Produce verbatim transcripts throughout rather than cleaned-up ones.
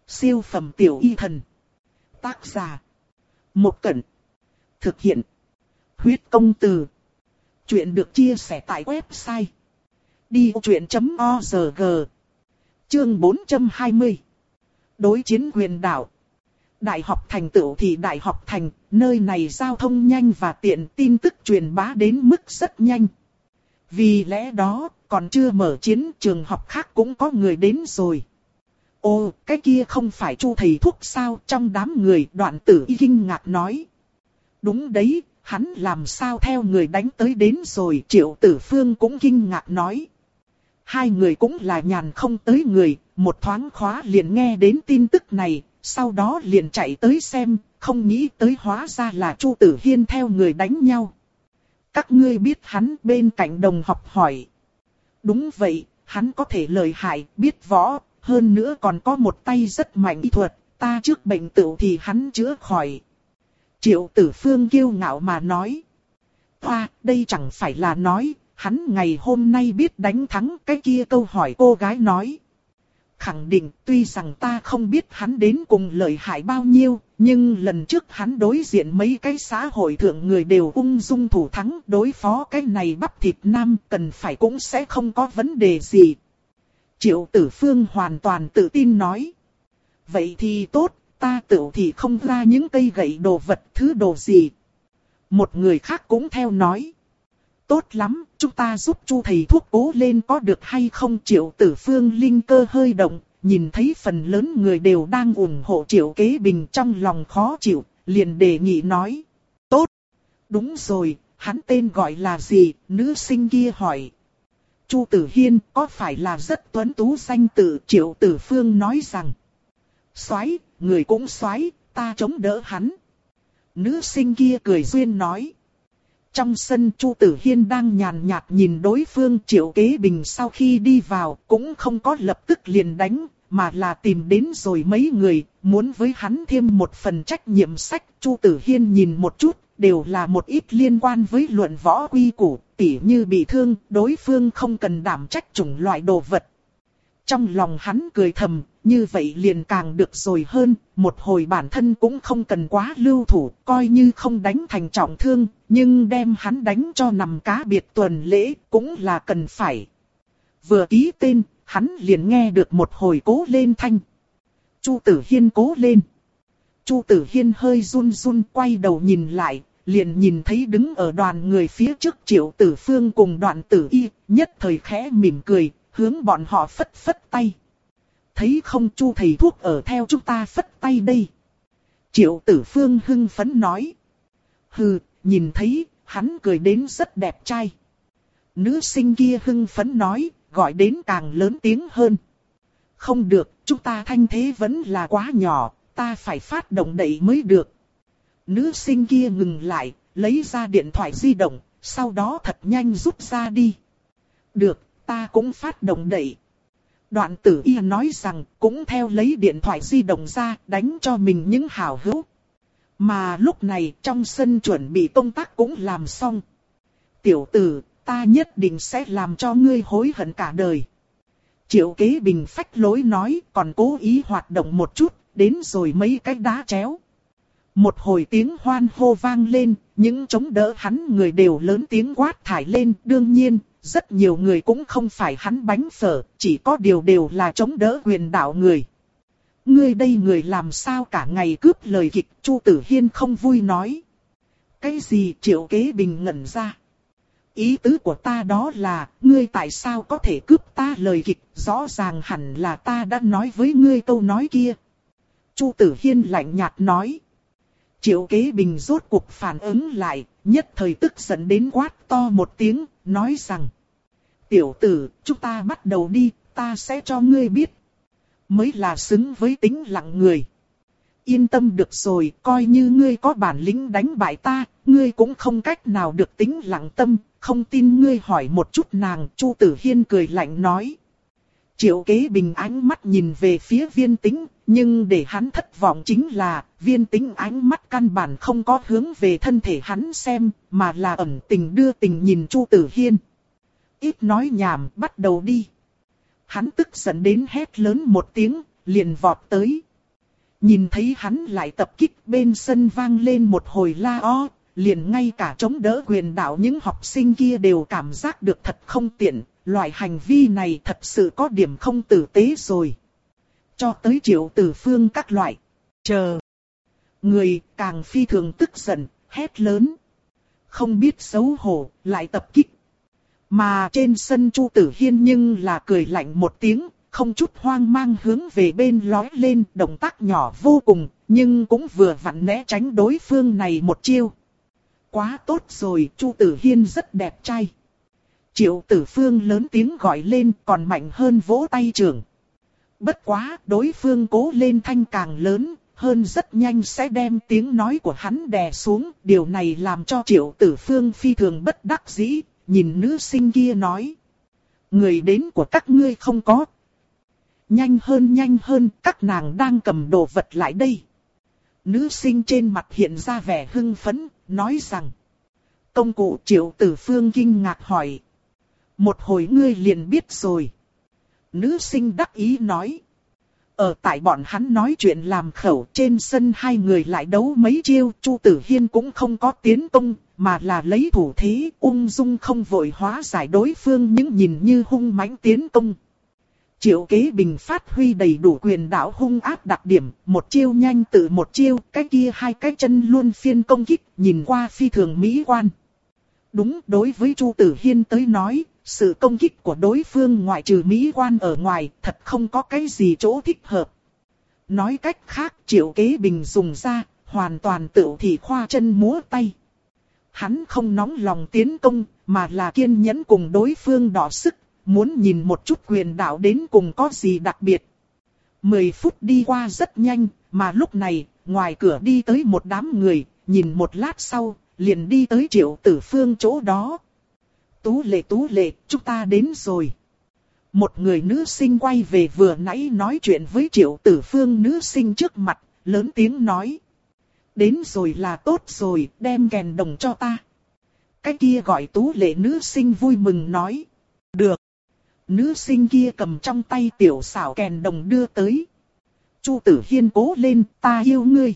Siêu phẩm tiểu y thần. Tác giả. Một Cẩn. Thực hiện. Huyết công từ. Chuyện được chia sẻ tại website đi vô chuyện chấm org. Chương bốn trăm hai mươi. Đối chiến quyền đảo. Đại học Thành Tựu thì Đại học Thành, nơi này giao thông nhanh và tiện, tin tức truyền bá đến mức rất nhanh. Vì lẽ đó, còn chưa mở chiến, trường học khác cũng có người đến rồi. Ồ, cái kia không phải Chu thầy thuốc sao? Trong đám người, Đoạn Tử Y kinh ngạc nói. Đúng đấy, hắn làm sao theo người đánh tới đến rồi? Triệu Tử Phương cũng kinh ngạc nói. Hai người cũng là nhàn không tới người, một thoáng khóa liền nghe đến tin tức này, sau đó liền chạy tới xem, không nghĩ tới hóa ra là Chu Tử Hiên theo người đánh nhau. Các ngươi biết hắn? Bên cạnh đồng học hỏi. Đúng vậy, hắn có thể lợi hại, biết võ, hơn nữa còn có một tay rất mạnh y thuật, ta trước bệnh tựu thì hắn chữa khỏi. Triệu Tử Phương kiêu ngạo mà nói. Hoa, đây chẳng phải là nói, hắn ngày hôm nay biết đánh thắng, cái kia câu hỏi cô gái nói. Khẳng định, tuy rằng ta không biết hắn đến cùng lợi hại bao nhiêu, nhưng lần trước hắn đối diện mấy cái xã hội thượng người đều ung dung thủ thắng, đối phó cái này bắp thịt nam cần phải cũng sẽ không có vấn đề gì. Triệu Tử Phương hoàn toàn tự tin nói. Vậy thì tốt, ta tự thì không ra những cây gậy đồ vật thứ đồ gì. Một người khác cũng theo nói. Tốt lắm, chúng ta giúp Chu thầy thuốc cố lên có được hay không? Triệu Tử Phương linh cơ hơi động, nhìn thấy phần lớn người đều đang ủng hộ Triệu Kế Bình trong lòng khó chịu, liền đề nghị nói. Tốt, đúng rồi, hắn tên gọi là gì? Nữ sinh kia hỏi. Chu Tử Hiên có phải là rất tuấn tú danh tự? Triệu Tử Phương nói rằng. Soái, người cũng soái, ta chống đỡ hắn. Nữ sinh kia cười duyên nói. Trong sân Chu Tử Hiên đang nhàn nhạt nhìn đối phương. Triệu Kế Bình sau khi đi vào cũng không có lập tức liền đánh, mà là tìm đến rồi mấy người, muốn với hắn thêm một phần trách nhiệm sách. Chu Tử Hiên nhìn một chút, đều là một ít liên quan với luận võ quy củ, tỉ như bị thương, đối phương không cần đảm trách chủng loại đồ vật. Trong lòng hắn cười thầm, như vậy liền càng được rồi hơn, một hồi bản thân cũng không cần quá lưu thủ, coi như không đánh thành trọng thương, nhưng đem hắn đánh cho nằm cá biệt tuần lễ, cũng là cần phải. Vừa ký tên, hắn liền nghe được một hồi cố lên thanh. Chu Tử Hiên cố lên. Chu Tử Hiên hơi run run quay đầu nhìn lại, liền nhìn thấy đứng ở đoàn người phía trước Triệu Tử Phương cùng Đoạn Tử Y, nhất thời khẽ mỉm cười, hướng bọn họ phất phất tay. Thấy không, Chu thầy thuốc ở theo chúng ta phất tay đây. Triệu Tử Phương hưng phấn nói. Hừ, nhìn thấy, hắn cười đến rất đẹp trai. Nữ sinh kia hưng phấn nói, gọi đến càng lớn tiếng hơn. Không được, chúng ta thanh thế vẫn là quá nhỏ, ta phải phát động đẩy mới được. Nữ sinh kia ngừng lại, lấy ra điện thoại di động, sau đó thật nhanh rút ra đi. Được, ta cũng phát động đẩy. Đoạn Tử Y nói rằng cũng theo lấy điện thoại di động ra đánh cho mình những hảo hữu. Mà lúc này trong sân chuẩn bị công tác cũng làm xong. Tiểu tử, ta nhất định sẽ làm cho ngươi hối hận cả đời. Triệu Kế Bình phách lối nói, còn cố ý hoạt động một chút, đến rồi mấy cái đá chéo. Một hồi tiếng hoan hô vang lên, những chống đỡ hắn người đều lớn tiếng quát thải lên. Đương nhiên, rất nhiều người cũng không phải hắn bánh phở, chỉ có điều đều là chống đỡ quyền đạo người. Ngươi đây người làm sao cả ngày cướp lời kịch? Chu Tử Hiên không vui nói. Cái gì? Triệu Kế Bình ngẩn ra. Ý tứ của ta đó là, ngươi tại sao có thể cướp ta lời kịch? Rõ ràng hẳn là ta đã nói với ngươi câu nói kia. Chu Tử Hiên lạnh nhạt nói. Triệu Kế Bình rốt cuộc phản ứng lại, nhất thời tức giận đến quát to một tiếng, nói rằng. Tiểu tử, chúng ta bắt đầu đi, ta sẽ cho ngươi biết. Mới là xứng với tính lặng người. Yên tâm được rồi, coi như ngươi có bản lĩnh đánh bại ta, ngươi cũng không cách nào được tính lặng tâm, không tin ngươi hỏi một chút nàng. Chu Tử Hiên cười lạnh nói. Triệu Kế Bình ánh mắt nhìn về phía Viên Tĩnh, nhưng để hắn thất vọng chính là, Viên Tĩnh ánh mắt căn bản không có hướng về thân thể hắn xem, mà là ẩn tình đưa tình nhìn Chu Tử Hiên. Ít nói nhảm, bắt đầu đi. Hắn tức giận đến hét lớn một tiếng, liền vọt tới. Nhìn thấy hắn lại tập kích, bên sân vang lên một hồi la ó, liền ngay cả chống đỡ quyền đạo những học sinh kia đều cảm giác được thật không tiện, loại hành vi này thật sự có điểm không tử tế rồi. Cho tới Triệu Tử Phương các loại. Chờ. Người càng phi thường tức giận, hét lớn. Không biết xấu hổ, lại tập kích. Mà trên sân Chu Tử Hiên nhưng là cười lạnh một tiếng, không chút hoang mang hướng về bên lói lên, động tác nhỏ vô cùng, nhưng cũng vừa vặn né tránh đối phương này một chiêu. Quá tốt rồi, Chu Tử Hiên rất đẹp trai. Triệu Tử Phương lớn tiếng gọi lên, còn mạnh hơn vỗ tay trưởng. Bất quá, đối phương cố lên thanh càng lớn, hơn rất nhanh sẽ đem tiếng nói của hắn đè xuống. Điều này làm cho Triệu Tử Phương phi thường bất đắc dĩ, nhìn nữ sinh kia nói. Người đến của các ngươi không có. Nhanh hơn nhanh hơn, các nàng đang cầm đồ vật lại đây. Nữ sinh trên mặt hiện ra vẻ hưng phấn, nói rằng. Công cụ. Triệu Tử Phương kinh ngạc hỏi. Một hồi ngươi liền biết rồi. Nữ sinh đắc ý nói. Ở tại bọn hắn nói chuyện làm khẩu, trên sân hai người lại đấu mấy chiêu, Chu Tử Hiên cũng không có tiến công, mà là lấy thủ thế, ung dung không vội hóa giải đối phương những nhìn như hung mãnh tiến công. Triệu Kế Bình phát huy đầy đủ quyền đạo hung áp đặc điểm, một chiêu nhanh tự một chiêu, cái kia hai cái chân luôn phiên công kích, nhìn qua phi thường mỹ quan. Đúng, đối với Chu Tử Hiên tới nói, sự công kích của đối phương ngoại trừ mỹ quan ở ngoài, thật không có cái gì chỗ thích hợp. Nói cách khác, Triệu Kế Bình dùng ra, hoàn toàn tự thị khoa chân múa tay. Hắn không nóng lòng tiến công, mà là kiên nhẫn cùng đối phương đọ sức, muốn nhìn một chút quyền đạo đến cùng có gì đặc biệt. Mười phút đi qua rất nhanh, mà lúc này, ngoài cửa đi tới một đám người, nhìn một lát sau, liền đi tới Triệu Tử Phương chỗ đó. Tú lệ tú lệ, chúng ta đến rồi. Một người nữ sinh quay về vừa nãy nói chuyện với Triệu Tử Phương nữ sinh trước mặt, lớn tiếng nói. Đến rồi là tốt rồi, đem kèn đồng cho ta. Cái kia gọi tú lệ nữ sinh vui mừng nói. Được. Nữ sinh kia cầm trong tay tiểu xảo kèn đồng đưa tới. Chu Tử Hiên cố lên, ta yêu ngươi.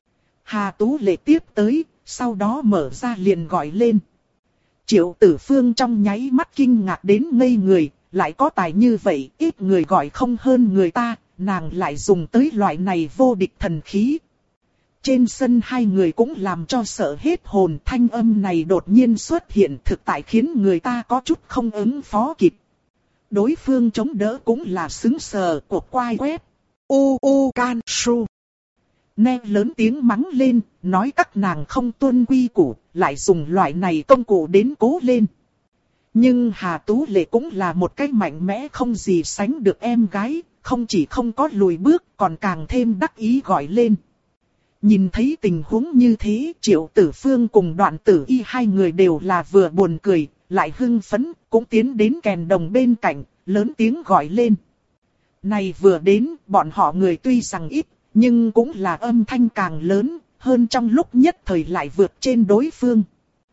Hà Tú lệ tiếp tới, sau đó mở ra liền gọi lên. Triệu Tử Phương trong nháy mắt kinh ngạc đến ngây người, lại có tài như vậy, ít người gọi không hơn người ta, nàng lại dùng tới loại này vô địch thần khí. Trên sân hai người cũng làm cho sợ hết hồn, thanh âm này đột nhiên xuất hiện thực tại khiến người ta có chút không ứng phó kịp. Đối phương chống đỡ cũng là xứng sờ, cuộc quay quét. U u can su. Nè lớn tiếng mắng lên, nói các nàng không tuân quy củ, lại dùng loại này công cụ đến cố lên. Nhưng Hà Tú Lệ cũng là một cái mạnh mẽ không gì sánh được em gái, không chỉ không có lùi bước, còn càng thêm đắc ý gọi lên. Nhìn thấy tình huống như thế, Triệu Tử Phương cùng Đoạn Tử Y hai người đều là vừa buồn cười, lại hưng phấn, cũng tiến đến kèn đồng bên cạnh, lớn tiếng gọi lên. Này vừa đến, bọn họ người tuy rằng ít, nhưng cũng là âm thanh càng lớn, hơn trong lúc nhất thời lại vượt trên đối phương.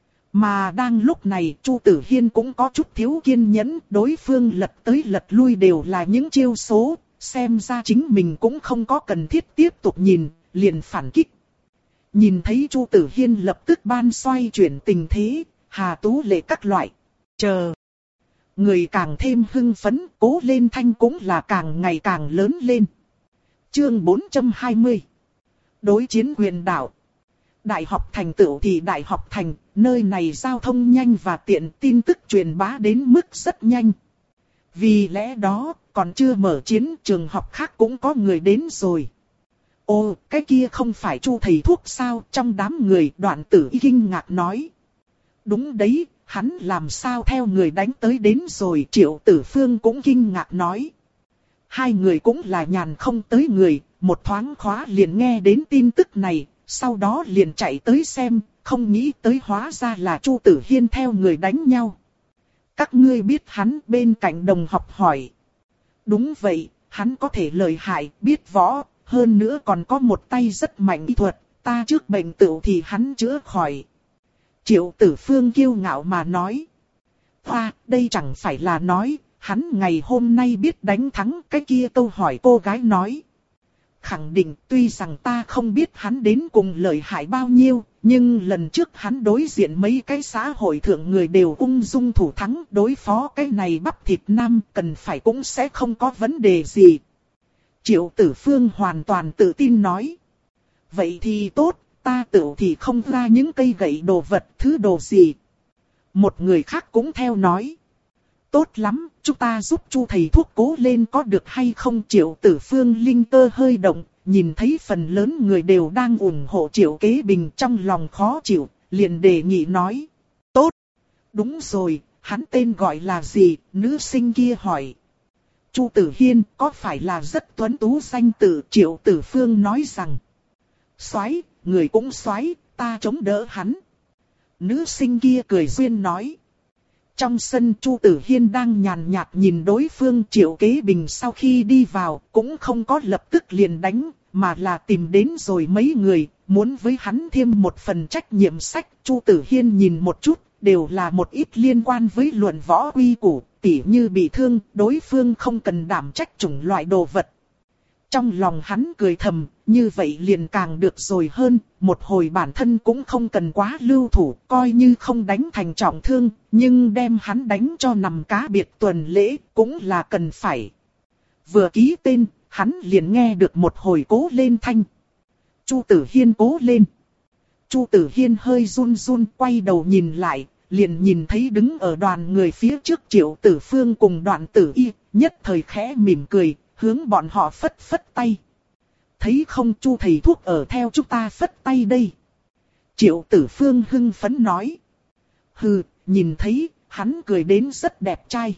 Mà đang lúc này, Chu Tử Hiên cũng có chút thiếu kiên nhẫn, đối phương lật tới lật lui đều là những chiêu số, xem ra chính mình cũng không có cần thiết tiếp tục nhìn, liền phản kích. Nhìn thấy Chu Tử Hiên lập tức ban xoay chuyển tình thế, Hà Tú Lệ các loại, chờ. Người càng thêm hưng phấn, cố lên thanh cũng là càng ngày càng lớn lên. Chương bốn trăm hai mươi. Đối chiến quyền đạo. Đại học thành tựu thì đại học thành, nơi này giao thông nhanh và tiện, tin tức truyền bá đến mức rất nhanh. Vì lẽ đó, còn chưa mở chiến, trường học khác cũng có người đến rồi. Ồ, cái kia không phải Chu thầy thuốc sao? Trong đám người, Đoạn Tử Y kinh ngạc nói. Đúng đấy, hắn làm sao theo người đánh tới đến rồi? Triệu Tử Phương cũng kinh ngạc nói. Hai người cũng là nhàn không tới người, một thoáng khóa liền nghe đến tin tức này, sau đó liền chạy tới xem, không nghĩ tới hóa ra là Chu Tử Hiên theo người đánh nhau. Các ngươi biết hắn? Bên cạnh đồng học hỏi. Đúng vậy, hắn có thể lợi hại, biết võ, hơn nữa còn có một tay rất mạnh y thuật, ta trước bệnh tựu thì hắn chữa khỏi. Triệu Tử Phương kiêu ngạo mà nói. Hoa, đây chẳng phải là nói, hắn ngày hôm nay biết đánh thắng, cái kia câu hỏi cô gái nói. khẳng định tuy rằng ta không biết hắn đến cùng lợi hại bao nhiêu, nhưng lần trước hắn đối diện mấy cái xã hội thượng người đều ung dung thủ thắng, đối phó cái này bắp thịt nam cần phải cũng sẽ không có vấn đề gì. Triệu Tử Phương hoàn toàn tự tin nói. Vậy thì tốt, ta tự thì không ra những cây gậy đồ vật thứ đồ gì. Một người khác cũng theo nói. Tốt lắm, chúng ta giúp Chu thầy thuốc cố lên có được hay không? Triệu Tử Phương linh cơ hơi động, nhìn thấy phần lớn người đều đang ủng hộ Triệu Kế Bình trong lòng khó chịu, liền đề nghị nói. Tốt, đúng rồi, hắn tên gọi là gì? Nữ sinh kia hỏi. Chu Tử Hiên có phải là rất tuấn tú danh tự? Triệu Tử Phương nói rằng. Soái, người cũng soái, ta chống đỡ hắn. Nữ sinh kia cười duyên nói. Trong sân Chu Tử Hiên đang nhàn nhạt nhìn đối phương. Triệu Kế Bình sau khi đi vào cũng không có lập tức liền đánh, mà là tìm đến rồi mấy người, muốn với hắn thêm một phần trách nhiệm sách. Chu Tử Hiên nhìn một chút, đều là một ít liên quan với luận võ quy củ, tỉ như bị thương, đối phương không cần đảm trách chủng loại đồ vật. Trong lòng hắn cười thầm, như vậy liền càng được rồi hơn, một hồi bản thân cũng không cần quá lưu thủ, coi như không đánh thành trọng thương, nhưng đem hắn đánh cho nằm cá biệt tuần lễ, cũng là cần phải. Vừa ký tên, hắn liền nghe được một hồi cố lên thanh. Chu Tử Hiên cố lên. Chu Tử Hiên hơi run run quay đầu nhìn lại, liền nhìn thấy đứng ở đoàn người phía trước Triệu Tử Phương cùng Đoạn Tử Y, nhất thời khẽ mỉm cười, hướng bọn họ phất phất tay. Thấy không, Chu thầy thuốc ở theo chúng ta phất tay đây. Triệu Tử Phương hưng phấn nói. Hừ, nhìn thấy, hắn cười đến rất đẹp trai.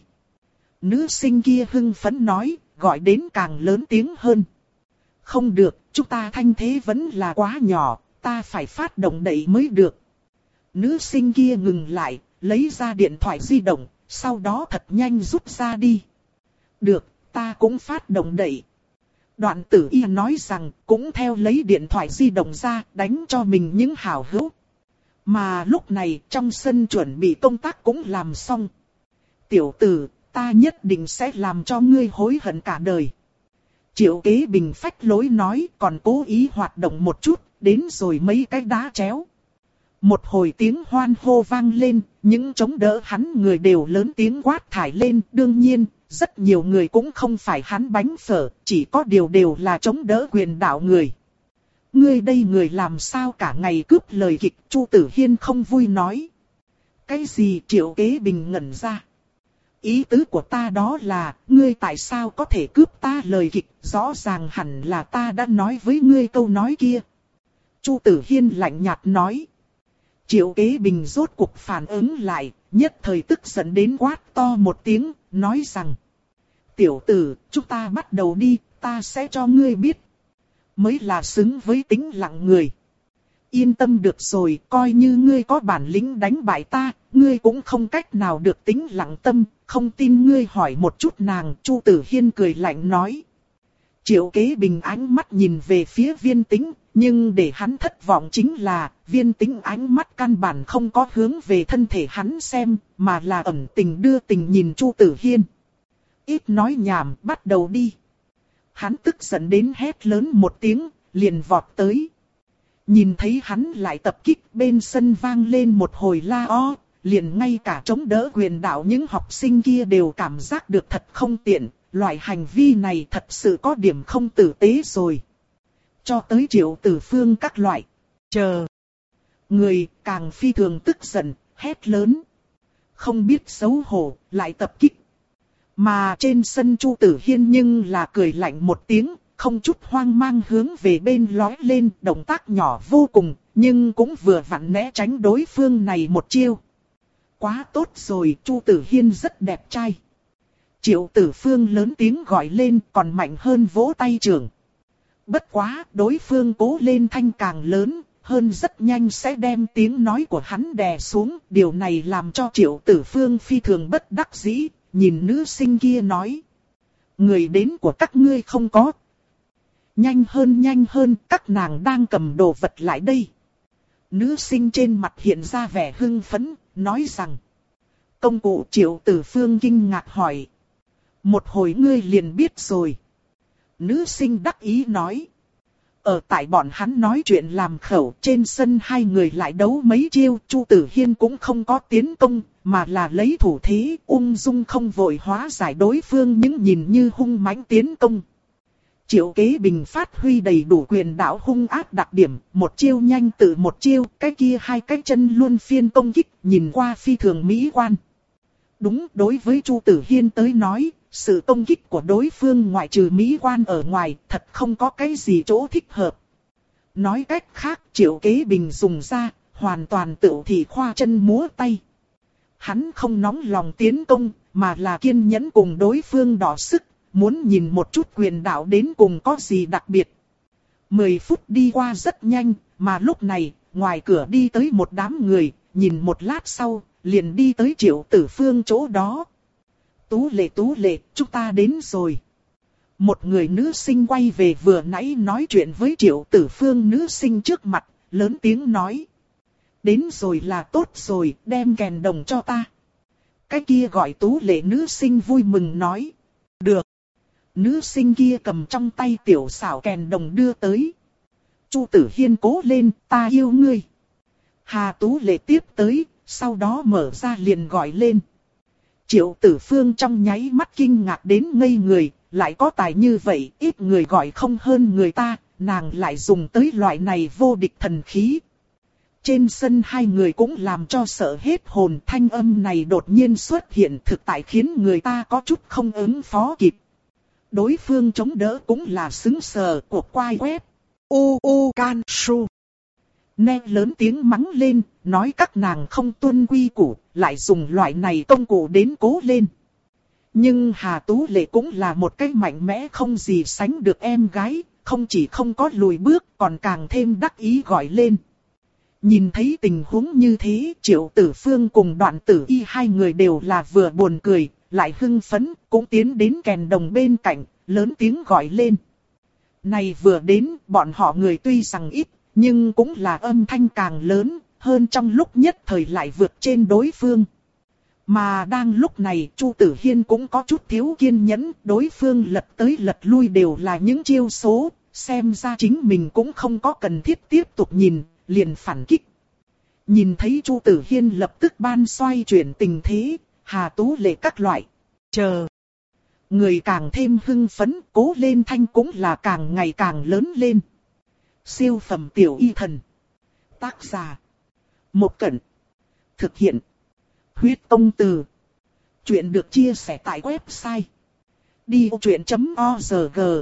Nữ sinh kia hưng phấn nói, gọi đến càng lớn tiếng hơn. Không được, chúng ta thanh thế vẫn là quá nhỏ, ta phải phát động đẩy mới được. Nữ sinh kia ngừng lại, lấy ra điện thoại di động, sau đó thật nhanh rút ra đi. Được, ta cũng phát động đẩy. Đoạn Tử Y nói rằng cũng theo lấy điện thoại di động ra đánh cho mình những hảo hữu. Mà lúc này trong sân chuẩn bị công tác cũng làm xong. Tiểu tử, ta nhất định sẽ làm cho ngươi hối hận cả đời. Triệu Kế Bình phách lối nói, còn cố ý hoạt động một chút, đến rồi mấy cái đá chéo. Một hồi tiếng hoan hô vang lên, những chống đỡ hắn người đều lớn tiếng quát thải lên. Đương nhiên, rất nhiều người cũng không phải hắn bánh phở, chỉ có điều đều là chống đỡ quyền đạo người. Ngươi đây người làm sao cả ngày cướp lời kịch? Chu Tử Hiên không vui nói. Cái gì? Triệu Kế Bình ngẩn ra. Ý tứ của ta đó là, ngươi tại sao có thể cướp ta lời kịch? Rõ ràng hẳn là ta đã nói với ngươi câu nói kia. Chu Tử Hiên lạnh nhạt nói. Triệu Kế Bình rốt cuộc phản ứng lại, nhất thời tức giận đến quát to một tiếng, nói rằng. Tiểu tử, chúng ta bắt đầu đi, ta sẽ cho ngươi biết. Mới là xứng với tính lặng người. Yên tâm được rồi, coi như ngươi có bản lĩnh đánh bại ta, ngươi cũng không cách nào được tính lặng tâm, không tin ngươi hỏi một chút nàng. Chu Tử Hiên cười lạnh nói. Triệu Kế Bình ánh mắt nhìn về phía Viên Tĩnh, nhưng để hắn thất vọng chính là, Viên Tĩnh ánh mắt căn bản không có hướng về thân thể hắn xem, mà là ẩn tình đưa tình nhìn Chu Tử Hiên. Ít nói nhảm, bắt đầu đi. Hắn tức giận đến hét lớn một tiếng, liền vọt tới. Nhìn thấy hắn lại tập kích, bên sân vang lên một hồi la o, liền ngay cả chống đỡ quyền đạo những học sinh kia đều cảm giác được thật không tiện. Loại hành vi này thật sự có điểm không tử tế rồi. Cho tới Triệu Tử Phương các loại. Chờ. Người càng phi thường tức giận, hét lớn. Không biết xấu hổ, lại tập kích. Mà trên sân Chu Tử Hiên nhưng là cười lạnh một tiếng, không chút hoang mang hướng về bên lói lên, động tác nhỏ vô cùng, nhưng cũng vừa vặn né tránh đối phương này một chiêu. Quá tốt rồi, Chu Tử Hiên rất đẹp trai. Triệu Tử Phương lớn tiếng gọi lên, còn mạnh hơn vỗ tay trưởng. Bất quá, đối phương cố lên thanh càng lớn, hơn rất nhanh sẽ đem tiếng nói của hắn đè xuống. Điều này làm cho Triệu Tử Phương phi thường bất đắc dĩ, nhìn nữ sinh kia nói. Người đến của các ngươi không có. Nhanh hơn nhanh hơn, các nàng đang cầm đồ vật lại đây. Nữ sinh trên mặt hiện ra vẻ hưng phấn, nói rằng. Công cụ. Triệu Tử Phương kinh ngạc hỏi. Một hồi ngươi liền biết rồi. Nữ sinh đắc ý nói. Ở tại bọn hắn nói chuyện làm khẩu, trên sân hai người lại đấu mấy chiêu, Chu Tử Hiên cũng không có tiến công, mà là lấy thủ thế, ung dung không vội hóa giải đối phương những nhìn như hung mãnh tiến công. Triệu Kế Bình phát huy đầy đủ quyền đạo hung ác đặc điểm, một chiêu nhanh tự một chiêu, cái kia hai cái chân luôn phiên công kích, nhìn qua phi thường mỹ quan. Đúng, đối với Chu Tử Hiên tới nói, sự công kích của đối phương ngoại trừ mỹ quan ở ngoài, thật không có cái gì chỗ thích hợp. Nói cách khác, Triệu Kế Bình dùng ra, hoàn toàn tự thị khoa chân múa tay. Hắn không nóng lòng tiến công, mà là kiên nhẫn cùng đối phương đọ sức, muốn nhìn một chút quyền đạo đến cùng có gì đặc biệt. Mười phút đi qua rất nhanh, mà lúc này, ngoài cửa đi tới một đám người, nhìn một lát sau, liền đi tới Triệu Tử Phương chỗ đó. Tú Lệ, Tú Lệ, chúng ta đến rồi. Một người nữ sinh quay về vừa nãy nói chuyện với Triệu Tử Phương nữ sinh trước mặt, lớn tiếng nói. Đến rồi là tốt rồi, đem kèn đồng cho ta. Cái kia gọi Tú Lệ nữ sinh vui mừng nói. Được. Nữ sinh kia cầm trong tay tiểu xảo kèn đồng đưa tới. Chu Tử Hiên cố lên, ta yêu ngươi. Hà Tú Lệ tiếp tới, sau đó mở ra liền gọi lên. Triệu Tử Phương trong nháy mắt kinh ngạc đến ngây người, lại có tài như vậy, ít người gọi không hơn người ta, nàng lại dùng tới loại này vô địch thần khí. Trên sân hai người cũng làm cho sợ hết hồn, thanh âm này đột nhiên xuất hiện thực tại khiến người ta có chút không ứng phó kịp. Đối phương chống đỡ cũng là xứng sờ, cuộc quay quét. U u can su. Nè lớn tiếng mắng lên, nói các nàng không tuân quy củ, lại dùng loại này công cụ đến cố lên. Nhưng Hà Tú Lệ cũng là một cái mạnh mẽ không gì sánh được em gái, không chỉ không có lùi bước còn càng thêm đắc ý gọi lên. Nhìn thấy tình huống như thế, Triệu Tử Phương cùng Đoạn Tử Y hai người đều là vừa buồn cười, lại hưng phấn, cũng tiến đến kèn đồng bên cạnh, lớn tiếng gọi lên. Này vừa đến, bọn họ người tuy rằng ít, nhưng cũng là âm thanh càng lớn, hơn trong lúc nhất thời lại vượt trên đối phương. Mà đang lúc này, Chu Tử Hiên cũng có chút thiếu kiên nhẫn, đối phương lật tới lật lui đều là những chiêu số, xem ra chính mình cũng không có cần thiết tiếp tục nhìn, liền phản kích. Nhìn thấy Chu Tử Hiên lập tức ban xoay chuyển tình thế, Hà Tú Lệ các loại, chờ. Người càng thêm hưng phấn, cố lên thanh cũng là càng ngày càng lớn lên. Siêu phẩm tiểu y thần. Tác giả. Một Cẩn. Thực hiện. Huyết Tông Từ. Chuyện được chia sẻ tại website. đi vô chuyện chấm org.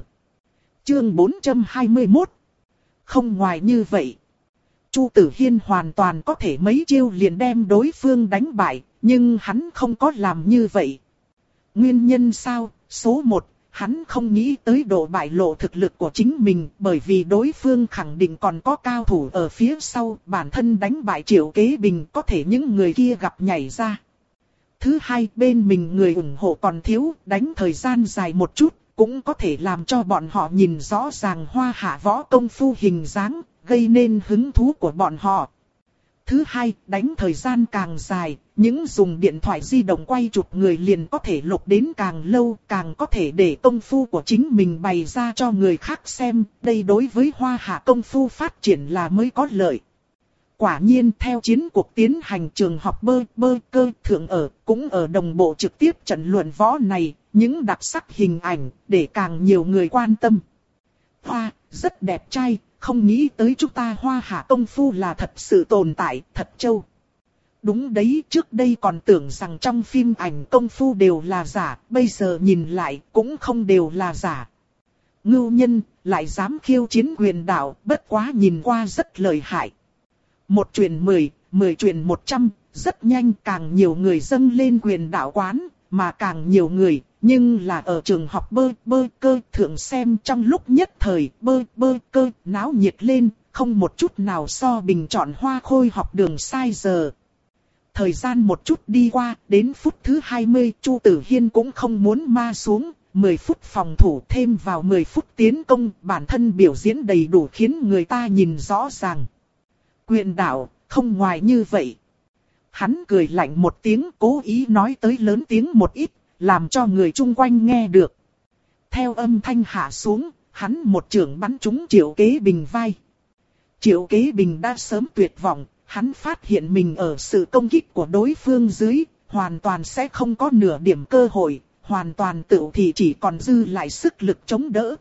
Chương bốn trăm hai mươi mốt. Không ngoài như vậy. Chu Tử Hiên hoàn toàn có thể mấy chiêu liền đem đối phương đánh bại, nhưng hắn không có làm như vậy. Nguyên nhân sao? Số một, hắn không nghĩ tới độ bại lộ thực lực của chính mình, bởi vì đối phương khẳng định còn có cao thủ ở phía sau, bản thân đánh bại Triệu Kế Bình có thể những người kia gặp nhảy ra. Thứ hai, bên mình người ủng hộ còn thiếu, đánh thời gian dài một chút, cũng có thể làm cho bọn họ nhìn rõ ràng Hoa Hạ võ công phu hình dáng, gây nên hứng thú của bọn họ. Thứ hai, đánh thời gian càng dài, những dùng điện thoại di động quay chụp người liền có thể lục đến càng lâu, càng có thể để công phu của chính mình bày ra cho người khác xem, đây đối với Hoa Hạ công phu phát triển là mới có lợi. Quả nhiên theo chiến cuộc tiến hành trường học bơ bơ cơ thượng ở, cũng ở đồng bộ trực tiếp trận luận võ này, những đặc sắc hình ảnh để càng nhiều người quan tâm. Hoa, rất đẹp trai. Không nghĩ tới chúng ta Hoa Hạ công phu là thật sự tồn tại, thật trâu. Đúng đấy, trước đây còn tưởng rằng trong phim ảnh công phu đều là giả, bây giờ nhìn lại cũng không đều là giả. Ngưu nhân, lại dám khiêu chiến quyền đạo, bất quá nhìn qua rất lợi hại. Một truyền mười, mười truyền một trăm, rất nhanh càng nhiều người dâng lên quyền đạo quán, mà càng nhiều người, nhưng là ở trường học bơ bơ cơ thượng xem trong lúc nhất thời bơ bơ cơ náo nhiệt lên, không một chút nào so bình chọn Hoa Khôi học đường sai giờ. Thời gian một chút đi qua, đến phút thứ hai mươi, Chu Tử Hiên cũng không muốn ma xuống, mười phút phòng thủ thêm vào mười phút tiến công, bản thân biểu diễn đầy đủ khiến người ta nhìn rõ ràng. Quyền đạo, không ngoài như vậy. Hắn cười lạnh một tiếng, cố ý nói tới lớn tiếng một ít, làm cho người chung quanh nghe được. Theo âm thanh hạ xuống, hắn một chưởng bắn trúng Triệu Kế Bình vai. Triệu Kế Bình đã sớm tuyệt vọng, hắn phát hiện mình ở sự công kích của đối phương dưới, hoàn toàn sẽ không có nửa điểm cơ hội, hoàn toàn tự thì chỉ còn dư lại sức lực chống đỡ.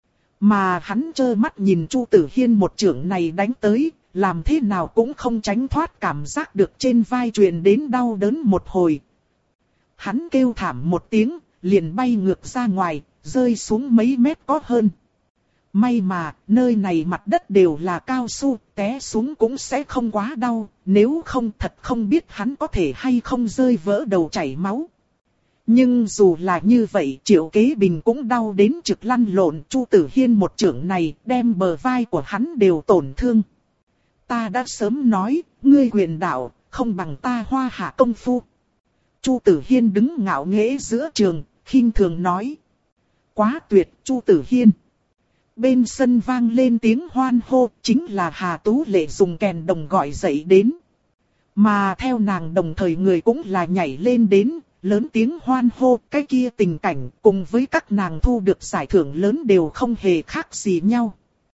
Mà hắn trơ mắt nhìn Chu Tử Hiên một chưởng này đánh tới, làm thế nào cũng không tránh thoát cảm giác được trên vai truyền đến đau đớn một hồi. Hắn kêu thảm một tiếng, liền bay ngược ra ngoài, rơi xuống mấy mét có hơn. May mà, nơi này mặt đất đều là cao su, té xuống cũng sẽ không quá đau, nếu không thật không biết hắn có thể hay không rơi vỡ đầu chảy máu. Nhưng dù là như vậy, Triệu Kế Bình cũng đau đến trực lăn lộn. Chu Tử Hiên một chưởng này đem bờ vai của hắn đều tổn thương. Ta đã sớm nói, ngươi quyền đạo, không bằng ta Hoa Hạ công phu. Chu Tử Hiên đứng ngạo nghễ giữa trường, khinh thường nói. Quá tuyệt, Chu Tử Hiên. Bên sân vang lên tiếng hoan hô, chính là Hà Tú Lệ dùng kèn đồng gọi dậy đến. Mà theo nàng đồng thời người cũng là nhảy lên đến, lớn tiếng hoan hô. Cái kia tình cảnh cùng với các nàng thu được giải thưởng lớn đều không hề khác gì nhau.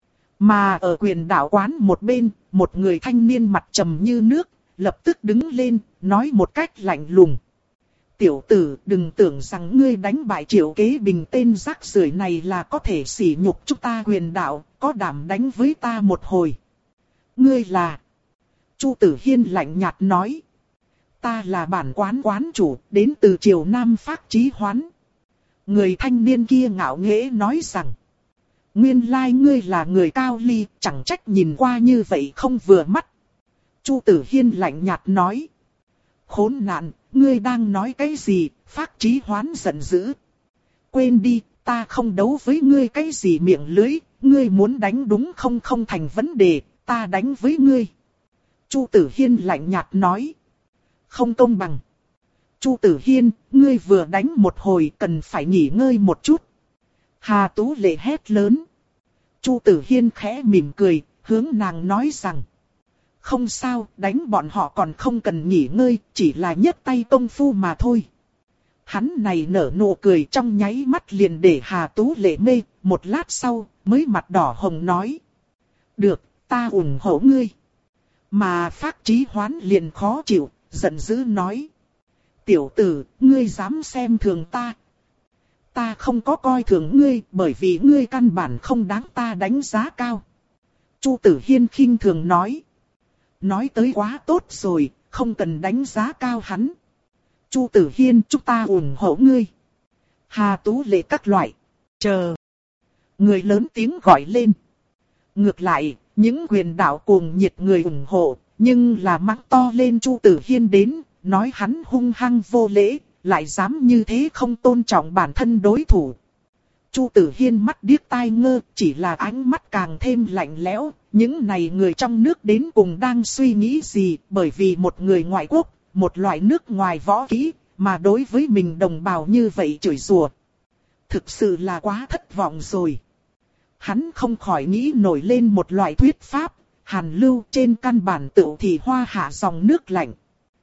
Mà ở quyền đạo quán một bên, một người thanh niên mặt trầm như nước, lập tức đứng lên, nói một cách lạnh lùng. Tiểu tử, đừng tưởng rằng ngươi đánh bại Triệu Kế Bình tên rác rưởi này là có thể sỉ nhục chúng ta quyền đạo, có đảm đánh với ta một hồi. Ngươi là... Chu Tử Hiên lạnh nhạt nói. Ta là bản quán quán chủ, đến từ Triều Nam Phác Chí Hoán. Người thanh niên kia ngạo nghễ nói rằng. Nguyên lai ngươi là người cao ly, chẳng trách nhìn qua như vậy không vừa mắt. Chu Tử Hiên lạnh nhạt nói. Khốn nạn, ngươi đang nói cái gì? Phác Chí Hoán giận dữ. Quên đi, ta không đấu với ngươi cái gì miệng lưới, ngươi muốn đánh đúng không không thành vấn đề, ta đánh với ngươi. Chu Tử Hiên lạnh nhạt nói. Không công bằng. Chu Tử Hiên, ngươi vừa đánh một hồi cần phải nghỉ ngơi một chút. Hà Tú Lệ hét lớn. Chu Tử Hiên khẽ mỉm cười, hướng nàng nói rằng. Không sao, đánh bọn họ còn không cần nghỉ ngơi, chỉ là nhấc tay công phu mà thôi. Hắn này nở nụ cười trong nháy mắt liền để Hà Tú Lệ mê, một lát sau, mới mặt đỏ hồng nói. Được, ta ủng hộ ngươi. Mà Phác Chí Hoán liền khó chịu, giận dữ nói. Tiểu tử, ngươi dám xem thường ta. Ta không có coi thường ngươi, bởi vì ngươi căn bản không đáng ta đánh giá cao. Chu Tử Hiên khinh thường nói. Nói tới quá tốt rồi, không cần đánh giá cao hắn. Chu Tử Hiên, chúng ta ủng hộ ngươi. Hà Tú Lệ các loại. Chờ. Người lớn tiếng gọi lên. Ngược lại, những quyền đạo cuồng nhiệt người ủng hộ, nhưng là mắng to lên Chu Tử Hiên đến, nói hắn hung hăng vô lễ, lại dám như thế không tôn trọng bản thân đối thủ. Chu Tử Hiên mắt điếc tai ngơ, chỉ là ánh mắt càng thêm lạnh lẽo. Những này người trong nước đến cùng đang suy nghĩ gì, bởi vì một người ngoại quốc, một loại nước ngoài võ kỹ, mà đối với mình đồng bào như vậy chửi rủa. Thực sự là quá thất vọng rồi. Hắn không khỏi nghĩ nổi lên một loại thuyết pháp, Hàn Lưu trên căn bản tự thì Hoa Hạ dòng nước lạnh.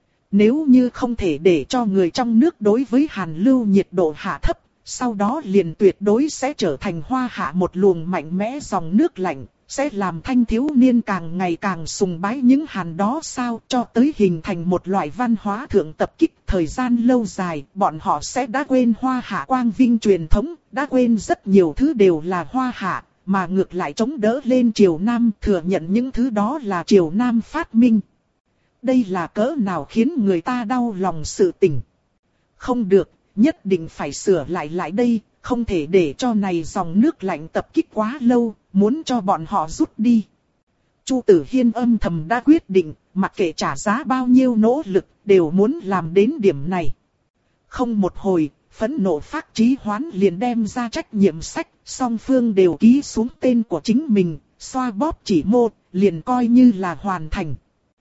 Nếu như không thể để cho người trong nước đối với Hàn Lưu nhiệt độ hạ thấp, sau đó liền tuyệt đối sẽ trở thành Hoa Hạ một luồng mạnh mẽ dòng nước lạnh, sẽ làm thanh thiếu niên càng ngày càng sùng bái những Hàn đó sao, cho tới hình thành một loại văn hóa thượng tập kích. Thời gian lâu dài, bọn họ sẽ đã quên Hoa Hạ quang vinh truyền thống, đã quên rất nhiều thứ đều là Hoa Hạ, mà ngược lại chống đỡ lên Triều Nam, thừa nhận những thứ đó là Triều Nam phát minh. Đây là cỡ nào khiến người ta đau lòng sự tình. Không được, nhất định phải sửa lại lại đây, không thể để cho này dòng nước lạnh tập kích quá lâu, muốn cho bọn họ rút đi. Chu Tử Hiên âm thầm đã quyết định, mặc kệ trả giá bao nhiêu nỗ lực, đều muốn làm đến điểm này. Không một hồi, phẫn nộ Phác Chí Hoán liền đem ra trách nhiệm sách, song phương đều ký xuống tên của chính mình, xoa bóp chỉ mô, liền coi như là hoàn thành.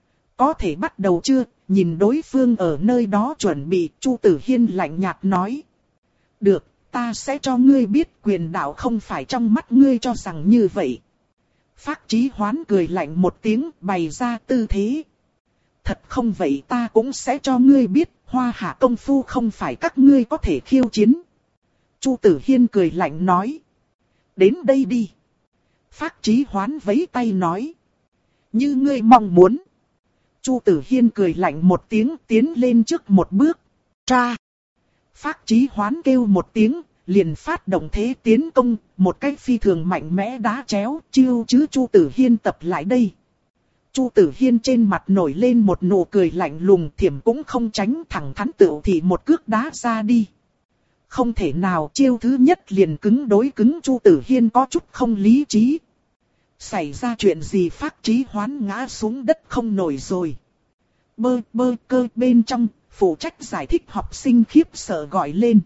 Có thể bắt đầu chưa? Nhìn đối phương ở nơi đó chuẩn bị, Chu Tử Hiên lạnh nhạt nói. Được, ta sẽ cho ngươi biết quyền đạo không phải trong mắt ngươi cho rằng như vậy. Phác Chí Hoán cười lạnh một tiếng, bày ra tư thế. Thật không vậy ta cũng sẽ cho ngươi biết, Hoa Hạ công phu không phải các ngươi có thể khiêu chiến. Chu Tử Hiên cười lạnh nói. Đến đây đi. Phác Chí Hoán vẫy tay nói. Như ngươi mong muốn. Chu Tử Hiên cười lạnh một tiếng tiến lên trước một bước. Tra. Phác Chí Hoán kêu một tiếng, liền phát động thế tiến công, một cách phi thường mạnh mẽ đá chéo, chiêu chứ Chu Tử Hiên tập lại đây. Chu Tử Hiên trên mặt nổi lên một nụ cười lạnh lùng, thiểm cũng không tránh, thẳng thắn tựu thì một cước đá ra đi. Không thể nào, chiêu thứ nhất liền cứng đối cứng, Chu Tử Hiên có chút không lý trí. Xảy ra chuyện gì? Phác Chí Hoán ngã xuống đất không nổi rồi. Bơ bơ cơ bên trong, phụ trách giải thích học sinh khiếp sợ gọi lên.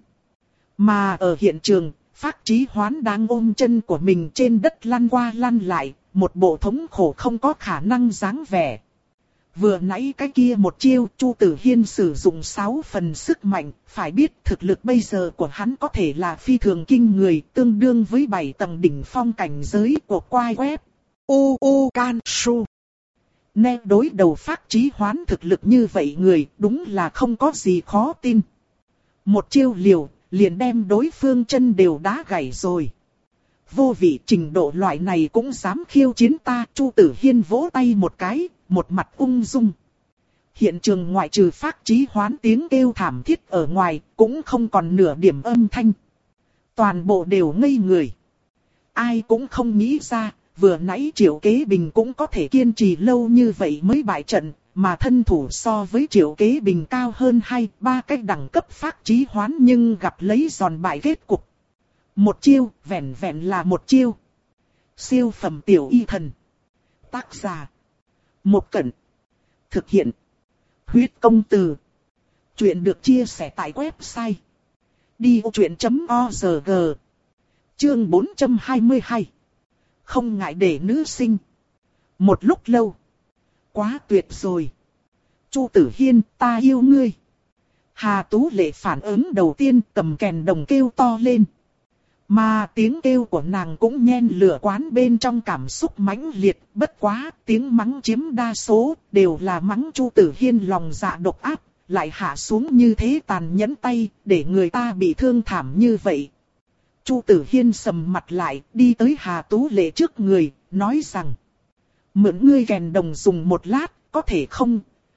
Mà ở hiện trường, Phác Chí Hoán đang ôm chân của mình trên đất lăn qua lăn lại, một bộ thống khổ không có khả năng dáng vẻ. Vừa nãy cái kia một chiêu, Chu Tử Hiên sử dụng sáu phần sức mạnh, phải biết thực lực bây giờ của hắn có thể là phi thường kinh người, tương đương với bảy tầng đỉnh phong cảnh giới của quai web. U U Can Su. Nghe đối đầu Phác Chí Hoán thực lực như vậy người, đúng là không có gì khó tin. Một chiêu liều, liền đem đối phương chân đều đá gãy rồi. Vô vị trình độ loại này cũng dám khiêu chiến ta. Chu Tử Hiên vỗ tay một cái, một mặt ung dung. Hiện trường ngoại trừ Phác Chí Hoán tiếng kêu thảm thiết ở ngoài, cũng không còn nửa điểm âm thanh. Toàn bộ đều ngây người. Ai cũng không nghĩ ra, vừa nãy Triệu Kế Bình cũng có thể kiên trì lâu như vậy mới bại trận, mà thân thủ so với Triệu Kế Bình cao hơn hai, ba cái đẳng cấp Phác Chí Hoán nhưng gặp lấy giòn bại kết cục. Một chiêu, vẹn vẹn là một chiêu. Siêu phẩm tiểu y thần. Tác giả. Một Cẩn. Thực hiện. Huyết công từ. Chuyện được chia sẻ tại website. đi ô chuyện chấm org. Chương bốn trăm hai mươi hai. Không ngại để nữ sinh. Một lúc lâu. Quá tuyệt rồi. Chu Tử Hiên, ta yêu ngươi. Hà Tú Lệ phản ứng đầu tiên cầm kèn đồng kêu to lên. Mà tiếng kêu của nàng cũng nhen lửa quán bên trong cảm xúc mãnh liệt, bất quá tiếng mắng chiếm đa số, đều là mắng Chu Tử Hiên lòng dạ độc ác, lại hạ xuống như thế tàn nhẫn tay, để người ta bị thương thảm như vậy. Chu Tử Hiên sầm mặt lại, đi tới Hà Tú Lệ trước người, nói rằng: mượn ngươi kèn đồng dùng một lát, có thể không?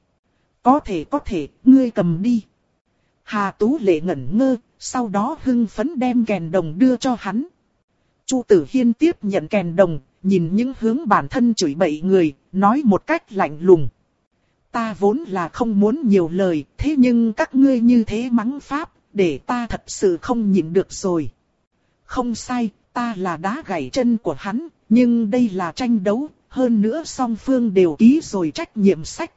Có thể có thể, ngươi cầm đi. Hà Tú Lệ ngẩn ngơ, sau đó hưng phấn đem kèn đồng đưa cho hắn. Chu Tử Hiên tiếp nhận kèn đồng, nhìn những hướng bản thân chửi bậy người, nói một cách lạnh lùng: ta vốn là không muốn nhiều lời, thế nhưng các ngươi như thế mắng pháp, để ta thật sự không nhịn được rồi. Không sai, ta là đá gãy chân của hắn, nhưng đây là tranh đấu, hơn nữa song phương đều ký rồi trách nhiệm sách.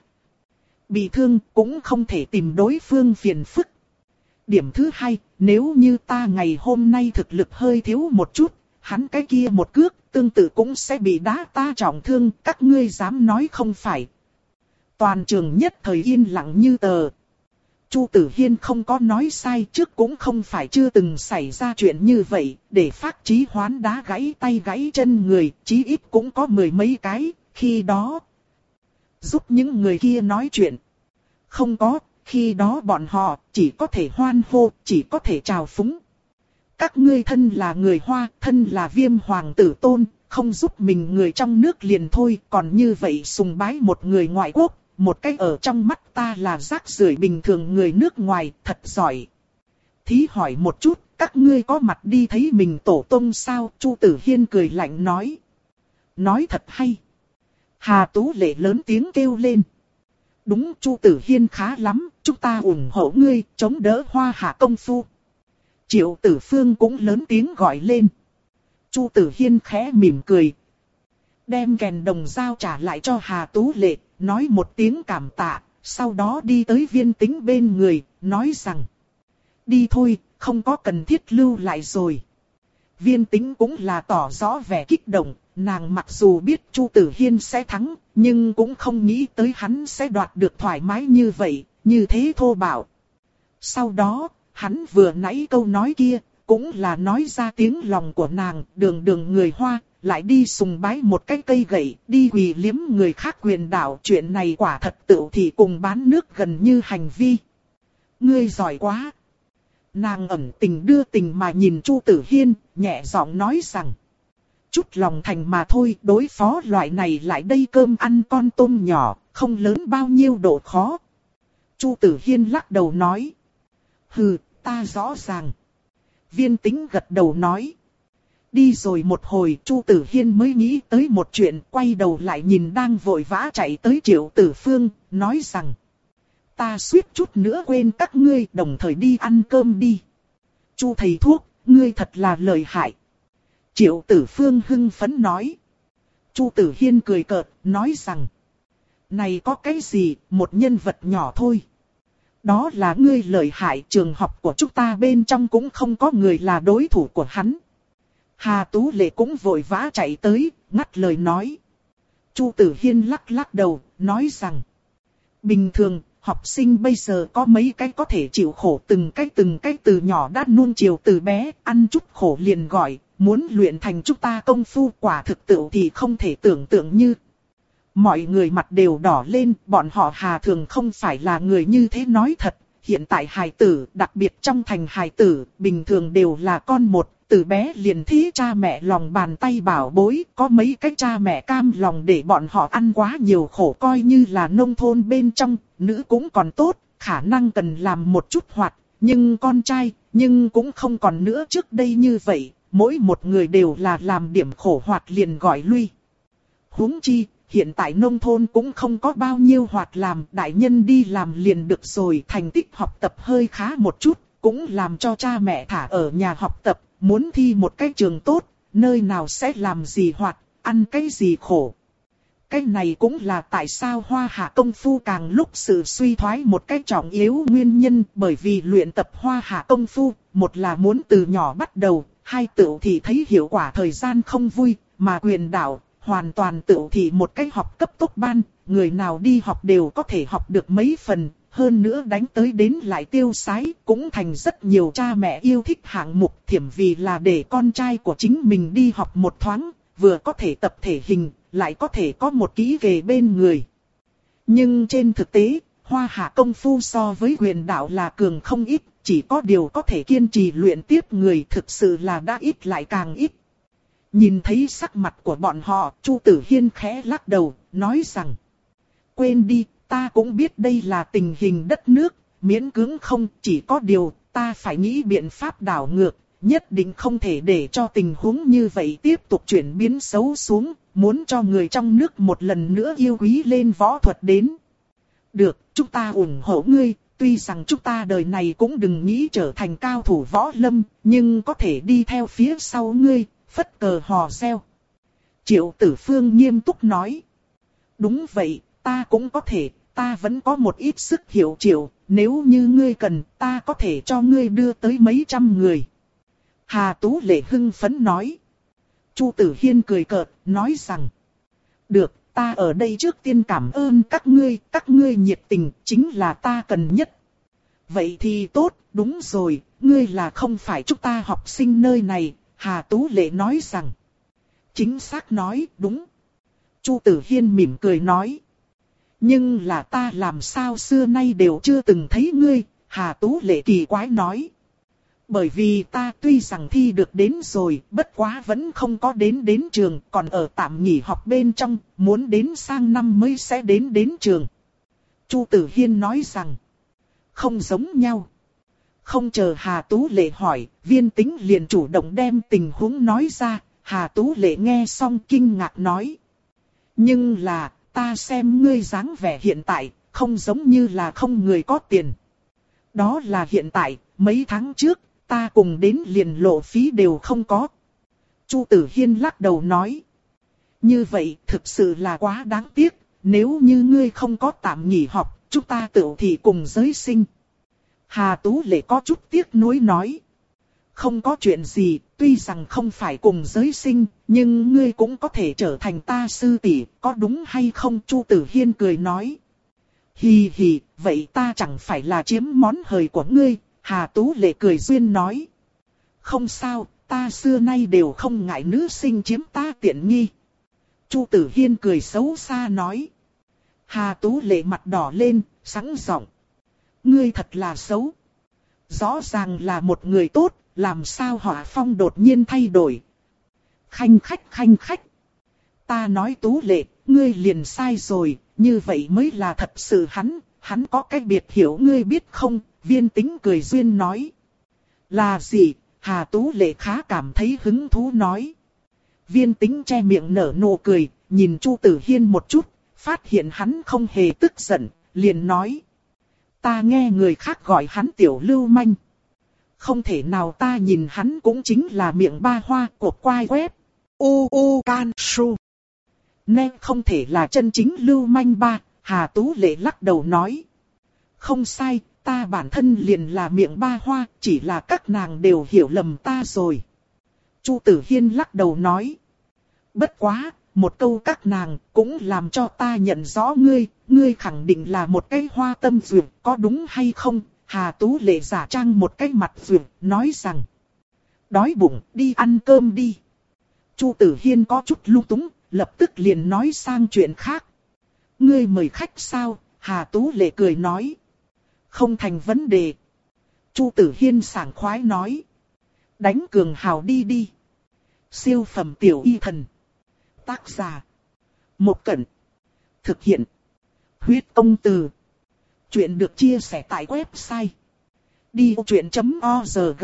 Bị thương cũng không thể tìm đối phương phiền phức. Điểm thứ hai, nếu như ta ngày hôm nay thực lực hơi thiếu một chút, hắn cái kia một cước tương tự cũng sẽ bị đá ta trọng thương, các ngươi dám nói không phải. Toàn trường nhất thời yên lặng như tờ. Chu Tử Hiên không có nói sai, trước cũng không phải chưa từng xảy ra chuyện như vậy, để Phác Chí Hoán đá gãy tay gãy chân người, chí ít cũng có mười mấy cái, khi đó giúp những người kia nói chuyện. Không có, khi đó bọn họ chỉ có thể hoan hô, chỉ có thể chào phúng. Các ngươi thân là người Hoa, thân là Viêm hoàng tử tôn, không giúp mình người trong nước liền thôi, còn như vậy sùng bái một người ngoại quốc, một cách ở trong mắt ta là rác rưởi bình thường người nước ngoài, thật giỏi. Thí hỏi một chút, các ngươi có mặt đi thấy mình tổ tông sao? Chu Tử Hiên cười lạnh nói. Nói thật hay. Hà Tú Lệ lớn tiếng kêu lên. Đúng, Chu Tử Hiên khá lắm, chúng ta ủng hộ ngươi, chống đỡ Hoa Hạ công phu. Triệu Tử Phương cũng lớn tiếng gọi lên. Chu Tử Hiên khẽ mỉm cười, đem kèn đồng dao trả lại cho Hà Tú Lệ, nói một tiếng cảm tạ, sau đó đi tới Viên Tĩnh bên người, nói rằng: đi thôi, không có cần thiết lưu lại rồi. Viên Tĩnh cũng là tỏ rõ vẻ kích động, nàng mặc dù biết Chu Tử Hiên sẽ thắng, nhưng cũng không nghĩ tới hắn sẽ đoạt được thoải mái như vậy, như thế thô bạo. Sau đó, hắn vừa nãy câu nói kia, cũng là nói ra tiếng lòng của nàng, đường đường người Hoa, lại đi sùng bái một cái cây gậy, đi quỳ liếm người khác quyền đạo, chuyện này quả thật tựu thì cùng bán nước gần như hành vi. Ngươi giỏi quá. Nàng ẩn tình đưa tình mà nhìn Chu Tử Hiên, nhẹ giọng nói rằng: chút lòng thành mà thôi, đối phó loại này lại đây cơm ăn con tôm nhỏ, không lớn bao nhiêu độ khó. Chu Tử Hiên lắc đầu nói. Hừ, ta rõ ràng. Viên Tĩnh gật đầu nói. Đi rồi một hồi, Chu Tử Hiên mới nghĩ tới một chuyện, quay đầu lại nhìn đang vội vã chạy tới Triệu Tử Phương, nói rằng. Ta suýt chút nữa quên các ngươi, đồng thời đi ăn cơm đi. Chu thầy thuốc, ngươi thật là lợi hại. Triệu Tử Phương hưng phấn nói. Chu Tử Hiên cười cợt, nói rằng. Này có cái gì, một nhân vật nhỏ thôi. Đó là ngươi lợi hại, trường học của chúng ta bên trong cũng không có người là đối thủ của hắn. Hà Tú Lệ cũng vội vã chạy tới, ngắt lời nói. Chu Tử Hiên lắc lắc đầu, nói rằng. Bình thường, học sinh bây giờ có mấy cái có thể chịu khổ từng cái từng cái từ nhỏ đã nuông chiều từ bé, ăn chút khổ liền gọi, muốn luyện thành chúng ta công phu quả thực tự thì không thể tưởng tượng như. Mọi người mặt đều đỏ lên, bọn họ Hà thường không phải là người như thế nói thật. Hiện tại hài tử, đặc biệt trong thành hài tử, bình thường đều là con một, từ bé liền thí cha mẹ lòng bàn tay bảo bối. Có mấy cái cha mẹ cam lòng để bọn họ ăn quá nhiều khổ, coi như là nông thôn bên trong, nữ cũng còn tốt, khả năng cần làm một chút hoạt. Nhưng con trai, nhưng cũng không còn nữa trước đây như vậy, mỗi một người đều là làm điểm khổ hoạt liền gọi lui. Huống chi. Hiện tại nông thôn cũng không có bao nhiêu hoạt làm, đại nhân đi làm liền được rồi, thành tích học tập hơi khá một chút, cũng làm cho cha mẹ thả ở nhà học tập, muốn thi một cái trường tốt, nơi nào sẽ làm gì hoạt, ăn cái gì khổ. Cái này cũng là tại sao Hoa Hạ công phu càng lúc sự suy thoái một cách trọng yếu nguyên nhân, bởi vì luyện tập Hoa Hạ công phu, một là muốn từ nhỏ bắt đầu, hai tự thì thấy hiệu quả thời gian không vui, mà quyền đạo. Hoàn toàn tự thị một cái học cấp tốc ban, người nào đi học đều có thể học được mấy phần, hơn nữa đánh tới đến lại tiêu sái, cũng thành rất nhiều cha mẹ yêu thích hạng mục thiểm vì là để con trai của chính mình đi học một thoáng, vừa có thể tập thể hình, lại có thể có một kỹ nghề bên người. Nhưng trên thực tế, Hoa Hạ công phu so với quyền đạo là cường không ít, chỉ có điều có thể kiên trì luyện tiếp người thực sự là đã ít lại càng ít. Nhìn thấy sắc mặt của bọn họ, Chu Tử Hiên khẽ lắc đầu, nói rằng. Quên đi, ta cũng biết đây là tình hình đất nước, miễn cưỡng không, chỉ có điều, ta phải nghĩ biện pháp đảo ngược, nhất định không thể để cho tình huống như vậy tiếp tục chuyển biến xấu xuống, muốn cho người trong nước một lần nữa yêu quý lên võ thuật đến. Được, chúng ta ủng hộ ngươi, tuy rằng chúng ta đời này cũng đừng nghĩ trở thành cao thủ võ lâm, nhưng có thể đi theo phía sau ngươi. Phất cờ hò reo. Triệu Tử Phương nghiêm túc nói. Đúng vậy, ta cũng có thể, ta vẫn có một ít sức hiểu triệu, nếu như ngươi cần, ta có thể cho ngươi đưa tới mấy trăm người. Hà Tú Lệ hưng phấn nói. Chu Tử Hiên cười cợt, nói rằng. Được, ta ở đây trước tiên cảm ơn các ngươi, các ngươi nhiệt tình, chính là ta cần nhất. Vậy thì tốt, đúng rồi, ngươi là không phải chúng ta học sinh nơi này. Hà Tú Lệ nói rằng. Chính xác nói, đúng. Chu Tử Hiên mỉm cười nói. Nhưng là ta làm sao xưa nay đều chưa từng thấy ngươi, Hà Tú Lệ kỳ quái nói. Bởi vì ta tuy rằng thi được đến rồi, bất quá vẫn không có đến đến trường, còn ở tạm nghỉ học bên trong, muốn đến sang năm mới sẽ đến đến trường. Chu Tử Hiên nói rằng. Không giống nhau. Không chờ Hà Tú Lệ hỏi, Viên Tĩnh liền chủ động đem tình huống nói ra, Hà Tú Lệ nghe xong kinh ngạc nói. Nhưng là, ta xem ngươi dáng vẻ hiện tại, không giống như là không người có tiền. Đó là hiện tại, mấy tháng trước, ta cùng đến liền lộ phí đều không có. Chu Tử Hiên lắc đầu nói. Như vậy thực sự là quá đáng tiếc, nếu như ngươi không có tạm nghỉ học, chúng ta tự thì cùng giới sinh. Hà Tú Lệ có chút tiếc nuối nói. Không có chuyện gì, tuy rằng không phải cùng giới sinh, nhưng ngươi cũng có thể trở thành ta sư tỷ, có đúng hay không? Chu Tử Hiên cười nói. Hì hì, vậy ta chẳng phải là chiếm món hời của ngươi, Hà Tú Lệ cười duyên nói. Không sao, ta xưa nay đều không ngại nữ sinh chiếm ta tiện nghi. Chu Tử Hiên cười xấu xa nói. Hà Tú Lệ mặt đỏ lên, sẵn giọng. Ngươi thật là xấu. Rõ ràng là một người tốt, làm sao họa phong đột nhiên thay đổi. Khanh khách khanh khách. Ta nói Tú Lệ, ngươi liền sai rồi, như vậy mới là thật sự hắn, hắn có cái biệt hiểu ngươi biết không, Viên Tĩnh cười duyên nói. Là gì? Hà Tú Lệ khá cảm thấy hứng thú nói. Viên Tĩnh che miệng nở nụ cười, nhìn Chu Tử Hiên một chút, phát hiện hắn không hề tức giận, liền nói. Ta nghe người khác gọi hắn tiểu lưu manh. Không thể nào, ta nhìn hắn cũng chính là miệng ba hoa cột quai quép. U u can su. Nên không thể là chân chính lưu manh ba, Hà Tú Lệ lắc đầu nói. Không sai, ta bản thân liền là miệng ba hoa, chỉ là các nàng đều hiểu lầm ta rồi. Chu Tử Hiên lắc đầu nói. Bất quá, một câu các nàng cũng làm cho ta nhận rõ ngươi, ngươi khẳng định là một cái hoa tâm duyệt, có đúng hay không? Hà Tú Lệ giả trang một cái mặt duyệt, nói rằng. Đói bụng, đi ăn cơm đi. Chu Tử Hiên có chút lung túng, lập tức liền nói sang chuyện khác. Ngươi mời khách sao? Hà Tú Lệ cười nói. Không thành vấn đề. Chu Tử Hiên sảng khoái nói. Đánh cường hào đi đi. Siêu phẩm tiểu y thần. Tác giả. Một Cẩn. Thực hiện. Huyết Công Từ. Chuyện được chia sẻ tại website. đi ô chuyện chấm org.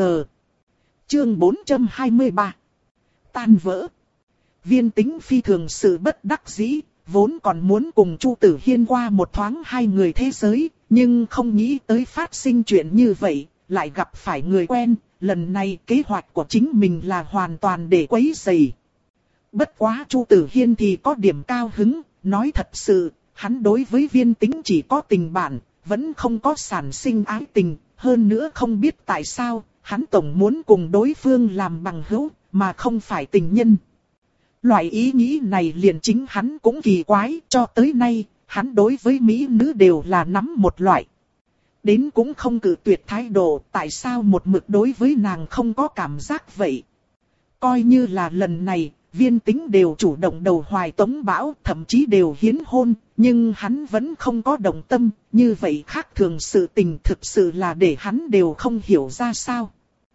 Chương bốn trăm hai mươi ba. Tan vỡ. Viên Tĩnh phi thường sự bất đắc dĩ, vốn còn muốn cùng Chu Tử Hiên qua một thoáng hai người thế giới, nhưng không nghĩ tới phát sinh chuyện như vậy, lại gặp phải người quen, lần này kế hoạch của chính mình là hoàn toàn để quấy rầy. Bất quá Chu Tử Hiên thì có điểm cao hứng, nói thật sự, hắn đối với Viên Tĩnh chỉ có tình bạn, vẫn không có sản sinh ái tình, hơn nữa không biết tại sao, hắn tổng muốn cùng đối phương làm bằng hữu, mà không phải tình nhân. Loại ý nghĩ này liền chính hắn cũng kỳ quái, cho tới nay, hắn đối với mỹ nữ đều là nắm một loại. Đến cũng không cự tuyệt thái độ, tại sao một mực đối với nàng không có cảm giác vậy. Coi như là lần này, Viên Tĩnh đều chủ động đầu hoài tống bão, thậm chí đều hiến hôn, nhưng hắn vẫn không có động tâm, như vậy khác thường sự tình thực sự là để hắn đều không hiểu ra sao.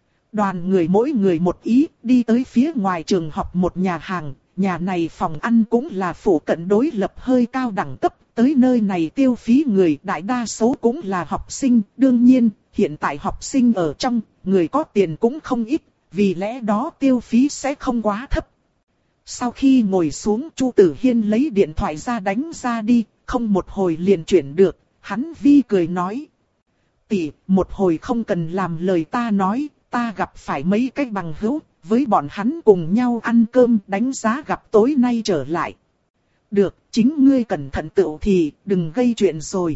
Đoàn người mỗi người một ý, đi tới phía ngoài trường học một nhà hàng, nhà này phòng ăn cũng là phủ cận đối lập hơi cao đẳng cấp, tới nơi này tiêu phí người đại đa số cũng là học sinh, đương nhiên, hiện tại học sinh ở trong, người có tiền cũng không ít, vì lẽ đó tiêu phí sẽ không quá thấp. Sau khi ngồi xuống, Chu Tử Hiên lấy điện thoại ra đánh ra đi, không một hồi liền chuyển được, hắn vi cười nói. Tỷ, một hồi không cần làm lời ta nói, ta gặp phải mấy cái bằng hữu, với bọn hắn cùng nhau ăn cơm đánh giá gặp tối nay trở lại. Được, chính ngươi cẩn thận tựu thì, đừng gây chuyện rồi.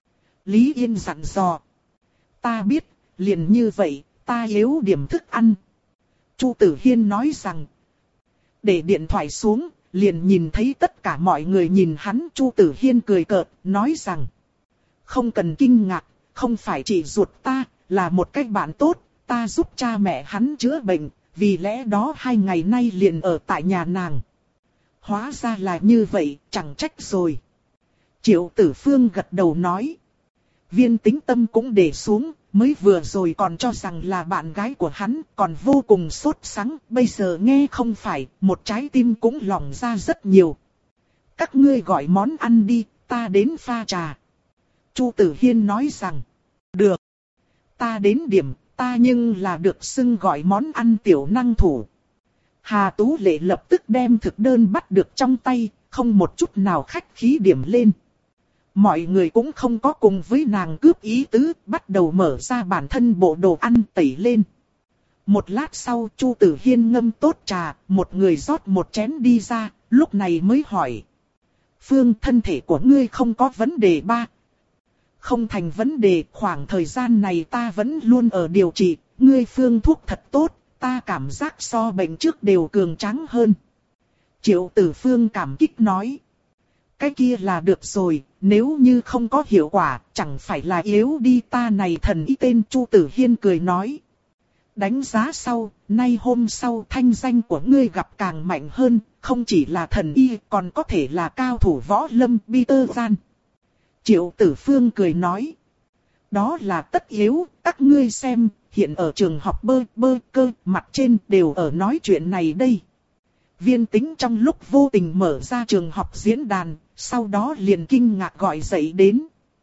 Lý Yên dặn dò. Ta biết, liền như vậy, ta yếu điểm thức ăn. Chu Tử Hiên nói rằng. Để điện thoại xuống, liền nhìn thấy tất cả mọi người nhìn hắn. Chu Tử Hiên cười cợt, nói rằng. Không cần kinh ngạc, không phải chỉ ruột ta, là một cách bạn tốt, ta giúp cha mẹ hắn chữa bệnh, vì lẽ đó hai ngày nay liền ở tại nhà nàng. Hóa ra là như vậy, chẳng trách rồi. Triệu Tử Phương gật đầu nói. Viên Tĩnh tâm cũng để xuống, mới vừa rồi còn cho rằng là bạn gái của hắn, còn vô cùng sốt sắng, bây giờ nghe không phải, một trái tim cũng lỏng ra rất nhiều. Các ngươi gọi món ăn đi, ta đến pha trà. Chu Tử Hiên nói rằng, được. Ta đến điểm, ta nhưng là được xưng gọi món ăn tiểu năng thủ. Hà Tú Lệ lập tức đem thực đơn bắt được trong tay, không một chút nào khách khí điểm lên. Mọi người cũng không có cùng với nàng cướp ý tứ, bắt đầu mở ra bản thân bộ đồ ăn tẩy lên. Một lát sau, Chu Tử Hiên ngâm tốt trà, một người rót một chén đi ra, lúc này mới hỏi. Phương, thân thể của ngươi không có vấn đề ba. Không thành vấn đề, khoảng thời gian này ta vẫn luôn ở điều trị, ngươi phương thuốc thật tốt, ta cảm giác so bệnh trước đều cường tráng hơn. Triệu Tử Phương cảm kích nói. Cái kia là được rồi, nếu như không có hiệu quả, chẳng phải là yếu đi ta này thần y tên. Chu Tử Hiên cười nói. Đánh giá sau, nay hôm sau thanh danh của ngươi gặp càng mạnh hơn, không chỉ là thần y, còn có thể là cao thủ võ lâm Peter Van. Triệu Tử Phương cười nói. Đó là tất yếu, các ngươi xem, hiện ở trường học bơ bơ cơ, mặt trên đều ở nói chuyện này đây. Viên Tĩnh trong lúc vô tình mở ra trường học diễn đàn, sau đó liền kinh ngạc gọi dậy đến.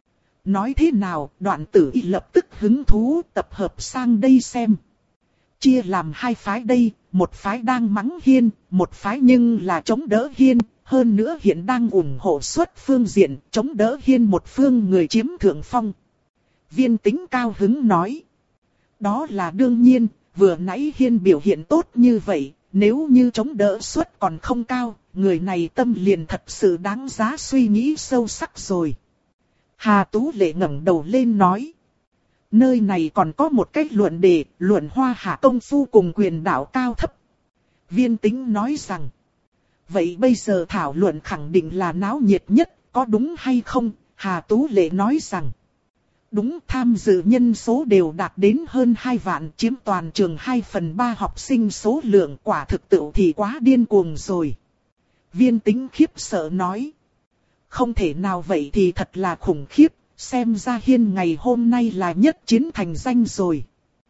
Nói thế nào, Đoạn Tử Y lập tức hứng thú tập hợp sang đây xem. Chia làm hai phái đây, một phái đang mắng Hiên, một phái nhưng là chống đỡ Hiên, hơn nữa hiện đang ủng hộ xuất phương diện, chống đỡ Hiên một phương người chiếm thượng phong. Viên Tĩnh cao hứng nói. Đó là đương nhiên, vừa nãy Hiên biểu hiện tốt như vậy, nếu như chống đỡ suất còn không cao, người này tâm liền thật sự đáng giá suy nghĩ sâu sắc rồi. Hà Tú Lệ ngẩng đầu lên nói. Nơi này còn có một cách luận đề, luận hoa hạ công phu cùng quyền đạo cao thấp. Viên Tĩnh nói rằng. Vậy bây giờ thảo luận khẳng định là náo nhiệt nhất, có đúng hay không? Hà Tú Lệ nói rằng. Đúng, tham dự nhân số đều đạt đến hơn hai vạn, chiếm toàn trường hai phần ba học sinh số lượng, quả thực tự thì quá điên cuồng rồi. Viên Tĩnh khiếp sợ nói. Không thể nào, vậy thì thật là khủng khiếp, xem ra Hiên ngày hôm nay là nhất chiến thành danh rồi.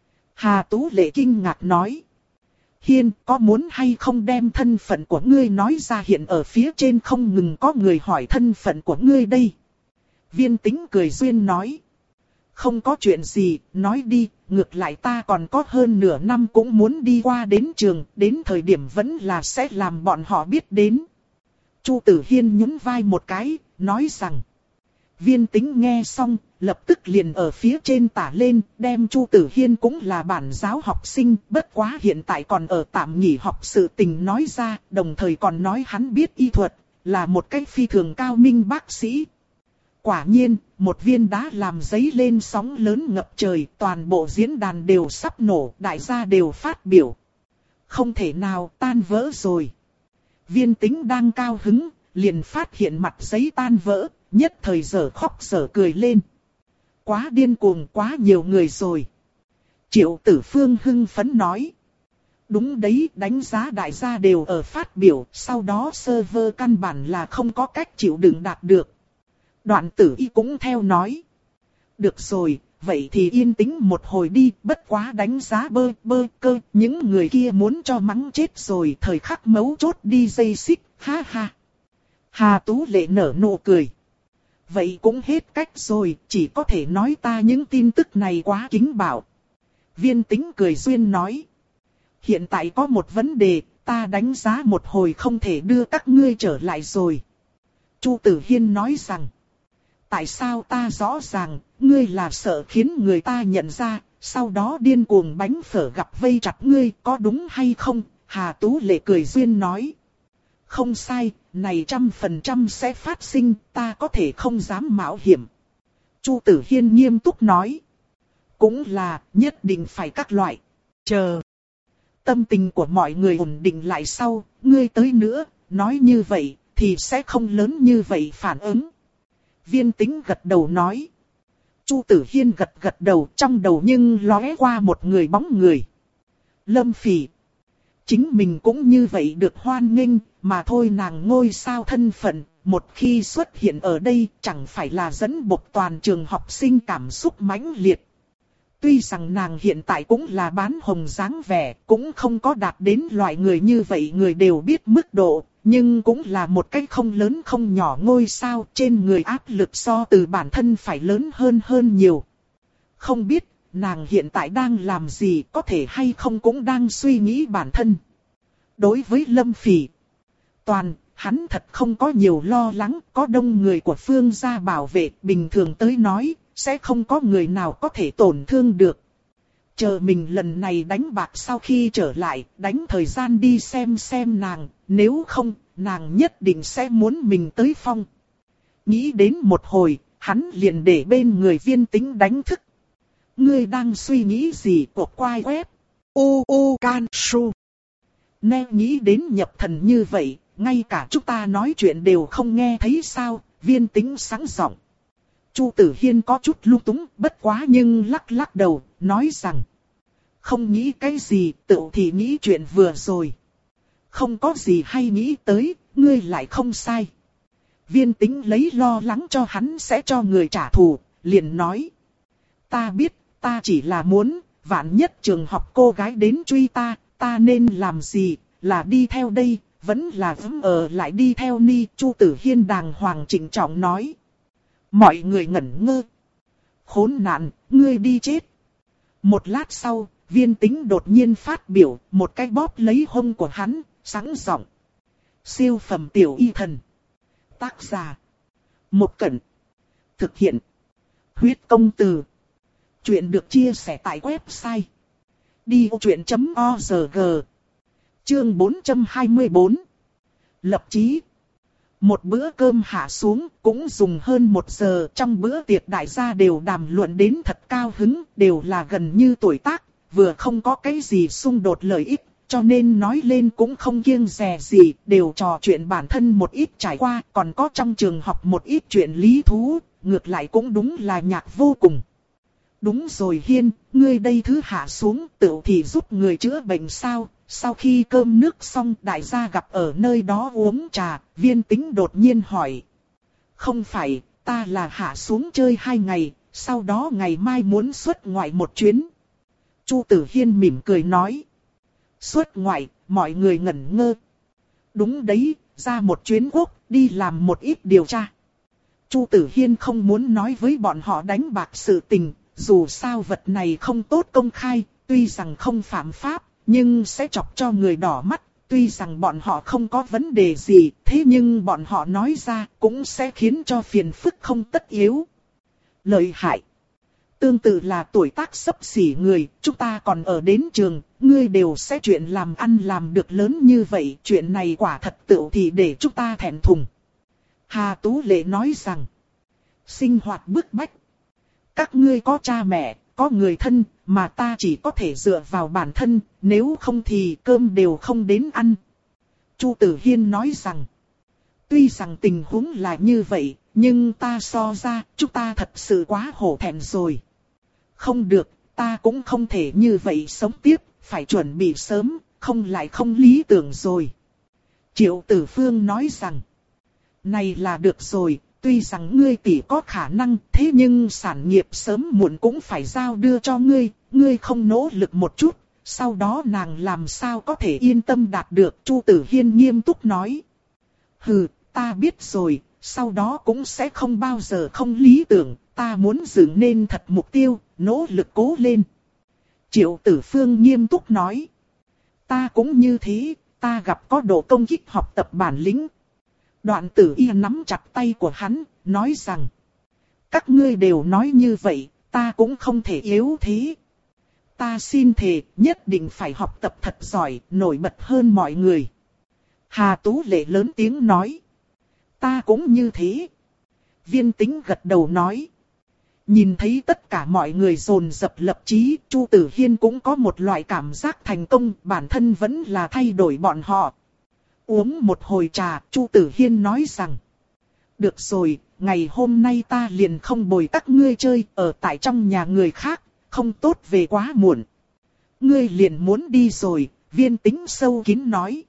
Hà Tú Lệ kinh ngạc nói. Hiên, có muốn hay không đem thân phận của ngươi nói ra, hiện ở phía trên không ngừng có người hỏi thân phận của ngươi đây. Viên Tĩnh cười duyên nói. Không có chuyện gì, nói đi, ngược lại ta còn có hơn nửa năm cũng muốn đi qua đến trường, đến thời điểm vẫn là sẽ làm bọn họ biết đến. Chu Tử Hiên nhún vai một cái, nói rằng. Viên Tĩnh nghe xong, lập tức liền ở phía trên tả lên, đem Chu Tử Hiên cũng là bản giáo học sinh, bất quá hiện tại còn ở tạm nghỉ học sự tình nói ra, đồng thời còn nói hắn biết y thuật, là một cách phi thường cao minh bác sĩ. Quả nhiên, một viên đá làm giấy lên sóng lớn ngập trời, toàn bộ diễn đàn đều sắp nổ, đại gia đều phát biểu. Không thể nào, tan vỡ rồi. Viên Tĩnh đang cao hứng, liền phát hiện mặt giấy tan vỡ, nhất thời dở khóc dở cười lên. Quá điên cuồng, quá nhiều người rồi. Triệu Tử Phương hưng phấn nói. Đúng đấy, đánh giá đại gia đều ở phát biểu, sau đó server căn bản là không có cách chịu đựng đạt được. Đoạn Tử Y cũng theo nói. Được rồi, vậy thì yên tĩnh một hồi đi, bất quá đánh giá bơ bơ cơ, những người kia muốn cho mắng chết rồi, thời khắc mấu chốt đi dây xích, ha ha. Hà Tú Lệ nở nụ cười. Vậy cũng hết cách rồi, chỉ có thể nói ta những tin tức này quá kính bạo. Viên Tĩnh cười duyên nói. Hiện tại có một vấn đề, ta đánh giá một hồi không thể đưa các ngươi trở lại rồi. Chu Tử Hiên nói rằng. Tại sao ta rõ ràng, ngươi là sợ khiến người ta nhận ra, sau đó điên cuồng bánh phở gặp vây chặt ngươi, có đúng hay không? Hà Tú Lệ cười duyên nói. Không sai, này trăm phần trăm sẽ phát sinh, ta có thể không dám mạo hiểm. Chu Tử Hiên nghiêm túc nói. Cũng là, nhất định phải các loại. Chờ. Tâm tình của mọi người ổn định lại sau, ngươi tới nữa, nói như vậy, thì sẽ không lớn như vậy phản ứng. Viên Tĩnh gật đầu nói. Chu Tử Hiên gật gật đầu, trong đầu nhưng lóe qua một người bóng người. Lâm Phỉ. Chính mình cũng như vậy được hoan nghênh, mà thôi nàng ngôi sao thân phận, một khi xuất hiện ở đây chẳng phải là dẫn bộc toàn trường học sinh cảm xúc mãnh liệt. Tuy rằng nàng hiện tại cũng là bán hồng dáng vẻ, cũng không có đạt đến loại người như vậy người đều biết mức độ, nhưng cũng là một cách không lớn không nhỏ ngôi sao, trên người áp lực so từ bản thân phải lớn hơn hơn nhiều. Không biết, nàng hiện tại đang làm gì, có thể hay không cũng đang suy nghĩ bản thân. Đối với Lâm Phỉ, toàn, hắn thật không có nhiều lo lắng, có đông người của Phương gia bảo vệ, bình thường tới nói, sẽ không có người nào có thể tổn thương được. Chờ mình lần này đánh bạc sau khi trở lại, đánh thời gian đi xem xem nàng, nếu không, nàng nhất định sẽ muốn mình tới phong. Nghĩ đến một hồi, hắn liền để bên người Viên Tĩnh đánh thức. Ngươi đang suy nghĩ gì của quai web? U U Can Su. Nghe nghĩ đến nhập thần như vậy, ngay cả chúng ta nói chuyện đều không nghe thấy sao? Viên Tĩnh sáng giọng. Chu Tử Hiên có chút lung túng, bất quá nhưng lắc lắc đầu, nói rằng. Không nghĩ cái gì, tự thì nghĩ chuyện vừa rồi. Không có gì hay nghĩ tới, ngươi lại không sai. Viên Tĩnh lấy lo lắng cho hắn sẽ cho người trả thù, liền nói. Ta biết, ta chỉ là muốn, vạn nhất trường học cô gái đến truy ta, ta nên làm gì, là đi theo đây, vẫn là vẫn ở lại đi theo Ni. Chu Tử Hiên đàng hoàng trịnh trọng nói. Mọi người ngẩn ngơ. Khốn nạn, ngươi đi chết. Một lát sau, Viên Tĩnh đột nhiên phát biểu, một cái bóp lấy hông của hắn, sẵn giọng. Siêu phẩm tiểu y thần. Tác giả. Một Cẩn. Thực hiện. Huyết công từ. Chuyện được chia sẻ tại website. đi vô chuyện chấm org. Chương bốn trăm hai mươi bốn. Lập chí. Một bữa cơm hạ xuống cũng dùng hơn một giờ. Trong bữa tiệc đại gia đều đàm luận đến thật cao hứng. Đều là gần như tuổi tác. Vừa không có cái gì xung đột lợi ích. Cho nên nói lên cũng không kiêng dè gì. Đều trò chuyện bản thân một ít trải qua. Còn có trong trường học một ít chuyện lý thú. Ngược lại cũng đúng là nhạc vô cùng. Đúng rồi Hiên, ngươi đây thứ hạ xuống tựu thì giúp người chữa bệnh sao? Sau khi cơm nước xong đại gia gặp ở nơi đó uống trà, Viên Tĩnh đột nhiên hỏi. Không phải, ta là hạ xuống chơi hai ngày, sau đó ngày mai muốn xuất ngoại một chuyến. Chu Tử Hiên mỉm cười nói. Xuất ngoại, mọi người ngẩn ngơ. Đúng đấy, ra một chuyến quốc, đi làm một ít điều tra. Chu Tử Hiên không muốn nói với bọn họ đánh bạc sự tình. Dù sao vật này không tốt công khai, tuy rằng không phạm pháp, nhưng sẽ chọc cho người đỏ mắt. Tuy rằng bọn họ không có vấn đề gì, thế nhưng bọn họ nói ra cũng sẽ khiến cho phiền phức không tất yếu. Lợi hại. Tương tự là tuổi tác xấp xỉ người, chúng ta còn ở đến trường, ngươi đều sẽ chuyện làm ăn làm được lớn như vậy. Chuyện này quả thật tựu thì để chúng ta thẹn thùng. Hà Tú Lệ nói rằng, sinh hoạt bức bách. Các ngươi có cha mẹ, có người thân, mà ta chỉ có thể dựa vào bản thân, nếu không thì cơm đều không đến ăn. Chu Tử Hiên nói rằng, tuy rằng tình huống là như vậy, nhưng ta so ra, chúng ta thật sự quá hổ thẹn rồi. Không được, ta cũng không thể như vậy sống tiếp, phải chuẩn bị sớm, không lại không lý tưởng rồi. Triệu Tử Phương nói rằng, này là được rồi. Tuy rằng ngươi tỷ có khả năng, thế nhưng sản nghiệp sớm muộn cũng phải giao đưa cho ngươi, ngươi không nỗ lực một chút, sau đó nàng làm sao có thể yên tâm đạt được. Chu Tử Hiên nghiêm túc nói. Hừ, ta biết rồi, sau đó cũng sẽ không bao giờ không lý tưởng, ta muốn dựng nên thật mục tiêu, nỗ lực cố lên. Triệu Tử Phương nghiêm túc nói. Ta cũng như thế, ta gặp có độ công kích học tập bản lĩnh. Đoạn Tử Y nắm chặt tay của hắn, nói rằng. Các ngươi đều nói như vậy, ta cũng không thể yếu thế. Ta xin thề, nhất định phải học tập thật giỏi, nổi bật hơn mọi người. Hà Tú Lệ lớn tiếng nói. Ta cũng như thế. Viên Tĩnh gật đầu nói. Nhìn thấy tất cả mọi người dồn dập lập chí, Chu Tử Hiên cũng có một loại cảm giác thành công, bản thân vẫn là thay đổi bọn họ. Uống một hồi trà, Chu Tử Hiên nói rằng. Được rồi, ngày hôm nay ta liền không bồi các ngươi chơi, ở tại trong nhà người khác, không tốt về quá muộn. Ngươi liền muốn đi rồi, Viên Tĩnh sâu kín nói.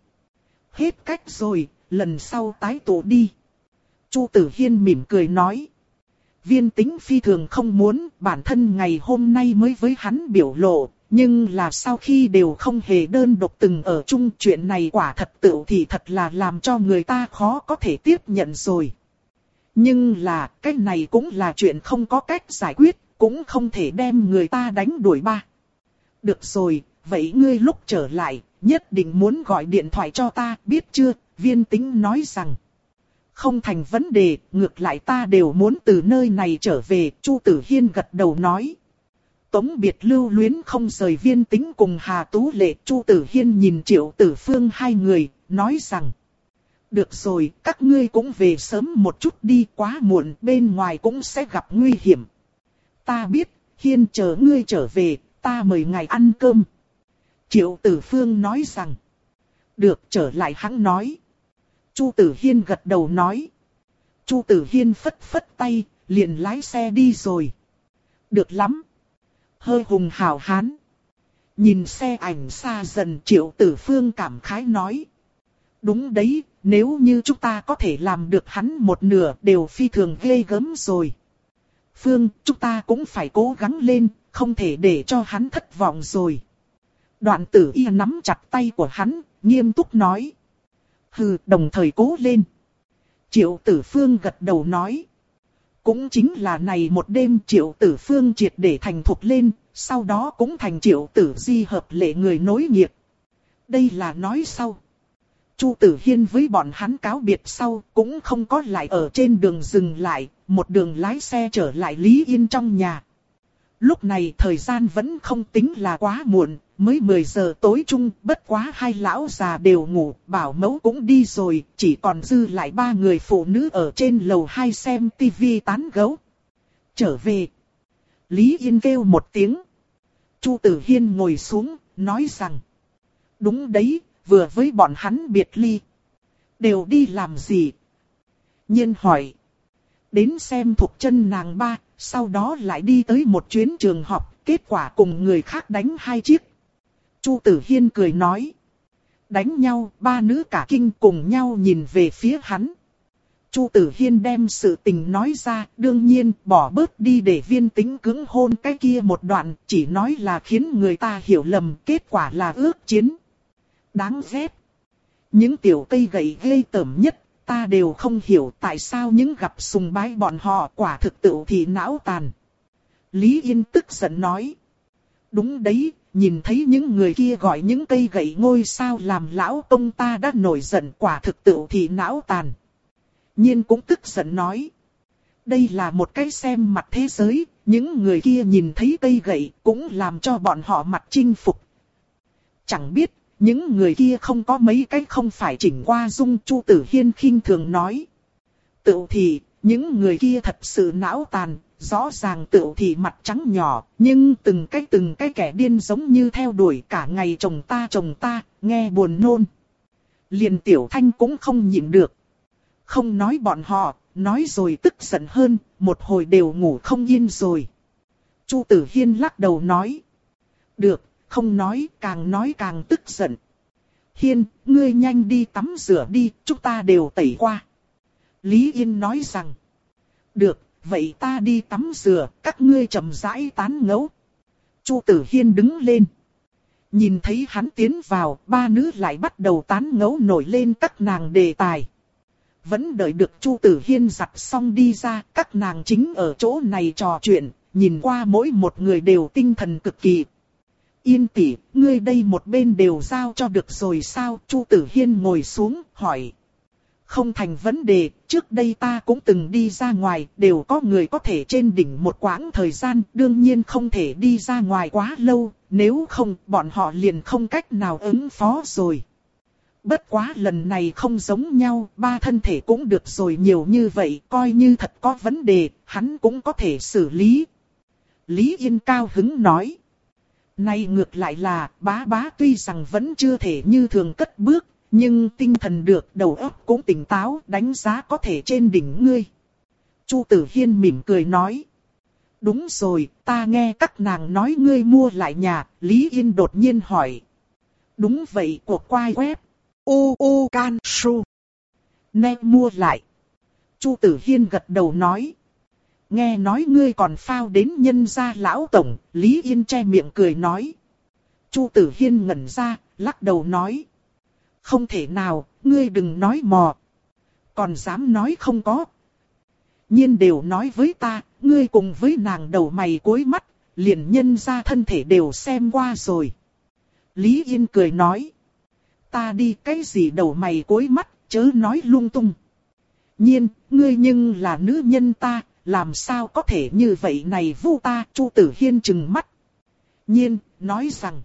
Hết cách rồi, lần sau tái tụ đi. Chu Tử Hiên mỉm cười nói. Viên Tĩnh phi thường không muốn, bản thân ngày hôm nay mới với hắn biểu lộ. Nhưng là sau khi đều không hề đơn độc từng ở chung, chuyện này quả thật tựu thì thật là làm cho người ta khó có thể tiếp nhận rồi. Nhưng là, cái này cũng là chuyện không có cách giải quyết, cũng không thể đem người ta đánh đuổi ba. Được rồi, vậy ngươi lúc trở lại, nhất định muốn gọi điện thoại cho ta, biết chưa? Viên Tĩnh nói rằng. Không thành vấn đề, ngược lại ta đều muốn từ nơi này trở về, Chu Tử Hiên gật đầu nói. Tống biệt lưu luyến không rời Viên Tĩnh cùng Hà Tú Lệ. Chu Tử Hiên nhìn Triệu Tử Phương hai người, nói rằng. Được rồi, các ngươi cũng về sớm một chút đi, quá muộn, bên ngoài cũng sẽ gặp nguy hiểm. Ta biết, Hiên chờ ngươi trở về, ta mời ngài ăn cơm. Triệu Tử Phương nói rằng. Được, trở lại hắn nói. Chu Tử Hiên gật đầu nói. Chu Tử Hiên phất phất tay, liền lái xe đi rồi. Được lắm. Hơi hùng hào hán. Nhìn xe ảnh xa dần, Triệu Tử Phương cảm khái nói. Đúng đấy, nếu như chúng ta có thể làm được hắn một nửa đều phi thường ghê gớm rồi. Phương, chúng ta cũng phải cố gắng lên, không thể để cho hắn thất vọng rồi. Đoạn Tử Y nắm chặt tay của hắn, nghiêm túc nói. Hừ, đồng thời cố lên. Triệu Tử Phương gật đầu nói. Cũng chính là này một đêm Triệu Tử Phương triệt để thành thục lên, sau đó cũng thành Triệu Tử Di hợp lệ người nối nghiệp. Đây là nói sau. Chu Tử Hiên với bọn hắn cáo biệt sau cũng không có lại ở trên đường dừng lại, một đường lái xe trở lại Lý Yên trong nhà. Lúc này thời gian vẫn không tính là quá muộn, mới mười giờ tối chung, bất quá hai lão già đều ngủ, bảo mẫu cũng đi rồi, chỉ còn dư lại ba người phụ nữ ở trên lầu hai xem tivi tán gẫu. Trở về. Lý Yên kêu một tiếng. Chu Tử Hiên ngồi xuống, nói rằng. Đúng đấy, vừa với bọn hắn biệt ly. Đều đi làm gì? Nhiên hỏi. Đến xem Thục Chân nàng ba, sau đó lại đi tới một chuyến trường học, kết quả cùng người khác đánh hai chiếc. Chu Tử Hiên cười nói. Đánh nhau, ba nữ cả kinh cùng nhau nhìn về phía hắn. Chu Tử Hiên đem sự tình nói ra, đương nhiên bỏ bớt đi để Viên Tĩnh cứng hôn cái kia một đoạn, chỉ nói là khiến người ta hiểu lầm, kết quả là ước chiến. Đáng ghét. Những tiểu cây gậy ghê tởm nhất, ta đều không hiểu tại sao những gặp sùng bái bọn họ quả thực tự thì não tàn. Lý Yên tức giận nói. Đúng đấy, nhìn thấy những người kia gọi những cây gậy ngôi sao làm lão công ta đã nổi giận, quả thực tự thì não tàn. Nhiên cũng tức giận nói. Đây là một cái xem mặt thế giới, những người kia nhìn thấy cây gậy cũng làm cho bọn họ mặt chinh phục. Chẳng biết, những người kia không có mấy cái không phải chỉnh qua dung. Chu Tử Hiên khinh thường nói. Tự thì, những người kia thật sự não tàn, rõ ràng tự thì mặt trắng nhỏ, nhưng từng cái từng cái kẻ điên giống như theo đuổi cả ngày chồng ta chồng ta, nghe buồn nôn. Liền Tiểu Thanh cũng không nhịn được. Không nói bọn họ, nói rồi tức giận hơn, một hồi đều ngủ không yên rồi. Chu Tử Hiên lắc đầu nói. Được, không nói, càng nói càng tức giận. Hiên, ngươi nhanh đi tắm rửa đi, chúng ta đều tẩy qua. Lý Yên nói rằng. Được, vậy ta đi tắm rửa, các ngươi chậm rãi tán gẫu. Chu Tử Hiên đứng lên. Nhìn thấy hắn tiến vào, ba nữ lại bắt đầu tán gẫu nổi lên các nàng đề tài. Vẫn đợi được Chu Tử Hiên giặt xong đi ra, các nàng chính ở chỗ này trò chuyện, nhìn qua mỗi một người đều tinh thần cực kỳ. Yên tỷ, ngươi đây một bên đều giao cho được rồi sao? Chu Tử Hiên ngồi xuống, hỏi. Không thành vấn đề, trước đây ta cũng từng đi ra ngoài, đều có người có thể trên đỉnh một quãng thời gian, đương nhiên không thể đi ra ngoài quá lâu, nếu không, bọn họ liền không cách nào ứng phó rồi. Bất quá lần này không giống nhau, ba thân thể cũng được rồi nhiều như vậy, coi như thật có vấn đề, hắn cũng có thể xử lý. Lý Yên cao hứng nói. Nay ngược lại là, bá bá tuy rằng vẫn chưa thể như thường cất bước, nhưng tinh thần được, đầu óc cũng tỉnh táo, đánh giá có thể trên đỉnh ngươi. Chu Tử Hiên mỉm cười nói. Đúng rồi, ta nghe các nàng nói ngươi mua lại nhà, Lý Yên đột nhiên hỏi. Đúng vậy, cuộc quay web. U U Can Su. Nè mua lại. Chu Tử Hiên gật đầu nói. Nghe nói ngươi còn phao đến nhân gia lão tổng, Lý Yên che miệng cười nói. Chu Tử Hiên ngẩn ra, lắc đầu nói. Không thể nào, ngươi đừng nói mò. Còn dám nói không có. Nhiên đều nói với ta, ngươi cùng với nàng đầu mày cối mắt, liền nhân gia thân thể đều xem qua rồi. Lý Yên cười nói. Ta đi cái gì đầu mày cối mắt, chớ nói lung tung. Nhiên, ngươi nhưng là nữ nhân ta, làm sao có thể như vậy này vu ta? Chu Tử Hiên trừng mắt. Nhiên, nói rằng.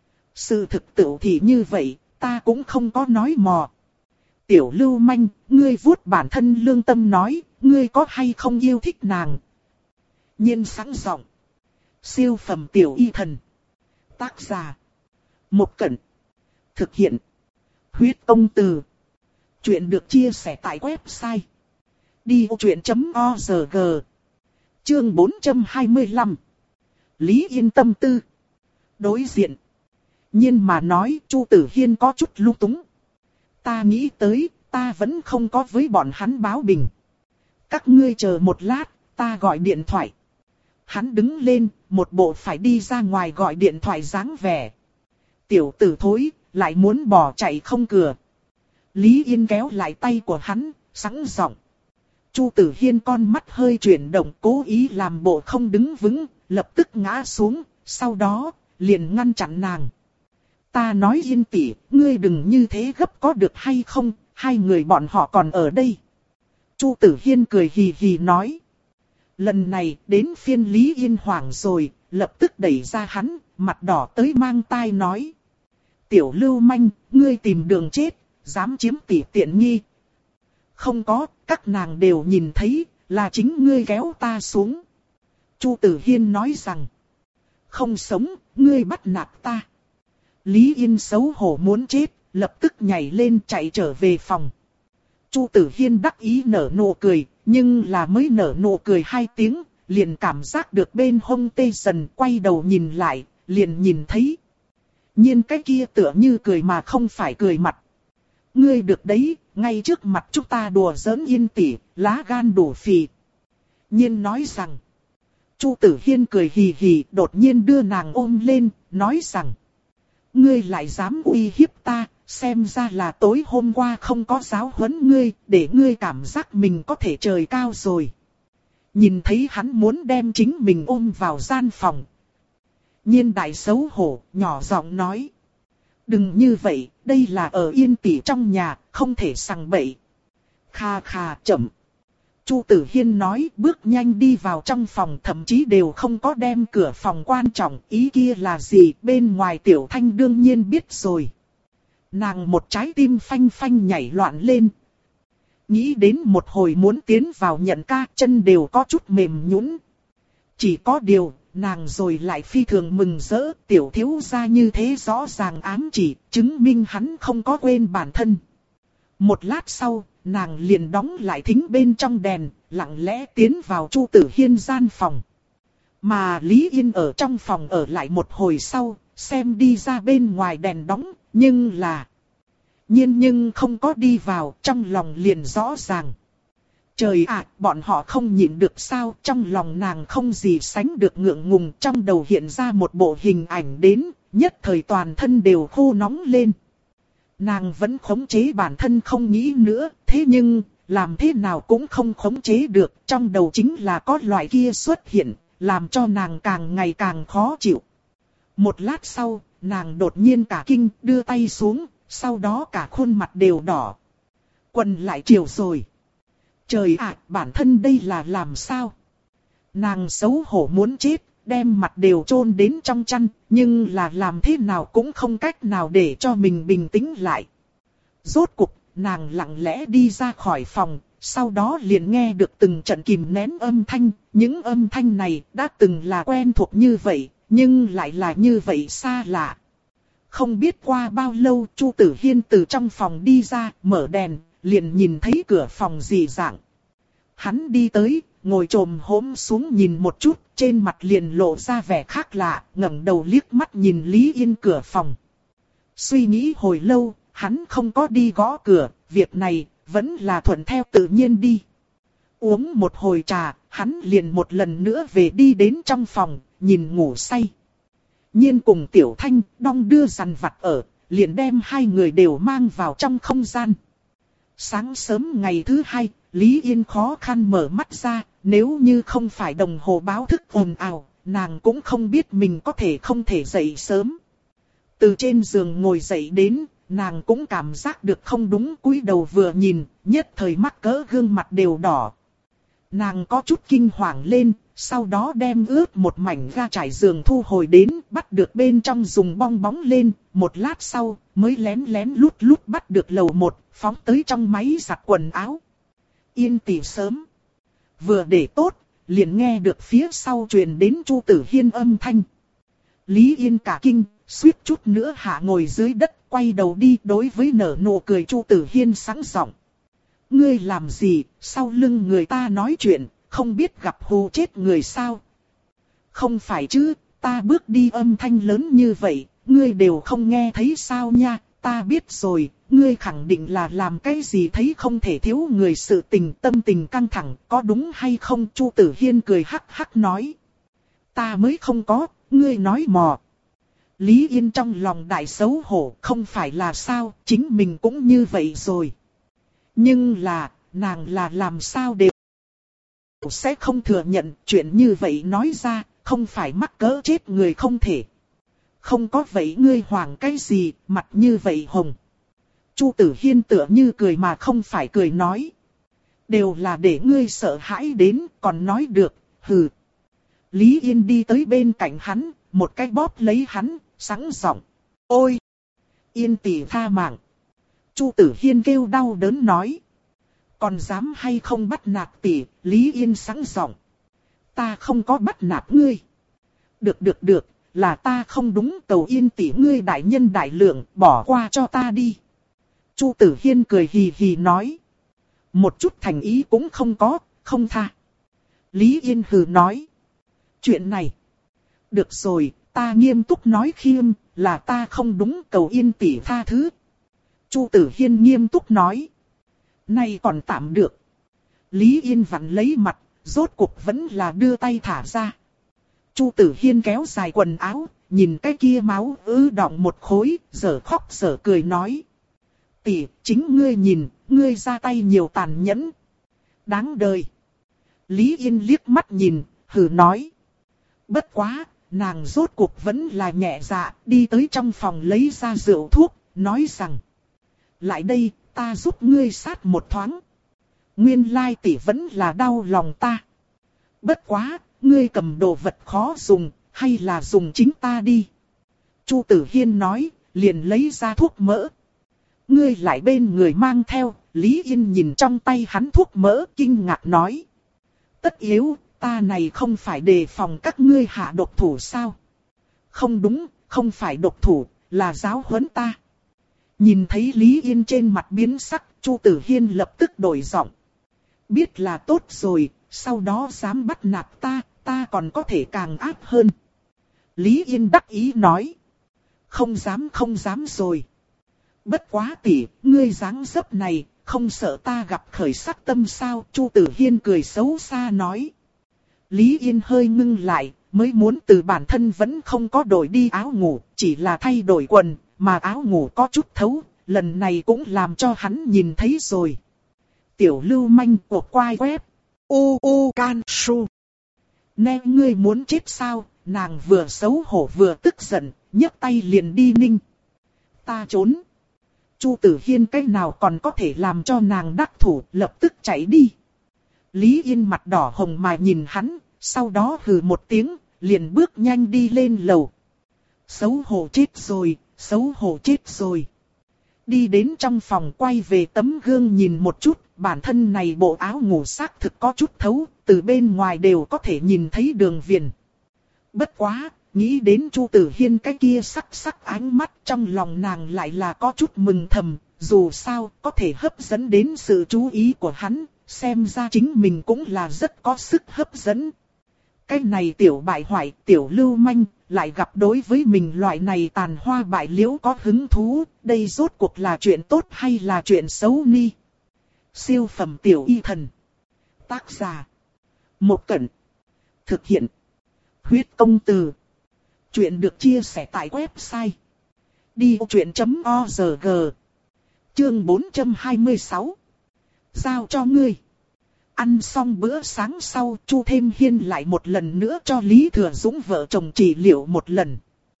Sự thực tự thì như vậy, ta cũng không có nói mò. Tiểu lưu manh, ngươi vuốt bản thân lương tâm nói, ngươi có hay không yêu thích nàng? Nhiên sáng giọng. Siêu phẩm tiểu y thần. Tác giả. Một Cẩn. Thực hiện. Huyết Công Từ. Chuyện được chia sẻ tại website đi ô chuyện chấm org. Chương bốn trăm hai mươi lăm. Lý Yên tâm tư. Đối diện. Nhiên mà nói, Chu Tử Hiên có chút lung túng. Ta nghĩ tới, ta vẫn không có với bọn hắn báo bình. Các ngươi chờ một lát, ta gọi điện thoại. Hắn đứng lên, một bộ phải đi ra ngoài gọi điện thoại dáng vẻ. Tiểu tử thối, lại muốn bỏ chạy không cửa. Lý Yên kéo lại tay của hắn, sẵn giọng. Chu Tử Hiên con mắt hơi chuyển động, cố ý làm bộ không đứng vững, lập tức ngã xuống, sau đó, liền ngăn chặn nàng. Ta nói Yên tỷ, ngươi đừng như thế gấp có được hay không, hai người bọn họ còn ở đây. Chu Tử Hiên cười hì hì nói. Lần này đến phiên Lý Yên hoảng rồi, lập tức đẩy ra hắn, mặt đỏ tới mang tai nói. Tiểu lưu manh, ngươi tìm đường chết, dám chiếm tỷ tiện nghi. Không có, các nàng đều nhìn thấy, là chính ngươi kéo ta xuống. Chu Tử Hiên nói rằng. Không sống, ngươi bắt nạt ta. Lý Yên xấu hổ muốn chết, lập tức nhảy lên chạy trở về phòng. Chu Tử Hiên đắc ý nở nụ cười, nhưng là mới nở nụ cười hai tiếng, liền cảm giác được bên hông tê dần, quay đầu nhìn lại, liền nhìn thấy. Nhiên cái kia tựa như cười mà không phải cười mặt. Ngươi được đấy, ngay trước mặt chúng ta đùa giỡn Yên tỷ, lá gan đủ phì. Nhiên nói rằng. Chu Tử Hiên cười hì hì, đột nhiên đưa nàng ôm lên, nói rằng. Ngươi lại dám uy hiếp ta, xem ra là tối hôm qua không có giáo huấn ngươi, để ngươi cảm giác mình có thể trời cao rồi. Nhìn thấy hắn muốn đem chính mình ôm vào gian phòng. Nhiên đại xấu hổ, nhỏ giọng nói. Đừng như vậy, đây là ở Yên tỷ trong nhà, không thể sằng bậy. Kha kha chậm. Chu Tử Hiên nói bước nhanh đi vào trong phòng, thậm chí đều không có đem cửa phòng quan trọng, ý kia là gì, bên ngoài Tiểu Thanh đương nhiên biết rồi. Nàng một trái tim phanh phanh nhảy loạn lên. Nghĩ đến một hồi muốn tiến vào nhận ca, chân đều có chút mềm nhũn. Chỉ có điều, nàng rồi lại phi thường mừng rỡ, tiểu thiếu gia như thế rõ ràng ám chỉ, chứng minh hắn không có quên bản thân. Một lát sau, nàng liền đóng lại thính bên trong đèn, lặng lẽ tiến vào Chu Tử Hiên gian phòng. Mà Lý Yên ở trong phòng ở lại một hồi sau, xem đi ra bên ngoài đèn đóng, nhưng là... Nhiên nhưng không có đi vào, trong lòng liền rõ ràng. Trời ạ, bọn họ không nhịn được sao, trong lòng nàng không gì sánh được ngượng ngùng, trong đầu hiện ra một bộ hình ảnh đến, nhất thời toàn thân đều khô nóng lên. Nàng vẫn khống chế bản thân không nghĩ nữa, thế nhưng, làm thế nào cũng không khống chế được, trong đầu chính là có loại kia xuất hiện, làm cho nàng càng ngày càng khó chịu. Một lát sau, nàng đột nhiên cả kinh, đưa tay xuống, sau đó cả khuôn mặt đều đỏ. Quần lại chiều rồi. Trời ạ, bản thân đây là làm sao? Nàng xấu hổ muốn chết, đem mặt đều chôn đến trong chăn, nhưng là làm thế nào cũng không cách nào để cho mình bình tĩnh lại. Rốt cục, nàng lặng lẽ đi ra khỏi phòng, sau đó liền nghe được từng trận kìm nén âm thanh, những âm thanh này đã từng là quen thuộc như vậy, nhưng lại là như vậy xa lạ. Không biết qua bao lâu Chu Tử Hiên từ trong phòng đi ra, mở đèn, liền nhìn thấy cửa phòng dị dạng. Hắn đi tới, ngồi trồm hổm xuống nhìn một chút, trên mặt liền lộ ra vẻ khác lạ, ngẩng đầu liếc mắt nhìn Lý Yên cửa phòng. Suy nghĩ hồi lâu, hắn không có đi gõ cửa, việc này vẫn là thuận theo tự nhiên đi. Uống một hồi trà, hắn liền một lần nữa về đi đến trong phòng, nhìn ngủ say. Nhiên cùng Tiểu Thanh đong đưa dằn vặt ở, liền đem hai người đều mang vào trong không gian. Sáng sớm ngày thứ hai, Lý Yên khó khăn mở mắt ra, nếu như không phải đồng hồ báo thức ồn ào, nàng cũng không biết mình có thể không thể dậy sớm. Từ trên giường ngồi dậy đến, nàng cũng cảm giác được không đúng, cúi đầu vừa nhìn, nhất thời mắc cỡ gương mặt đều đỏ. Nàng có chút kinh hoàng lên, sau đó đem ướt một mảnh ga trải giường thu hồi đến, bắt được bên trong dùng bong bóng lên, một lát sau, mới lén lén lút lút bắt được lầu một, phóng tới trong máy giặt quần áo. Yên tỷ sớm. Vừa để tốt, liền nghe được phía sau truyền đến Chu Tử Hiên âm thanh. Lý Yên cả kinh, suýt chút nữa hạ ngồi dưới đất, quay đầu đi đối với nở nụ cười Chu Tử Hiên sáng giọng. Ngươi làm gì, sau lưng người ta nói chuyện, không biết gặp hù chết người sao? Không phải chứ, ta bước đi âm thanh lớn như vậy, ngươi đều không nghe thấy sao nha, ta biết rồi, ngươi khẳng định là làm cái gì thấy không thể thiếu người, sự tình tâm tình căng thẳng, có đúng hay không? Chu Tử Hiên cười hắc hắc nói. Ta mới không có, ngươi nói mò. Lý Yên trong lòng đại xấu hổ, không phải là sao, chính mình cũng như vậy rồi. Nhưng là, nàng là làm sao đều sẽ không thừa nhận chuyện như vậy nói ra, không phải mắc cỡ chết người không thể. Không có vậy ngươi hoảng cái gì, mặt như vậy hồng. Chu Tử Hiên tựa như cười mà không phải cười nói. Đều là để ngươi sợ hãi đến, còn nói được, hừ. Lý Yên đi tới bên cạnh hắn, một cái bóp lấy hắn, sẵn giọng. Ôi! Yên tỷ tha mạng. Chu Tử Hiên kêu đau đớn nói. Còn dám hay không bắt nạt tỷ, Lý Yên sẵn giọng. Ta không có bắt nạt ngươi. Được được được, là ta không đúng, cầu Yên tỷ ngươi đại nhân đại lượng, bỏ qua cho ta đi. Chu Tử Hiên cười hì hì nói. Một chút thành ý cũng không có, không tha. Lý Yên hừ nói. Chuyện này. Được rồi, ta nghiêm túc nói khiêm, là ta không đúng, cầu Yên tỷ tha thứ. Chu Tử Hiên nghiêm túc nói. Này còn tạm được. Lý Yên vặn lấy mặt, rốt cuộc vẫn là đưa tay thả ra. Chu Tử Hiên kéo dài quần áo, nhìn cái kia máu ứ đọng một khối, giờ khóc giờ cười nói. Tỷ, chính ngươi nhìn, ngươi ra tay nhiều tàn nhẫn. Đáng đời. Lý Yên liếc mắt nhìn, hừ nói. Bất quá, nàng rốt cuộc vẫn là nhẹ dạ, đi tới trong phòng lấy ra rượu thuốc, nói rằng. Lại đây, ta giúp ngươi sát một thoáng. Nguyên lai tỷ vẫn là đau lòng ta. Bất quá, ngươi cầm đồ vật khó dùng, hay là dùng chính ta đi. Chu Tử Hiên nói, liền lấy ra thuốc mỡ. Ngươi lại bên người mang theo, Lý Yên nhìn trong tay hắn thuốc mỡ kinh ngạc nói. Tất yếu, ta này không phải đề phòng các ngươi hạ độc thủ sao? Không đúng, không phải độc thủ, là giáo huấn ta. Nhìn thấy Lý Yên trên mặt biến sắc, Chu Tử Hiên lập tức đổi giọng. Biết là tốt rồi, sau đó dám bắt nạt ta, ta còn có thể càng ác hơn. Lý Yên đắc ý nói. Không dám không dám rồi. Bất quá tỷ, ngươi dáng dấp này, không sợ ta gặp khởi sắc tâm sao? Chu Tử Hiên cười xấu xa nói. Lý Yên hơi ngưng lại, mới muốn từ bản thân vẫn không có đổi đi áo ngủ, chỉ là thay đổi quần, mà áo ngủ có chút thấu, lần này cũng làm cho hắn nhìn thấy rồi. Tiểu lưu manh của quai web. U U Can Su. Nè ngươi muốn chết sao? Nàng vừa xấu hổ vừa tức giận, nhấc tay liền đi ninh. Ta trốn. Chu Tử Hiên cái nào còn có thể làm cho nàng đắc thủ, lập tức chạy đi. Lý Yên mặt đỏ hồng mà nhìn hắn, sau đó hừ một tiếng, liền bước nhanh đi lên lầu. Xấu hổ chết rồi, xấu hổ chết rồi. Đi đến trong phòng quay về tấm gương nhìn một chút, bản thân này bộ áo ngủ xác thực có chút thấu, từ bên ngoài đều có thể nhìn thấy đường viền. Bất quá, nghĩ đến Chu Tử Hiên cái kia sắc sắc ánh mắt, trong lòng nàng lại là có chút mừng thầm, dù sao có thể hấp dẫn đến sự chú ý của hắn, xem ra chính mình cũng là rất có sức hấp dẫn. Cái này tiểu bại hoại, tiểu lưu manh, lại gặp đối với mình loại này tàn hoa bại liễu có hứng thú, đây rốt cuộc là chuyện tốt hay là chuyện xấu ni? Siêu phẩm tiểu y thần. Tác giả. Một Cẩn. Thực hiện. Huyết công từ. Chuyện được chia sẻ tại website. đi ô chuyện chấm org. Chương bốn trăm hai mươi sáu. Giao cho ngươi. Ăn xong bữa sáng sau, Chu Thêm Hiên lại một lần nữa cho Lý Thừa Dũng vợ chồng trị liệu một lần.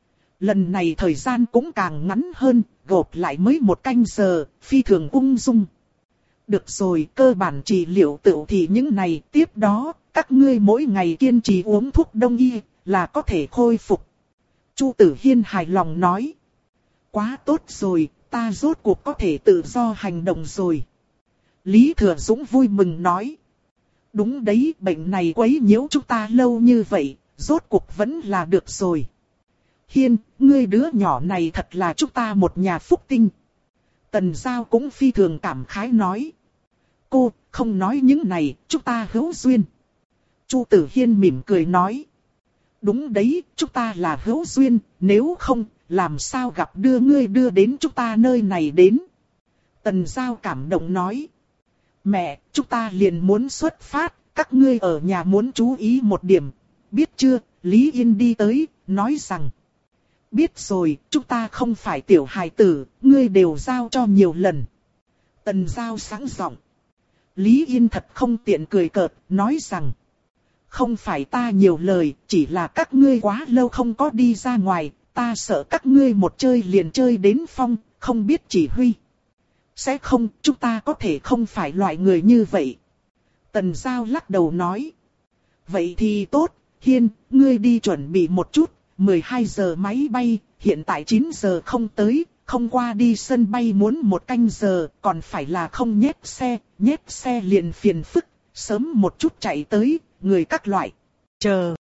Lần này thời gian cũng càng ngắn hơn, gộp lại mới một canh giờ, phi thường ung dung. Được rồi, cơ bản trị liệu tựu thì những này, tiếp đó, các ngươi mỗi ngày kiên trì uống thuốc đông y, là có thể khôi phục. Chu Tử Hiên hài lòng nói. Quá tốt rồi, ta rốt cuộc có thể tự do hành động rồi. Lý Thừa Dũng vui mừng nói. Đúng đấy, bệnh này quấy nhiễu chúng ta lâu như vậy, rốt cuộc vẫn là được rồi. Hiên, ngươi đứa nhỏ này thật là chúng ta một nhà phúc tinh. Tần Giao cũng phi thường cảm khái nói. Cô, không nói những này, chúng ta hữu duyên. Chu Tử Hiên mỉm cười nói. Đúng đấy, chúng ta là hữu duyên, nếu không, làm sao gặp đưa ngươi đưa đến chúng ta nơi này đến. Tần Giao cảm động nói. Mẹ, chúng ta liền muốn xuất phát, các ngươi ở nhà muốn chú ý một điểm. Biết chưa, Lý Yên đi tới, nói rằng. Biết rồi, chúng ta không phải tiểu hài tử, ngươi đều giao cho nhiều lần. Tần Giao sáng giọng. Lý Yên thật không tiện cười cợt, nói rằng. Không phải ta nhiều lời, chỉ là các ngươi quá lâu không có đi ra ngoài, ta sợ các ngươi một chơi liền chơi đến phong, không biết chỉ huy. Sẽ không, chúng ta có thể không phải loại người như vậy. Tần Giao lắc đầu nói. Vậy thì tốt, Hiên, ngươi đi chuẩn bị một chút, mười hai giờ máy bay, hiện tại chín giờ không tới, không qua đi sân bay muốn một canh giờ, còn phải là không nhét xe, nhét xe liền phiền phức, sớm một chút chạy tới, người các loại. Chờ.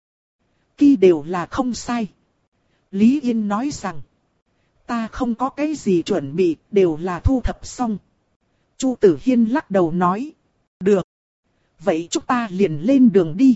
Kỳ đều là không sai. Lý Yên nói rằng. Ta không có cái gì chuẩn bị, đều là thu thập xong. Chu Tử Hiên lắc đầu nói. Được. Vậy chúng ta liền lên đường đi.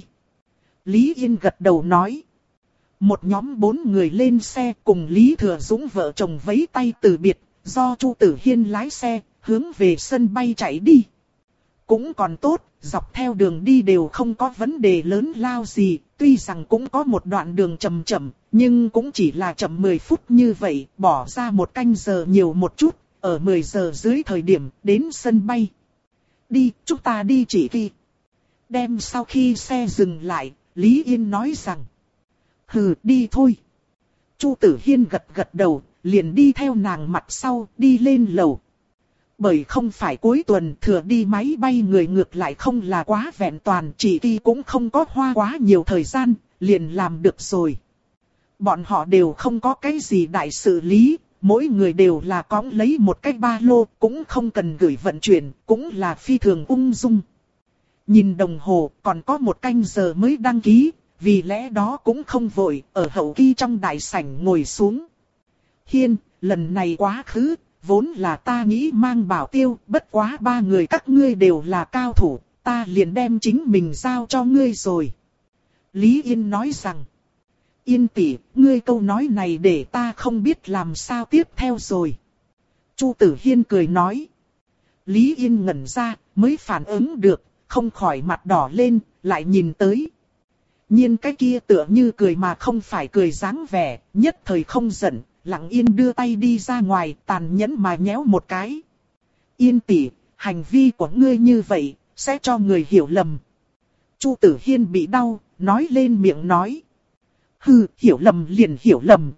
Lý Yên gật đầu nói. Một nhóm bốn người lên xe cùng Lý Thừa Dũng vợ chồng vẫy tay từ biệt, do Chu Tử Hiên lái xe, hướng về sân bay chạy đi. Cũng còn tốt, dọc theo đường đi đều không có vấn đề lớn lao gì, tuy rằng cũng có một đoạn đường chậm chậm, nhưng cũng chỉ là chậm mười phút như vậy, bỏ ra một canh giờ nhiều một chút, ở mười giờ dưới thời điểm đến sân bay. Đi, chúng ta đi chỉ kỳ. Đem sau khi xe dừng lại, Lý Yên nói rằng. Hừ, đi thôi. Chu Tử Hiên gật gật đầu, liền đi theo nàng mặt sau, đi lên lầu. Bởi không phải cuối tuần thừa đi máy bay người ngược lại không là quá vẹn toàn, chỉ khi cũng không có hoa quá nhiều thời gian, liền làm được rồi. Bọn họ đều không có cái gì đại sự lý, mỗi người đều là cõng lấy một cái ba lô, cũng không cần gửi vận chuyển, cũng là phi thường ung dung. Nhìn đồng hồ còn có một canh giờ mới đăng ký, vì lẽ đó cũng không vội, ở hậu kỳ trong đại sảnh ngồi xuống. Hiên, lần này quá khứ, vốn là ta nghĩ mang bảo tiêu, bất quá ba người các ngươi đều là cao thủ, ta liền đem chính mình giao cho ngươi rồi. Lý Yên nói rằng, Yên tỷ, ngươi câu nói này để ta không biết làm sao tiếp theo rồi. Chu Tử Hiên cười nói. Lý Yên ngẩn ra, mới phản ứng được, không khỏi mặt đỏ lên, lại nhìn tới. Nhiên cái kia tựa như cười mà không phải cười dáng vẻ, nhất thời không giận, lặng yên đưa tay đi ra ngoài, tàn nhẫn mà nhéo một cái. Yên tỷ, hành vi của ngươi như vậy, sẽ cho người hiểu lầm. Chu Tử Hiên bị đau, nói lên miệng nói. Hừ, hiểu lầm liền hiểu lầm.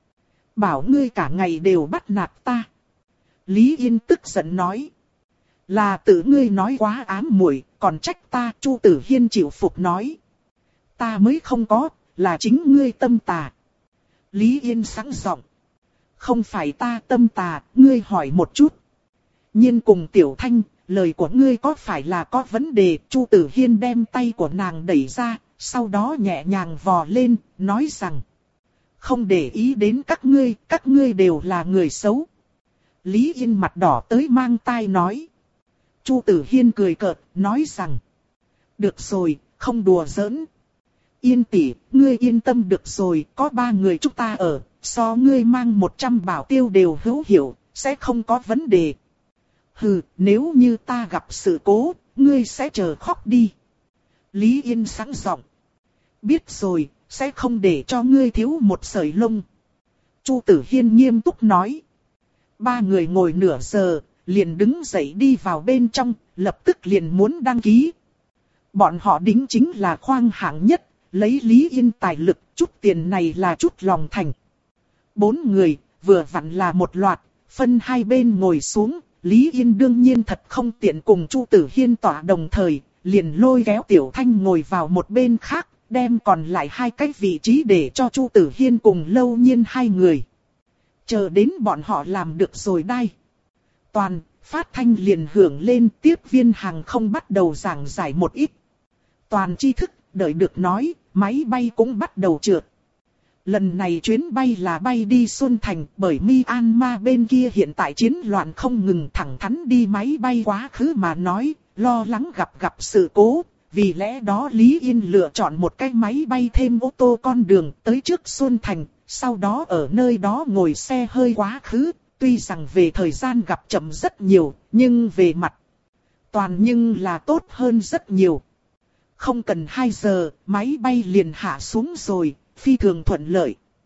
Bảo ngươi cả ngày đều bắt nạt ta. Lý Yên tức giận nói. Là tự ngươi nói quá ám muội, còn trách ta. Chu Tử Hiên chịu phục nói. Ta mới không có, là chính ngươi tâm tà. Lý Yên sáng giọng. Không phải ta tâm tà, ngươi hỏi một chút. Nhiên cùng Tiểu Thanh, lời của ngươi có phải là có vấn đề? Chu Tử Hiên đem tay của nàng đẩy ra, sau đó nhẹ nhàng vò lên, nói rằng. Không để ý đến các ngươi, các ngươi đều là người xấu. Lý Yên mặt đỏ tới mang tai nói. Chu Tử Hiên cười cợt, nói rằng. Được rồi, không đùa giỡn. Yên tỷ, ngươi yên tâm được rồi, có ba người chúng ta ở, so ngươi mang một trăm bảo tiêu đều hữu hiệu, sẽ không có vấn đề. Hừ, nếu như ta gặp sự cố, ngươi sẽ chờ khóc đi. Lý Yên sẵn giọng. Biết rồi, sẽ không để cho ngươi thiếu một sợi lông. Chu Tử Hiên nghiêm túc nói. Ba người ngồi nửa giờ, liền đứng dậy đi vào bên trong, lập tức liền muốn đăng ký. Bọn họ đính chính là khoang hạng nhất, lấy Lý Yên tài lực, chút tiền này là chút lòng thành. Bốn người, vừa vặn là một loạt, phân hai bên ngồi xuống, Lý Yên đương nhiên thật không tiện cùng Chu Tử Hiên tỏa đồng thời, liền lôi kéo Tiểu Thanh ngồi vào một bên khác, đem còn lại hai cái vị trí để cho Chu Tử Hiên cùng Lâu Nhiên hai người. Chờ đến bọn họ làm được rồi đây. Toàn, phát thanh liền hưởng lên, tiếp viên hàng không bắt đầu giảng giải một ít. Toàn tri thức, đợi được nói, máy bay cũng bắt đầu trượt. Lần này chuyến bay là bay đi Xuân Thành, bởi Myanmar bên kia hiện tại chiến loạn không ngừng, thẳng thắn đi máy bay quá khứ mà nói, lo lắng gặp gặp sự cố. Vì lẽ đó Lý Yên lựa chọn một cái máy bay thêm ô tô con đường tới trước Xuân Thành, sau đó ở nơi đó ngồi xe hơi quá khứ. Tuy rằng về thời gian gặp chậm rất nhiều, nhưng về mặt toàn nhưng là tốt hơn rất nhiều. Không cần hai giờ, máy bay liền hạ xuống rồi, phi thường thuận lợi.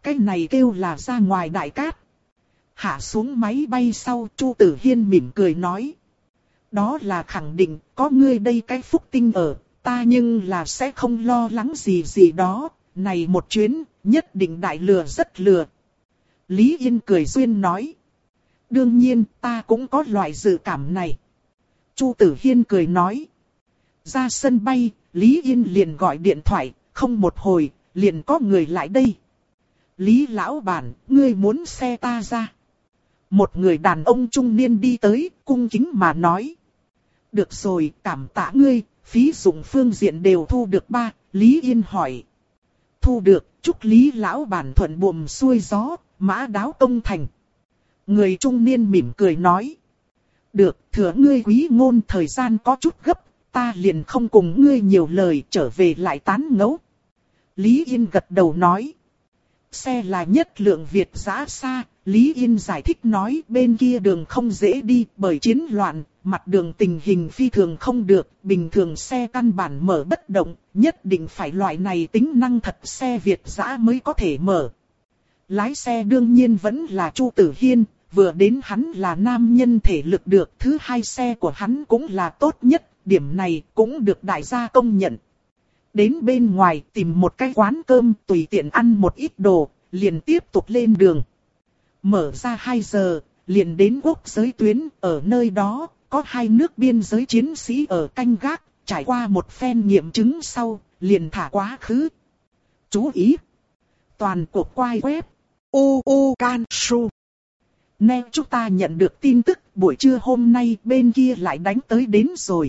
Cái này kêu là ra ngoài đại cát. Hạ xuống máy bay sau, Chu Tử Hiên mỉm cười nói. Đó là khẳng định, có ngươi đây cái phúc tinh ở, ta nhưng là sẽ không lo lắng gì gì đó, này một chuyến, nhất định đại lừa rất lừa. Lý Yên cười duyên nói. Đương nhiên, ta cũng có loại dự cảm này. Chu Tử Hiên cười nói. Ra sân bay, Lý Yên liền gọi điện thoại, không một hồi, liền có người lại đây. Lý lão bản, ngươi muốn xe ta ra. Một người đàn ông trung niên đi tới, cung kính mà nói. Được rồi, cảm tạ ngươi, phí dụng phương diện đều thu được ba, Lý Yên hỏi. Thu được, chúc Lý lão bản thuận buồm xuôi gió, mã đáo công thành. Người trung niên mỉm cười nói. Được, thừa ngươi quý ngôn thời gian có chút gấp, ta liền không cùng ngươi nhiều lời trở về lại tán ngẫu. Lý Yên gật đầu nói. Xe là nhất lượng Việt giã xa, Lý Yên giải thích nói bên kia đường không dễ đi bởi chiến loạn, mặt đường tình hình phi thường không được, bình thường xe căn bản mở bất động, nhất định phải loại này tính năng thật xe Việt giã mới có thể mở. Lái xe đương nhiên vẫn là Chu Tử Hiên, vừa đến hắn là nam nhân thể lực được, thứ hai xe của hắn cũng là tốt nhất, điểm này cũng được đại gia công nhận. Đến bên ngoài tìm một cái quán cơm tùy tiện ăn một ít đồ, liền tiếp tục lên đường. Mở ra hai giờ, liền đến quốc giới tuyến, ở nơi đó, có hai nước biên giới chiến sĩ ở canh gác, trải qua một phen nghiệm chứng sau, liền thả quá khứ. Chú ý! Toàn cuộc quay web, u u can su. Nè chúng ta nhận được tin tức, buổi trưa hôm nay bên kia lại đánh tới đến rồi.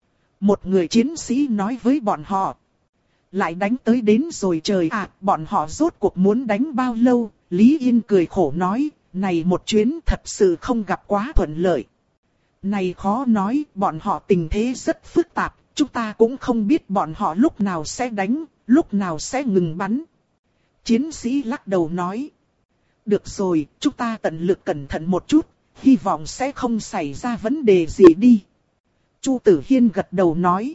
Một người chiến sĩ nói với bọn họ. Lại đánh tới đến rồi trời ạ, à, bọn họ rốt cuộc muốn đánh bao lâu? Lý Yên cười khổ nói, này một chuyến thật sự không gặp quá thuận lợi. Này khó nói, bọn họ tình thế rất phức tạp, chúng ta cũng không biết bọn họ lúc nào sẽ đánh, lúc nào sẽ ngừng bắn. Chiến sĩ lắc đầu nói. Được rồi, chúng ta tận lực cẩn thận một chút, hy vọng sẽ không xảy ra vấn đề gì đi. Chu Tử Hiên gật đầu nói.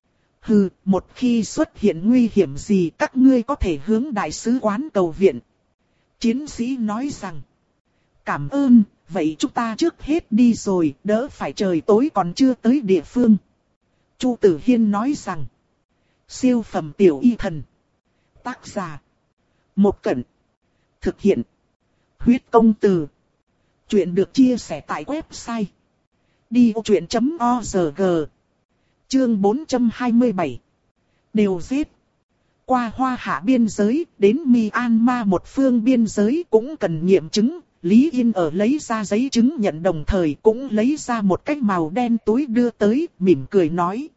Hừ, một khi xuất hiện nguy hiểm gì các ngươi có thể hướng đại sứ quán cầu viện. Chiến sĩ nói rằng. Cảm ơn, vậy chúng ta trước hết đi rồi, đỡ phải trời tối còn chưa tới địa phương. Chu Tử Hiên nói rằng. Siêu phẩm tiểu y thần. Tác giả. Một Cẩn. Thực hiện. Huyết công từ. Chuyện được chia sẻ tại website. đi ô chuyện chấm org. Chương bốn trăm hai mươi bảy. Đều giết. Qua Hoa Hạ biên giới, đến Myanmar một phương biên giới cũng cần nghiệm chứng. Lý Yên ở lấy ra giấy chứng nhận đồng thời cũng lấy ra một cái màu đen túi đưa tới, mỉm cười nói.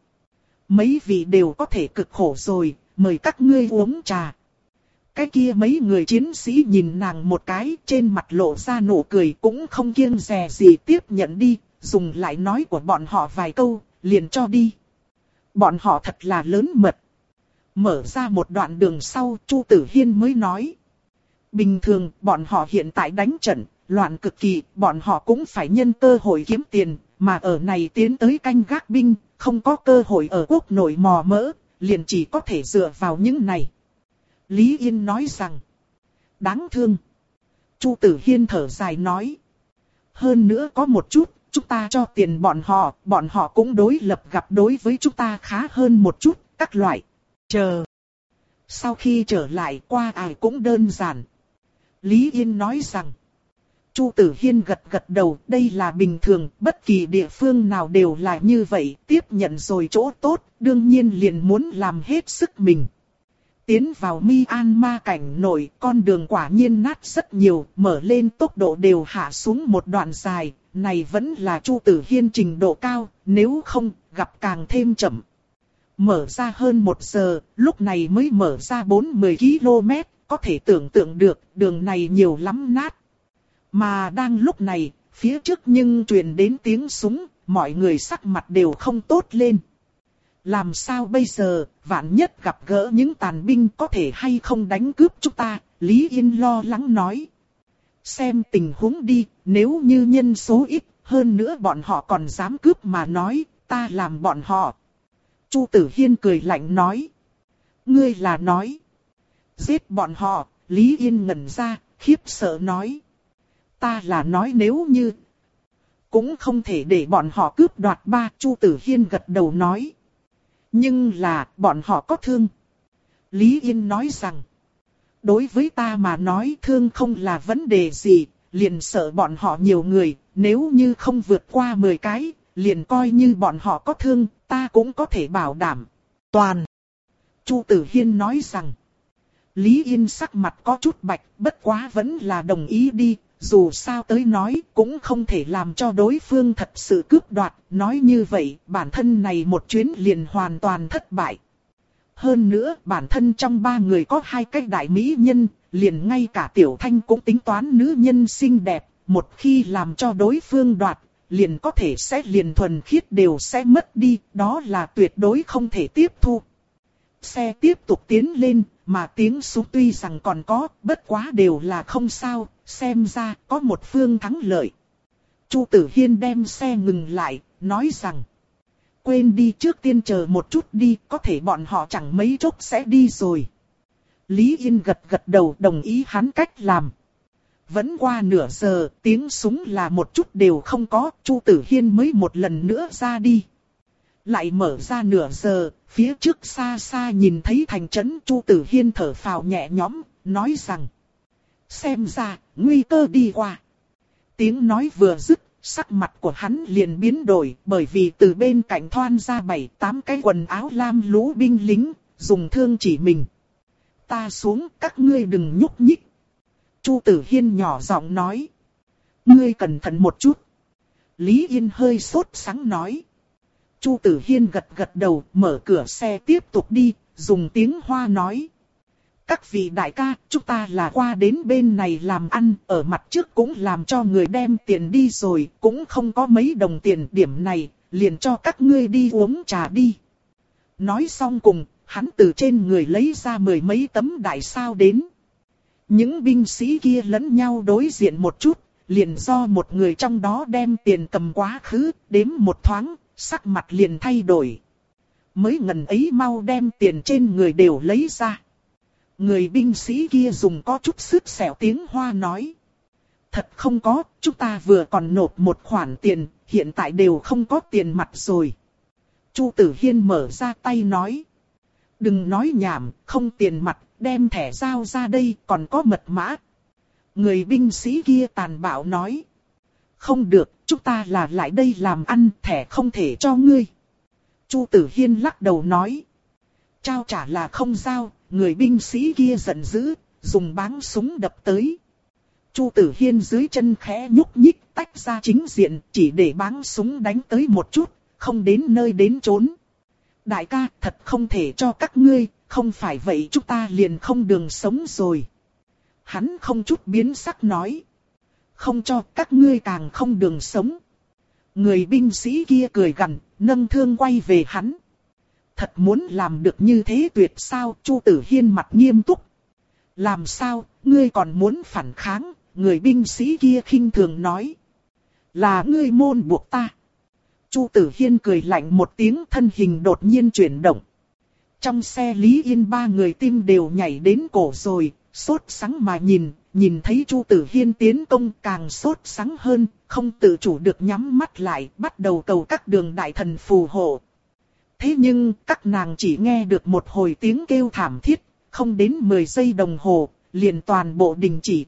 Mấy vị đều có thể cực khổ rồi, mời các ngươi uống trà. Cái kia mấy người chiến sĩ nhìn nàng một cái, trên mặt lộ ra nụ cười cũng không kiêng dè gì tiếp nhận đi, dùng lại nói của bọn họ vài câu, liền cho đi. Bọn họ thật là lớn mật. Mở ra một đoạn đường sau, Chu Tử Hiên mới nói. Bình thường, bọn họ hiện tại đánh trận, loạn cực kỳ, bọn họ cũng phải nhân cơ hội kiếm tiền, mà ở này tiến tới canh gác binh, không có cơ hội ở quốc nội mò mỡ, liền chỉ có thể dựa vào những này. Lý Yên nói rằng, đáng thương. Chu Tử Hiên thở dài nói, hơn nữa có một chút, chúng ta cho tiền bọn họ, bọn họ cũng đối lập gặp đối với chúng ta khá hơn một chút, các loại. Chờ. Sau khi trở lại qua ai cũng đơn giản. Lý Yên nói rằng, Chu Tử Hiên gật gật đầu, đây là bình thường, bất kỳ địa phương nào đều là như vậy, tiếp nhận rồi chỗ tốt, đương nhiên liền muốn làm hết sức mình. Tiến vào Myanmar cảnh nội, con đường quả nhiên nát rất nhiều, mở lên tốc độ đều hạ xuống một đoạn dài, này vẫn là Chu Tử Hiên trình độ cao, nếu không, gặp càng thêm chậm. Mở ra hơn một giờ, lúc này mới mở ra bốn mươi ki lô mét, có thể tưởng tượng được, đường này nhiều lắm nát. Mà đang lúc này, phía trước nhưng truyền đến tiếng súng, mọi người sắc mặt đều không tốt lên. Làm sao bây giờ, vạn nhất gặp gỡ những tàn binh có thể hay không đánh cướp chúng ta, Lý Yên lo lắng nói. Xem tình huống đi, nếu như nhân số ít, hơn nữa bọn họ còn dám cướp mà nói, ta làm bọn họ. Chu Tử Hiên cười lạnh nói. Ngươi là nói, giết bọn họ, Lý Yên ngẩn ra, khiếp sợ nói. Ta là nói nếu như... Cũng không thể để bọn họ cướp đoạt ba. Chu Tử Hiên gật đầu nói. Nhưng là bọn họ có thương. Lý Yên nói rằng. Đối với ta mà nói thương không là vấn đề gì. Liền sợ bọn họ nhiều người. Nếu như không vượt qua mười cái. Liền coi như bọn họ có thương. Ta cũng có thể bảo đảm. Toàn. Chu Tử Hiên nói rằng. Lý Yên sắc mặt có chút bạch. Bất quá vẫn là đồng ý đi. Dù sao tới nói cũng không thể làm cho đối phương thật sự cướp đoạt. Nói như vậy bản thân này một chuyến liền hoàn toàn thất bại. Hơn nữa bản thân trong ba người có hai cái đại mỹ nhân. Liền ngay cả Tiểu Thanh cũng tính toán nữ nhân xinh đẹp. Một khi làm cho đối phương đoạt liền có thể sẽ liền thuần khiết đều sẽ mất đi. Đó là tuyệt đối không thể tiếp thu. Xe tiếp tục tiến lên. Mà tiếng súng tuy rằng còn có, bất quá đều là không sao, xem ra có một phương thắng lợi. Chu Tử Hiên đem xe ngừng lại, nói rằng. Quên đi, trước tiên chờ một chút đi, có thể bọn họ chẳng mấy chốc sẽ đi rồi. Lý Yên gật gật đầu đồng ý hắn cách làm. Vẫn qua nửa giờ, tiếng súng là một chút đều không có, Chu Tử Hiên mới một lần nữa ra đi. Lại mở ra nửa giờ, phía trước xa xa nhìn thấy thành trấn. Chu Tử Hiên thở phào nhẹ nhõm, nói rằng. Xem ra, nguy cơ đi qua. Tiếng nói vừa dứt, sắc mặt của hắn liền biến đổi. Bởi vì từ bên cạnh thoan ra bảy tám cái quần áo lam lũ binh lính, dùng thương chỉ mình. Ta xuống, các ngươi đừng nhúc nhích. Chu Tử Hiên nhỏ giọng nói. Ngươi cẩn thận một chút. Lý Yên hơi sốt sắng nói. Chu Tử Hiên gật gật đầu, mở cửa xe tiếp tục đi, dùng tiếng Hoa nói. Các vị đại ca, chúng ta là qua đến bên này làm ăn, ở mặt trước cũng làm cho người đem tiền đi rồi, cũng không có mấy đồng tiền điểm này, liền cho các ngươi đi uống trà đi. Nói xong cùng, hắn từ trên người lấy ra mười mấy tấm đại sao đến. Những binh sĩ kia lẫn nhau đối diện một chút, liền do một người trong đó đem tiền cầm quá khứ, đếm một thoáng. Sắc mặt liền thay đổi. Mới ngần ấy mau đem tiền trên người đều lấy ra. Người binh sĩ kia dùng có chút sứt sẹo tiếng Hoa nói. Thật không có, chúng ta vừa còn nộp một khoản tiền, hiện tại đều không có tiền mặt rồi. Chu Tử Hiên mở ra tay nói. Đừng nói nhảm, không tiền mặt, đem thẻ giao ra đây, còn có mật mã. Người binh sĩ kia tàn bạo nói. Không được, chúng ta là lại đây làm ăn, thẻ không thể cho ngươi. Chu Tử Hiên lắc đầu nói. Trao trả là không giao, người binh sĩ kia giận dữ, dùng báng súng đập tới. Chu Tử Hiên dưới chân khẽ nhúc nhích tách ra chính diện, chỉ để báng súng đánh tới một chút, không đến nơi đến chốn. Đại ca, thật không thể cho các ngươi, không phải vậy chúng ta liền không đường sống rồi. Hắn không chút biến sắc nói. Không cho các ngươi càng không đường sống. Người binh sĩ kia cười gằn, nâng thương quay về hắn. Thật muốn làm được như thế tuyệt sao? Chu Tử Hiên mặt nghiêm túc. Làm sao, ngươi còn muốn phản kháng? Người binh sĩ kia khinh thường nói. Là ngươi môn buộc ta. Chu Tử Hiên cười lạnh một tiếng, thân hình đột nhiên chuyển động. Trong xe Lý Yên ba người tim đều nhảy đến cổ rồi, sốt sắng mà nhìn. Nhìn thấy Chu Tử Hiên tiến công càng sốt sắng hơn, không tự chủ được nhắm mắt lại, bắt đầu cầu các đường đại thần phù hộ. Thế nhưng, các nàng chỉ nghe được một hồi tiếng kêu thảm thiết, không đến mười giây đồng hồ, liền toàn bộ đình chỉ.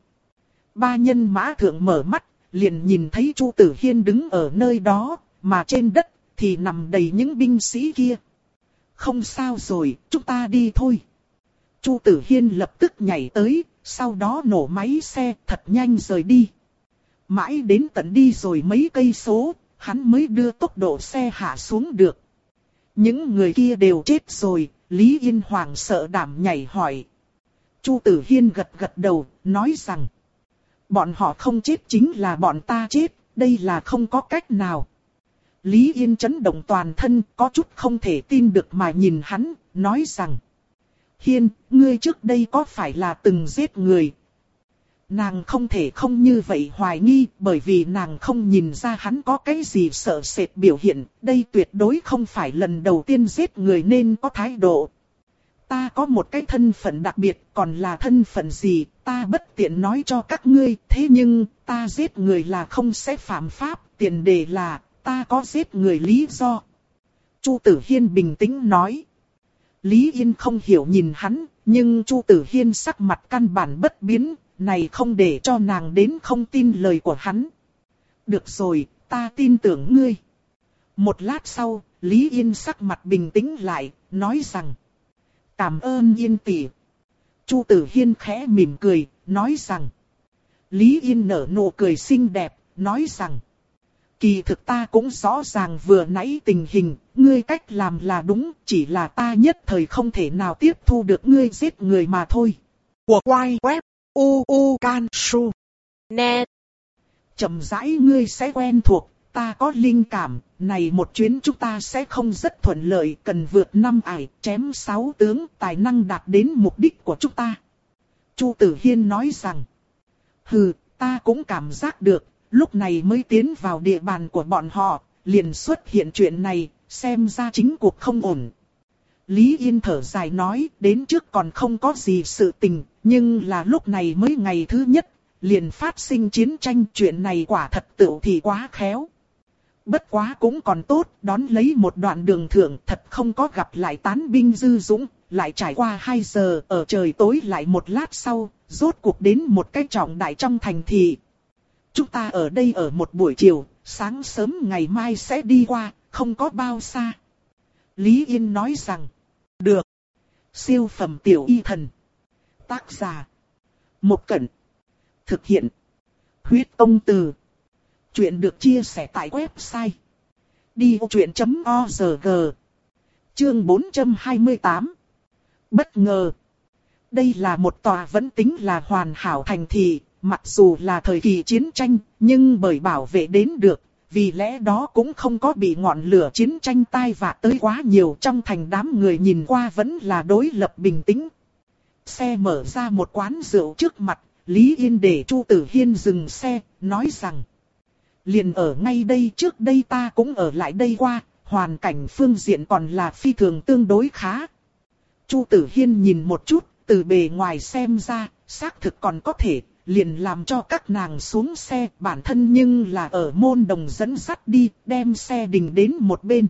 Ba nhân mã thượng mở mắt, liền nhìn thấy Chu Tử Hiên đứng ở nơi đó, mà trên đất thì nằm đầy những binh sĩ kia. Không sao rồi, chúng ta đi thôi. Chu Tử Hiên lập tức nhảy tới. Sau đó nổ máy xe thật nhanh rời đi. Mãi đến tận đi rồi mấy cây số, hắn mới đưa tốc độ xe hạ xuống được. Những người kia đều chết rồi, Lý Yên hoảng sợ đảm nhảy hỏi. Chu Tử Hiên gật gật đầu, nói rằng. Bọn họ không chết chính là bọn ta chết, đây là không có cách nào. Lý Yên chấn động toàn thân, có chút không thể tin được mà nhìn hắn, nói rằng. Hiên, ngươi trước đây có phải là từng giết người? Nàng không thể không như vậy hoài nghi, bởi vì nàng không nhìn ra hắn có cái gì sợ sệt biểu hiện, đây tuyệt đối không phải lần đầu tiên giết người nên có thái độ. ta có một cái thân phận đặc biệt, còn là thân phận gì, ta bất tiện nói cho các ngươi, thế nhưng, ta giết người là không sẽ phạm pháp, tiền đề là, ta có giết người lý do. Chu Tử Hiên bình tĩnh nói. Lý Yên không hiểu nhìn hắn, nhưng Chu Tử Hiên sắc mặt căn bản bất biến, này không để cho nàng đến không tin lời của hắn. Được rồi, ta tin tưởng ngươi. Một lát sau, Lý Yên sắc mặt bình tĩnh lại, nói rằng. Cảm ơn Yên tỷ. Chu Tử Hiên khẽ mỉm cười, nói rằng. Lý Yên nở nụ cười xinh đẹp, nói rằng. Kỳ thực ta cũng rõ ràng vừa nãy tình hình, ngươi cách làm là đúng, chỉ là ta nhất thời không thể nào tiếp thu được ngươi giết người mà thôi. Của quay web u u can su net. Chậm rãi ngươi sẽ quen thuộc, ta có linh cảm, này một chuyến chúng ta sẽ không rất thuận lợi, cần vượt năm ải, chém sáu tướng, tài năng đạt đến mục đích của chúng ta. Chu Tử Hiên nói rằng, hừ, ta cũng cảm giác được, lúc này mới tiến vào địa bàn của bọn họ, liền xuất hiện chuyện này, xem ra chính cuộc không ổn. Lý Yên thở dài nói, đến trước còn không có gì sự tình, nhưng là lúc này mới ngày thứ nhất, liền phát sinh chiến tranh, chuyện này quả thật tựu thì quá khéo. Bất quá cũng còn tốt, đón lấy một đoạn đường thượng thật không có gặp lại tán binh dư dũng, lại trải qua hai giờ, ở trời tối lại một lát sau, rốt cuộc đến một cái trọng đại trong thành thị. Chúng ta ở đây ở một buổi chiều, sáng sớm ngày mai sẽ đi qua, không có bao xa. Lý Yên nói rằng, được. Siêu phẩm tiểu y thần. Tác giả. Một Cẩn. Thực hiện. Huyết Công Từ. Chuyện được chia sẻ tại website. đi vô chuyện chấm org. Chương bốn trăm hai mươi tám. Bất ngờ. Đây là một tòa vẫn tính là hoàn hảo thành thị, mặc dù là thời kỳ chiến tranh, nhưng bởi bảo vệ đến được, vì lẽ đó cũng không có bị ngọn lửa chiến tranh tai vạ tới quá nhiều. Trong thành đám người nhìn qua vẫn là đối lập bình tĩnh. Xe mở ra một quán rượu trước mặt, Lý Yên để Chu Tử Hiên dừng xe, nói rằng. Liền ở ngay đây, trước đây ta cũng ở lại đây qua, hoàn cảnh phương diện còn là phi thường tương đối khá. Chu Tử Hiên nhìn một chút, từ bề ngoài xem ra, xác thực còn có thể, liền làm cho các nàng xuống xe, bản thân nhưng là ở môn đồng dẫn dắt đi, đem xe đình đến một bên.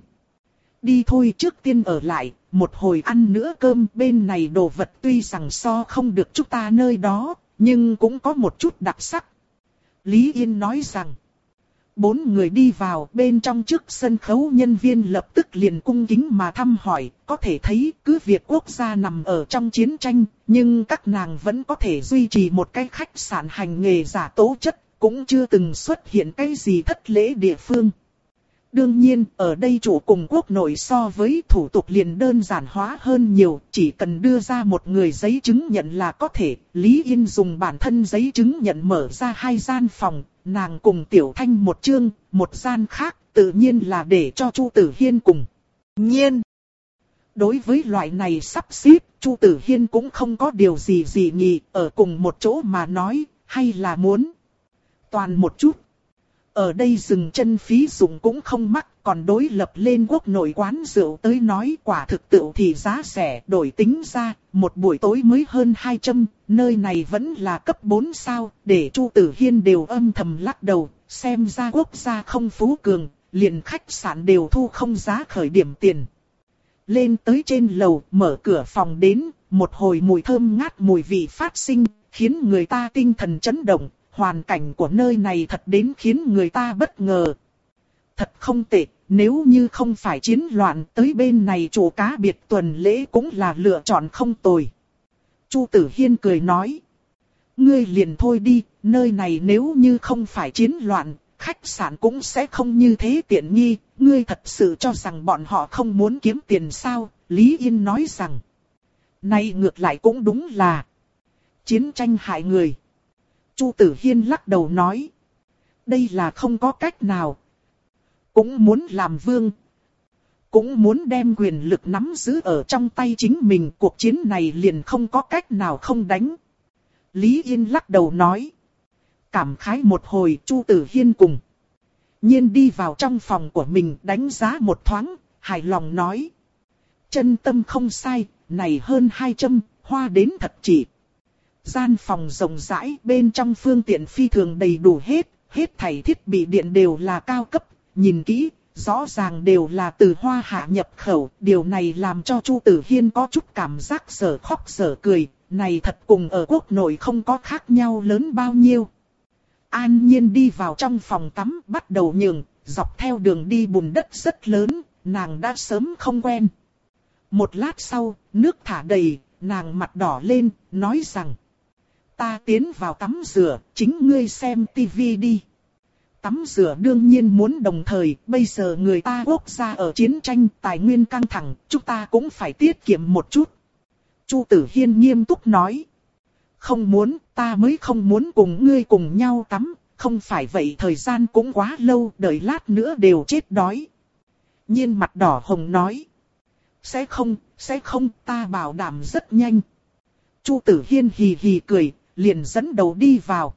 Đi thôi, trước tiên ở lại, một hồi ăn nữa cơm, bên này đồ vật tuy rằng so không được chúng ta nơi đó, nhưng cũng có một chút đặc sắc. Lý Yên nói rằng, bốn người đi vào, bên trong trước sân khấu nhân viên lập tức liền cung kính mà thăm hỏi, có thể thấy cứ việc quốc gia nằm ở trong chiến tranh, nhưng các nàng vẫn có thể duy trì một cái khách sạn hành nghề giả tố chất, cũng chưa từng xuất hiện cái gì thất lễ địa phương. Đương nhiên, ở đây chủ cùng quốc nội so với thủ tục liền đơn giản hóa hơn nhiều, chỉ cần đưa ra một người giấy chứng nhận là có thể. Lý Yên dùng bản thân giấy chứng nhận mở ra hai gian phòng, nàng cùng Tiểu Thanh một chương, một gian khác, tự nhiên là để cho Chu Tử Hiên cùng. Nhiên, đối với loại này sắp xếp, Chu Tử Hiên cũng không có điều gì gì nhỉ, ở cùng một chỗ mà nói, hay là muốn toàn một chút. Ở đây dừng chân phí dụng cũng không mắc, còn đối lập lên quốc nội quán rượu tới nói quả thực tựu thì giá rẻ, đổi tính ra, một buổi tối mới hơn hai trăm, nơi này vẫn là cấp bốn sao, để Chu Tử Hiên đều âm thầm lắc đầu, xem ra quốc gia không phú cường, liền khách sạn đều thu không giá khởi điểm tiền. Lên tới trên lầu, mở cửa phòng đến, một hồi mùi thơm ngát mùi vị phát sinh, khiến người ta tinh thần chấn động. Hoàn cảnh của nơi này thật đến khiến người ta bất ngờ. Thật không tệ, nếu như không phải chiến loạn tới bên này chủ cá biệt tuần lễ cũng là lựa chọn không tồi. Chu Tử Hiên cười nói. Ngươi liền thôi đi, nơi này nếu như không phải chiến loạn, khách sạn cũng sẽ không như thế tiện nghi. Ngươi thật sự cho rằng bọn họ không muốn kiếm tiền sao? Lý Yên nói rằng. Này ngược lại cũng đúng là chiến tranh hại người. Chu Tử Hiên lắc đầu nói. Đây là không có cách nào. Cũng muốn làm vương. Cũng muốn đem quyền lực nắm giữ ở trong tay chính mình. Cuộc chiến này liền không có cách nào không đánh. Lý Yên lắc đầu nói. Cảm khái một hồi, Chu Tử Hiên cùng Nhiên đi vào trong phòng của mình đánh giá một thoáng, hài lòng nói. Chân tâm không sai, này hơn hai châm, hoa đến thật chỉ. Gian phòng rộng rãi, bên trong phương tiện phi thường đầy đủ hết, hết thảy thiết bị điện đều là cao cấp, nhìn kỹ, rõ ràng đều là từ Hoa Hạ nhập khẩu, điều này làm cho Chu Tử Hiên có chút cảm giác dở khóc dở cười, này thật cùng ở quốc nội không có khác nhau lớn bao nhiêu. An Nhiên đi vào trong phòng tắm, bắt đầu nhường, dọc theo đường đi bùn đất rất lớn, nàng đã sớm không quen. Một lát sau, nước thả đầy, nàng mặt đỏ lên, nói rằng: ta tiến vào tắm rửa, chính ngươi xem tivi đi. Tắm rửa đương nhiên muốn đồng thời, bây giờ người ta quốc gia ở chiến tranh, tài nguyên căng thẳng, chúng ta cũng phải tiết kiệm một chút. Chu Tử Hiên nghiêm túc nói: không muốn, ta mới không muốn cùng ngươi cùng nhau tắm, không phải vậy thời gian cũng quá lâu, đợi lát nữa đều chết đói. Nhiên mặt đỏ hồng nói: sẽ không, sẽ không, ta bảo đảm rất nhanh. Chu Tử Hiên hì hì cười, liền dẫn đầu đi vào.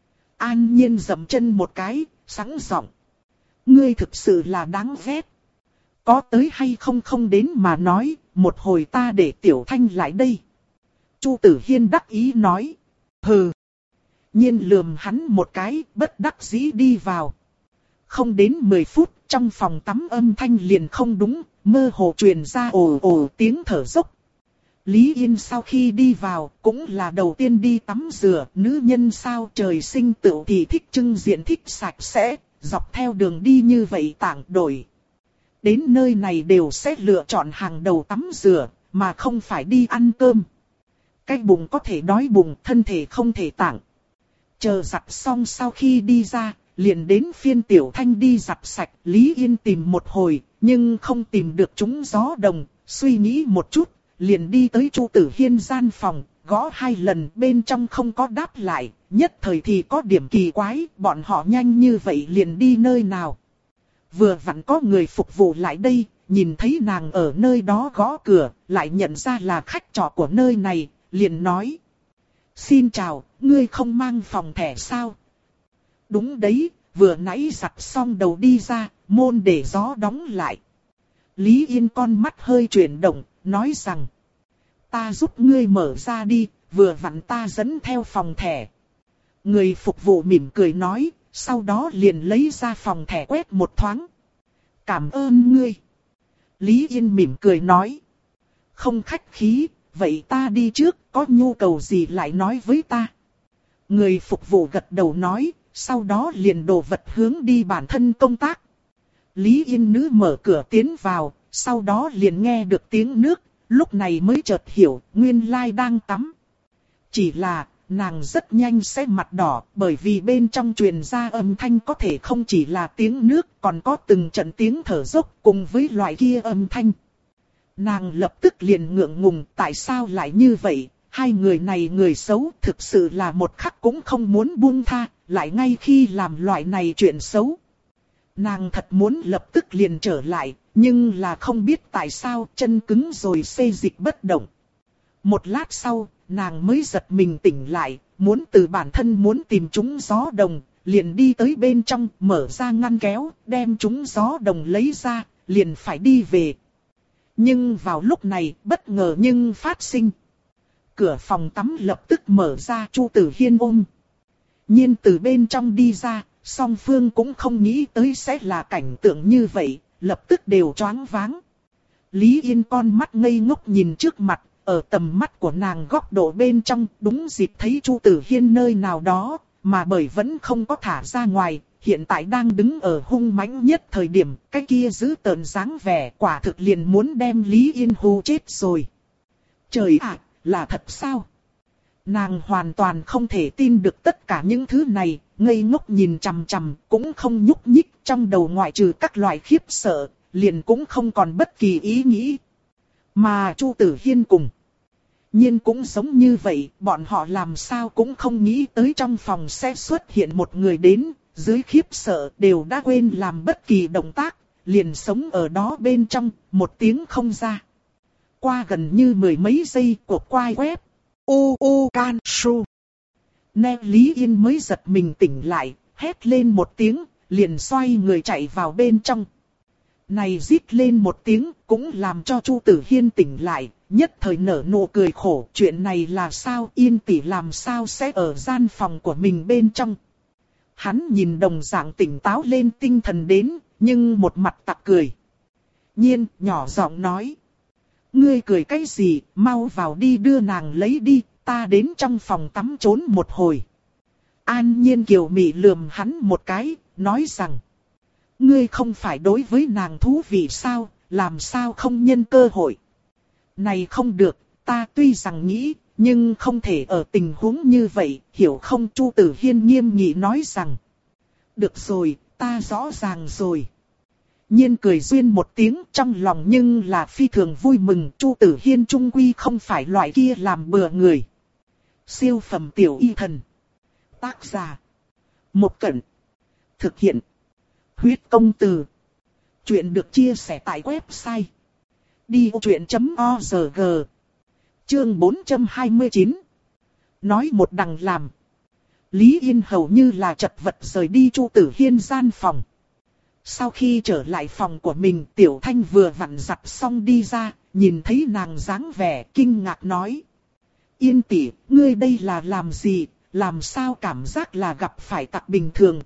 An Nhiên dậm chân một cái, sẵn giọng: ngươi thực sự là đáng ghét. Có tới hay không không đến mà nói, một hồi ta để Tiểu Thanh lại đây. Chu Tử Hiên đắc ý nói: hừ. Nhiên lườm hắn một cái, bất đắc dĩ đi vào. Không đến mười phút, trong phòng tắm âm thanh liền không đúng, mơ hồ truyền ra ồ ồ tiếng thở dốc. Lý Yên sau khi đi vào, cũng là đầu tiên đi tắm rửa, nữ nhân sao trời sinh tựu thì thích trưng diện thích sạch sẽ, dọc theo đường đi như vậy tảng đổi. Đến nơi này đều sẽ lựa chọn hàng đầu tắm rửa, mà không phải đi ăn cơm. Cái bụng có thể đói bụng, thân thể không thể tảng. Chờ giặt xong sau khi đi ra, liền đến phiên Tiểu Thanh đi giặt sạch, Lý Yên tìm một hồi, nhưng không tìm được chúng gió đồng, suy nghĩ một chút, liền đi tới Chu Tử Hiên gian phòng, gõ hai lần bên trong không có đáp lại, nhất thời thì có điểm kỳ quái, bọn họ nhanh như vậy liền đi nơi nào. Vừa vặn có người phục vụ lại đây, nhìn thấy nàng ở nơi đó gõ cửa, lại nhận ra là khách trọ của nơi này, liền nói: xin chào, ngươi không mang phòng thẻ sao? Đúng đấy, vừa nãy giặt xong đầu đi ra, môn để gió đóng lại. Lý Yên con mắt hơi chuyển động, nói rằng: ta giúp ngươi mở ra đi, vừa vặn ta dẫn theo phòng thẻ. Người phục vụ mỉm cười nói, sau đó liền lấy ra phòng thẻ quét một thoáng. Cảm ơn ngươi. Lý Yên mỉm cười nói: không khách khí, vậy ta đi trước, có nhu cầu gì lại nói với ta. Người phục vụ gật đầu nói, sau đó liền đổ vật hướng đi bản thân công tác. Lý Yên nữ mở cửa tiến vào, sau đó liền nghe được tiếng nước, lúc này mới chợt hiểu, nguyên lai đang tắm. Chỉ là, nàng rất nhanh sẽ mặt đỏ, bởi vì bên trong truyền ra âm thanh có thể không chỉ là tiếng nước, còn có từng trận tiếng thở dốc cùng với loại kia âm thanh. Nàng lập tức liền ngượng ngùng, tại sao lại như vậy, hai người này người xấu thực sự là một khắc cũng không muốn buông tha, lại ngay khi làm loại này chuyện xấu. Nàng thật muốn lập tức liền trở lại, nhưng là không biết tại sao chân cứng rồi xê dịch bất động. Một lát sau, nàng mới giật mình tỉnh lại, muốn từ bản thân muốn tìm chúng gió đồng, liền đi tới bên trong, mở ra ngăn kéo, đem chúng gió đồng lấy ra, liền phải đi về. Nhưng vào lúc này, bất ngờ nhưng phát sinh. Cửa phòng tắm lập tức mở ra, Chu Tử Hiên ôm Nhiên từ bên trong đi ra, song phương cũng không nghĩ tới sẽ là cảnh tượng như vậy, lập tức đều choáng váng. Lý Yên con mắt ngây ngốc nhìn trước mặt, ở tầm mắt của nàng góc độ bên trong, đúng dịp thấy Chu Tử Hiên nơi nào đó, mà bởi vẫn không có thả ra ngoài, hiện tại đang đứng ở hung mãnh nhất thời điểm, cái kia giữ tợn dáng vẻ quả thực liền muốn đem Lý Yên hù chết rồi. Trời ạ, là thật sao? Nàng hoàn toàn không thể tin được tất cả những thứ này, ngây ngốc nhìn chằm chằm, cũng không nhúc nhích, trong đầu ngoại trừ các loại khiếp sợ, liền cũng không còn bất kỳ ý nghĩ. Mà Chu Tử Hiên cùng Nhiên cũng giống như vậy, bọn họ làm sao cũng không nghĩ tới trong phòng sẽ xuất hiện một người đến, dưới khiếp sợ đều đã quên làm bất kỳ động tác, liền sống ở đó bên trong, một tiếng không ra. Qua gần như mười mấy giây cuộc quay web, u u can su. Nè Lý Yên mới giật mình tỉnh lại, hét lên một tiếng, liền xoay người chạy vào bên trong. Này rít lên một tiếng cũng làm cho Chu Tử Hiên tỉnh lại, nhất thời nở nụ cười khổ. Chuyện này là sao, Yên tỷ làm sao sẽ ở gian phòng của mình bên trong. Hắn nhìn đồng dạng tỉnh táo lên tinh thần đến, nhưng một mặt tặc cười. Nhiên nhỏ giọng nói. Ngươi cười cái gì, mau vào đi đưa nàng lấy đi, ta đến trong phòng tắm trốn một hồi. An Nhiên kiều mị lườm hắn một cái, nói rằng. Ngươi không phải đối với nàng thú vị sao, làm sao không nhân cơ hội. Này không được, ta tuy rằng nghĩ, nhưng không thể ở tình huống như vậy, hiểu không? Chu Tử Hiên nghiêm nghị nói rằng. Được rồi, ta rõ ràng rồi. Nhiên cười duyên một tiếng trong lòng nhưng là phi thường vui mừng. Chu Tử Hiên trung quy không phải loại kia làm bừa người. Siêu phẩm tiểu y thần. Tác giả. Một Cẩn. Thực hiện. Huyết công từ. Chuyện được chia sẻ tại website. đi ô chuyện chấm org. Chương bốn trăm hai mươi chín. Nói một đằng làm. Lý Yên hầu như là chật vật rời đi Chu Tử Hiên gian phòng. Sau khi trở lại phòng của mình, Tiểu Thanh vừa vặn giặt xong đi ra, nhìn thấy nàng dáng vẻ kinh ngạc nói. Yên tỷ, ngươi đây là làm gì, làm sao cảm giác là gặp phải tặc bình thường.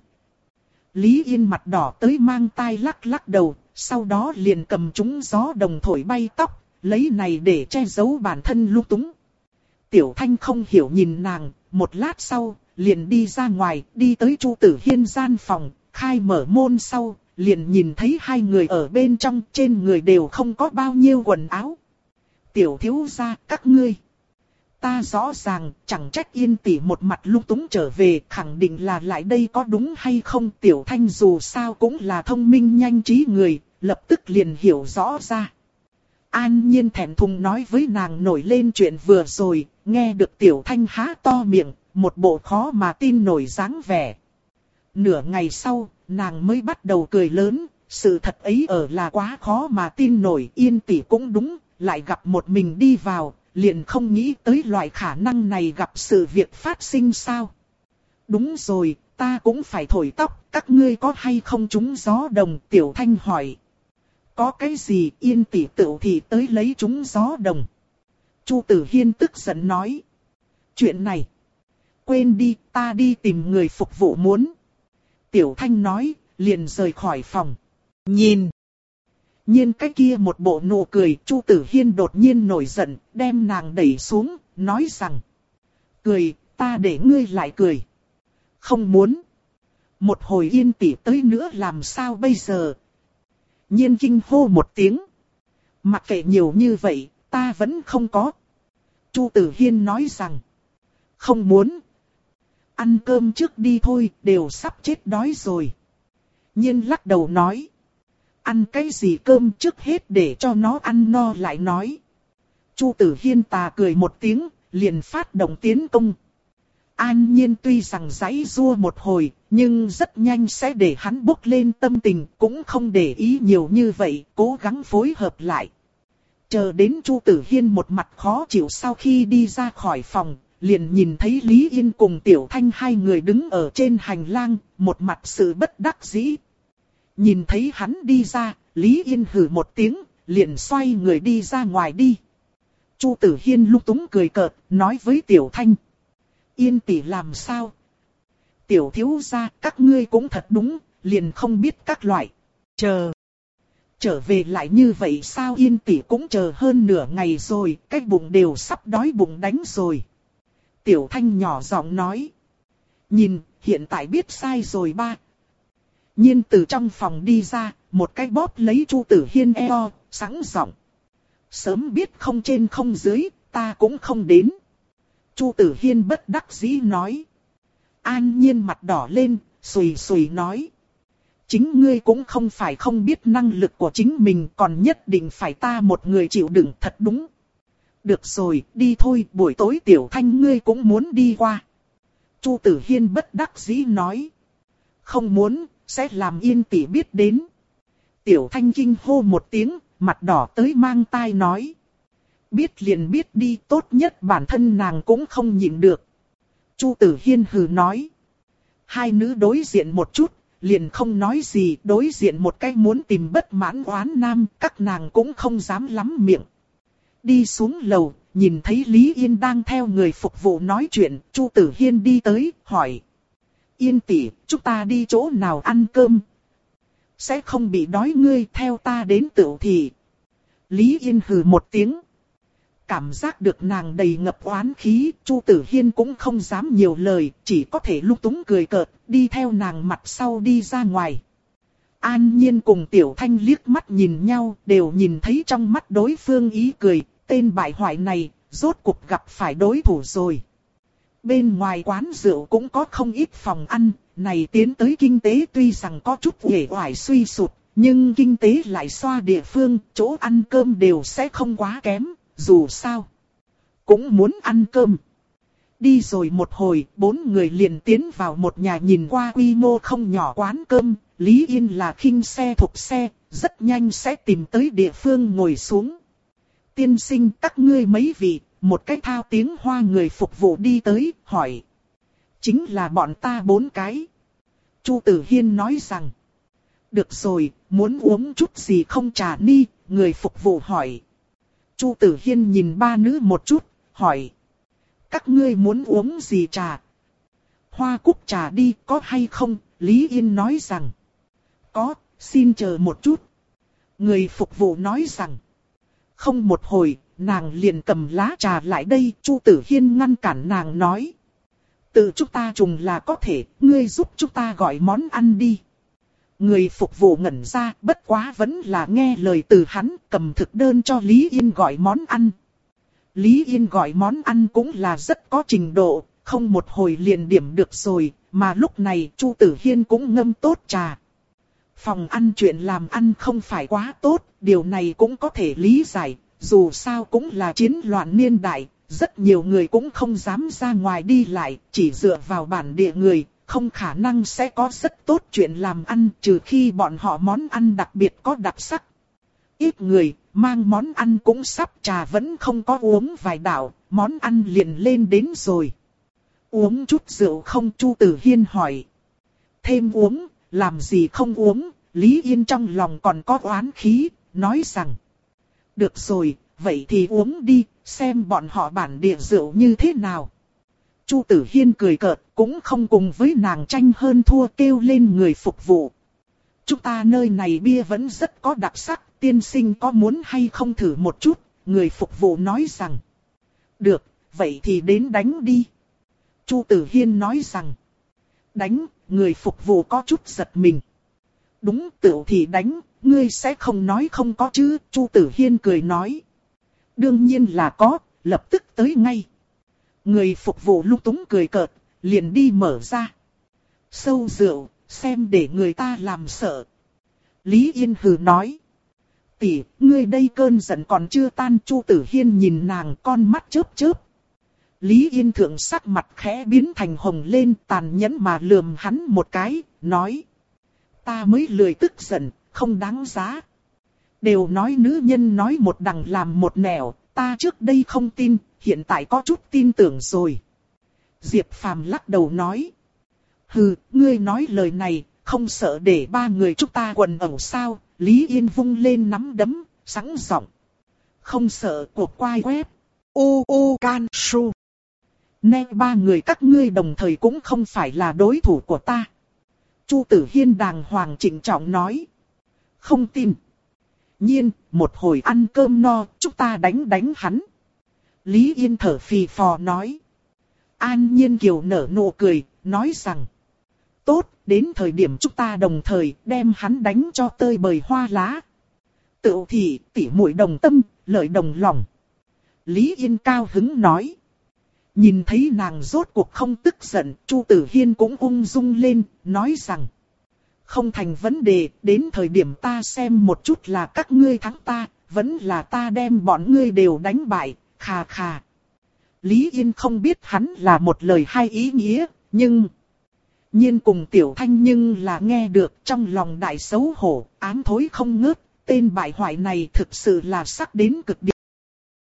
Lý Yên mặt đỏ tới mang tai lắc lắc đầu, sau đó liền cầm trúng gió đồng thổi bay tóc, lấy này để che giấu bản thân lung túng. Tiểu Thanh không hiểu nhìn nàng, một lát sau, liền đi ra ngoài, đi tới Chu Tử Hiên gian phòng, khai mở môn sau, liền nhìn thấy hai người ở bên trong, trên người đều không có bao nhiêu quần áo. Tiểu thiếu gia, các ngươi. Ta rõ ràng, chẳng trách Yên tỷ một mặt lung túng trở về, khẳng định là lại đây có đúng hay không. Tiểu Thanh dù sao cũng là thông minh nhanh trí người, lập tức liền hiểu rõ ra. An Nhiên thẹn thùng nói với nàng nổi lên chuyện vừa rồi, nghe được Tiểu Thanh há to miệng, một bộ khó mà tin nổi dáng vẻ. Nửa ngày sau, nàng mới bắt đầu cười lớn, sự thật ấy ở là quá khó mà tin nổi. Yên tỷ cũng đúng, lại gặp một mình đi vào, liền không nghĩ tới loại khả năng này gặp sự việc phát sinh sao. Đúng rồi, ta cũng phải thổi tóc, các ngươi có hay không trúng gió đồng? Tiểu Thanh hỏi. Có cái gì? Yên tỷ tựu thì tới lấy trúng gió đồng. Chu Tử Hiên tức giận nói. Chuyện này, quên đi, ta đi tìm người phục vụ muốn. Tiểu Thanh nói, liền rời khỏi phòng. Nhìn. Nhiên cái kia một bộ nụ cười, Chu Tử Hiên đột nhiên nổi giận, đem nàng đẩy xuống, nói rằng. Cười, ta để ngươi lại cười. Không muốn. Một hồi Yên tỷ tới nữa làm sao bây giờ? Nhiên kinh hô một tiếng. Mặc kệ nhiều như vậy, ta vẫn không có. Chu Tử Hiên nói rằng. Không muốn. Ăn cơm trước đi thôi, đều sắp chết đói rồi. Nhiên lắc đầu nói. Ăn cái gì cơm trước hết để cho nó ăn no lại nói. Chu Tử Hiên tà cười một tiếng, liền phát động tiến công. An Nhiên tuy rằng giãy giụa một hồi, nhưng rất nhanh sẽ để hắn bốc lên tâm tình, cũng không để ý nhiều như vậy, cố gắng phối hợp lại. Chờ đến Chu Tử Hiên một mặt khó chịu sau khi đi ra khỏi phòng, liền nhìn thấy Lý Yên cùng Tiểu Thanh hai người đứng ở trên hành lang, một mặt sự bất đắc dĩ. Nhìn thấy hắn đi ra, Lý Yên hừ một tiếng, liền xoay người đi ra ngoài đi. Chu Tử Hiên lung túng cười cợt, nói với Tiểu Thanh. Yên tỷ làm sao? Tiểu thiếu gia, các ngươi cũng thật đúng, liền không biết các loại. Chờ. Trở về lại như vậy sao? Yên tỷ cũng chờ hơn nửa ngày rồi, cái bụng đều sắp đói bụng đánh rồi. Tiểu Thanh nhỏ giọng nói. Nhìn, hiện tại biết sai rồi ba. Nhiên từ trong phòng đi ra, một cái bóp lấy Chu Tử Hiên eo, sẵn giọng. Sớm biết không trên không dưới, ta cũng không đến. Chu Tử Hiên bất đắc dĩ nói. An Nhiên mặt đỏ lên, sùi sùi nói. Chính ngươi cũng không phải không biết năng lực của chính mình, còn nhất định phải ta một người chịu đựng, thật đúng. Được rồi, đi thôi, buổi tối Tiểu Thanh ngươi cũng muốn đi qua. Chu Tử Hiên bất đắc dĩ nói. Không muốn, sẽ làm Yên tỷ biết đến. Tiểu Thanh kinh hô một tiếng, mặt đỏ tới mang tai nói. Biết liền biết đi, tốt nhất bản thân nàng cũng không nhịn được. Chu Tử Hiên hừ nói. Hai nữ đối diện một chút, liền không nói gì, đối diện một cái muốn tìm bất mãn oán nam, các nàng cũng không dám lắm miệng. Đi xuống lầu, nhìn thấy Lý Yên đang theo người phục vụ nói chuyện, Chu Tử Hiên đi tới, hỏi. Yên tỷ, chúng ta đi chỗ nào ăn cơm? Sẽ không bị đói, ngươi theo ta đến Tửu Thị. Lý Yên hừ một tiếng. Cảm giác được nàng đầy ngập oán khí, Chu Tử Hiên cũng không dám nhiều lời, chỉ có thể lung túng cười cợt, đi theo nàng mặt sau đi ra ngoài. An Nhiên cùng Tiểu Thanh liếc mắt nhìn nhau, đều nhìn thấy trong mắt đối phương ý cười, tên bại hoại này, rốt cuộc gặp phải đối thủ rồi. Bên ngoài quán rượu cũng có không ít phòng ăn, này tiến tới kinh tế tuy rằng có chút uể oải suy sụt, nhưng kinh tế lại xoa địa phương, chỗ ăn cơm đều sẽ không quá kém, dù sao cũng muốn ăn cơm. Đi rồi một hồi, bốn người liền tiến vào một nhà nhìn qua quy mô không nhỏ quán cơm, Lý Yên là khinh xe thục xe, rất nhanh sẽ tìm tới địa phương ngồi xuống. Tiên sinh, các ngươi mấy vị, một cái thao tiếng Hoa người phục vụ đi tới, hỏi. Chính là bọn ta bốn cái. Chu Tử Hiên nói rằng. Được rồi, muốn uống chút gì không trà ni, người phục vụ hỏi. Chu Tử Hiên nhìn ba nữ một chút, hỏi. Các ngươi muốn uống gì trà? Hoa cúc trà đi, có hay không? Lý Yên nói rằng. Có, xin chờ một chút. Người phục vụ nói rằng. Không một hồi, nàng liền cầm lá trà lại đây, Chu Tử Hiên ngăn cản nàng nói. Tự chúng ta trùng là có thể, ngươi giúp chúng ta gọi món ăn đi. Người phục vụ ngẩn ra, bất quá vẫn là nghe lời từ hắn, cầm thực đơn cho Lý Yên gọi món ăn. Lý Yên gọi món ăn cũng là rất có trình độ, không một hồi liền điểm được rồi, mà lúc này Chu Tử Hiên cũng ngâm tốt trà. Phòng ăn chuyện làm ăn không phải quá tốt, điều này cũng có thể lý giải, dù sao cũng là chiến loạn niên đại, rất nhiều người cũng không dám ra ngoài đi lại, chỉ dựa vào bản địa người, không khả năng sẽ có rất tốt chuyện làm ăn, trừ khi bọn họ món ăn đặc biệt có đặc sắc. Ít người, mang món ăn cũng sắp, trà vẫn không có uống vài đảo, món ăn liền lên đến rồi. Uống chút rượu không? Chu Tử Hiên hỏi. Thêm uống, làm gì không uống? Lý Yên trong lòng còn có oán khí, nói rằng. Được rồi, vậy thì uống đi, xem bọn họ bản địa rượu như thế nào. Chu Tử Hiên cười cợt, cũng không cùng với nàng tranh hơn thua, kêu lên người phục vụ. Chúng ta nơi này bia vẫn rất có đặc sắc, tiên sinh có muốn hay không thử một chút? Người phục vụ nói rằng. Được, vậy thì đến đánh đi. Chu Tử Hiên nói rằng. Đánh, người phục vụ có chút giật mình. Đúng, Tửu Thị đánh, ngươi sẽ không nói không có chứ? Chu Tử Hiên cười nói. Đương nhiên là có, lập tức tới ngay. Người phục vụ lung túng cười cợt, liền đi mở ra. Sâu rượu, xem để người ta làm sợ. Lý Yên hừ nói. Tỷ, ngươi đây cơn giận còn chưa tan. Chu Tử Hiên nhìn nàng, con mắt chớp chớp. Lý Yên thượng sắc mặt khẽ biến thành hồng lên, tàn nhẫn mà lườm hắn một cái, nói. Ta mới lười tức giận, không đáng giá. Đều nói nữ nhân nói một đằng làm một nẻo, ta trước đây không tin, hiện tại có chút tin tưởng rồi. Diệp Phàm lắc đầu nói. Hừ, ngươi nói lời này, không sợ để ba người chúng ta quần ẩu sao? Lý Yên vung lên nắm đấm, sẵn giọng. Không sợ, cuộc quay web. U U Can Su. Nè, ba người các ngươi đồng thời cũng không phải là đối thủ của ta. Chu Tử Hiên đàng hoàng trịnh trọng nói. Không tin. Nhiên, một hồi ăn cơm no, chúng ta đánh đánh hắn. Lý Yên thở phì phò nói. An Nhiên Kiều nở nụ cười, nói rằng. Tốt, đến thời điểm chúng ta đồng thời đem hắn đánh cho tơi bời hoa lá. Tửu Thị, tỉ muội đồng tâm, lợi đồng lòng. Lý Yên cao hứng nói. Nhìn thấy nàng rốt cuộc không tức giận, Chu Tử Hiên cũng ung dung lên, nói rằng. Không thành vấn đề, đến thời điểm ta xem một chút là các ngươi thắng ta, vẫn là ta đem bọn ngươi đều đánh bại, khà khà. Lý Yên không biết hắn là một lời hay ý nghĩa, nhưng... Nhiên cùng Tiểu Thanh nhưng là nghe được, trong lòng đại xấu hổ, ám thối không ngớt, tên bại hoại này thực sự là sắc đến cực điểm.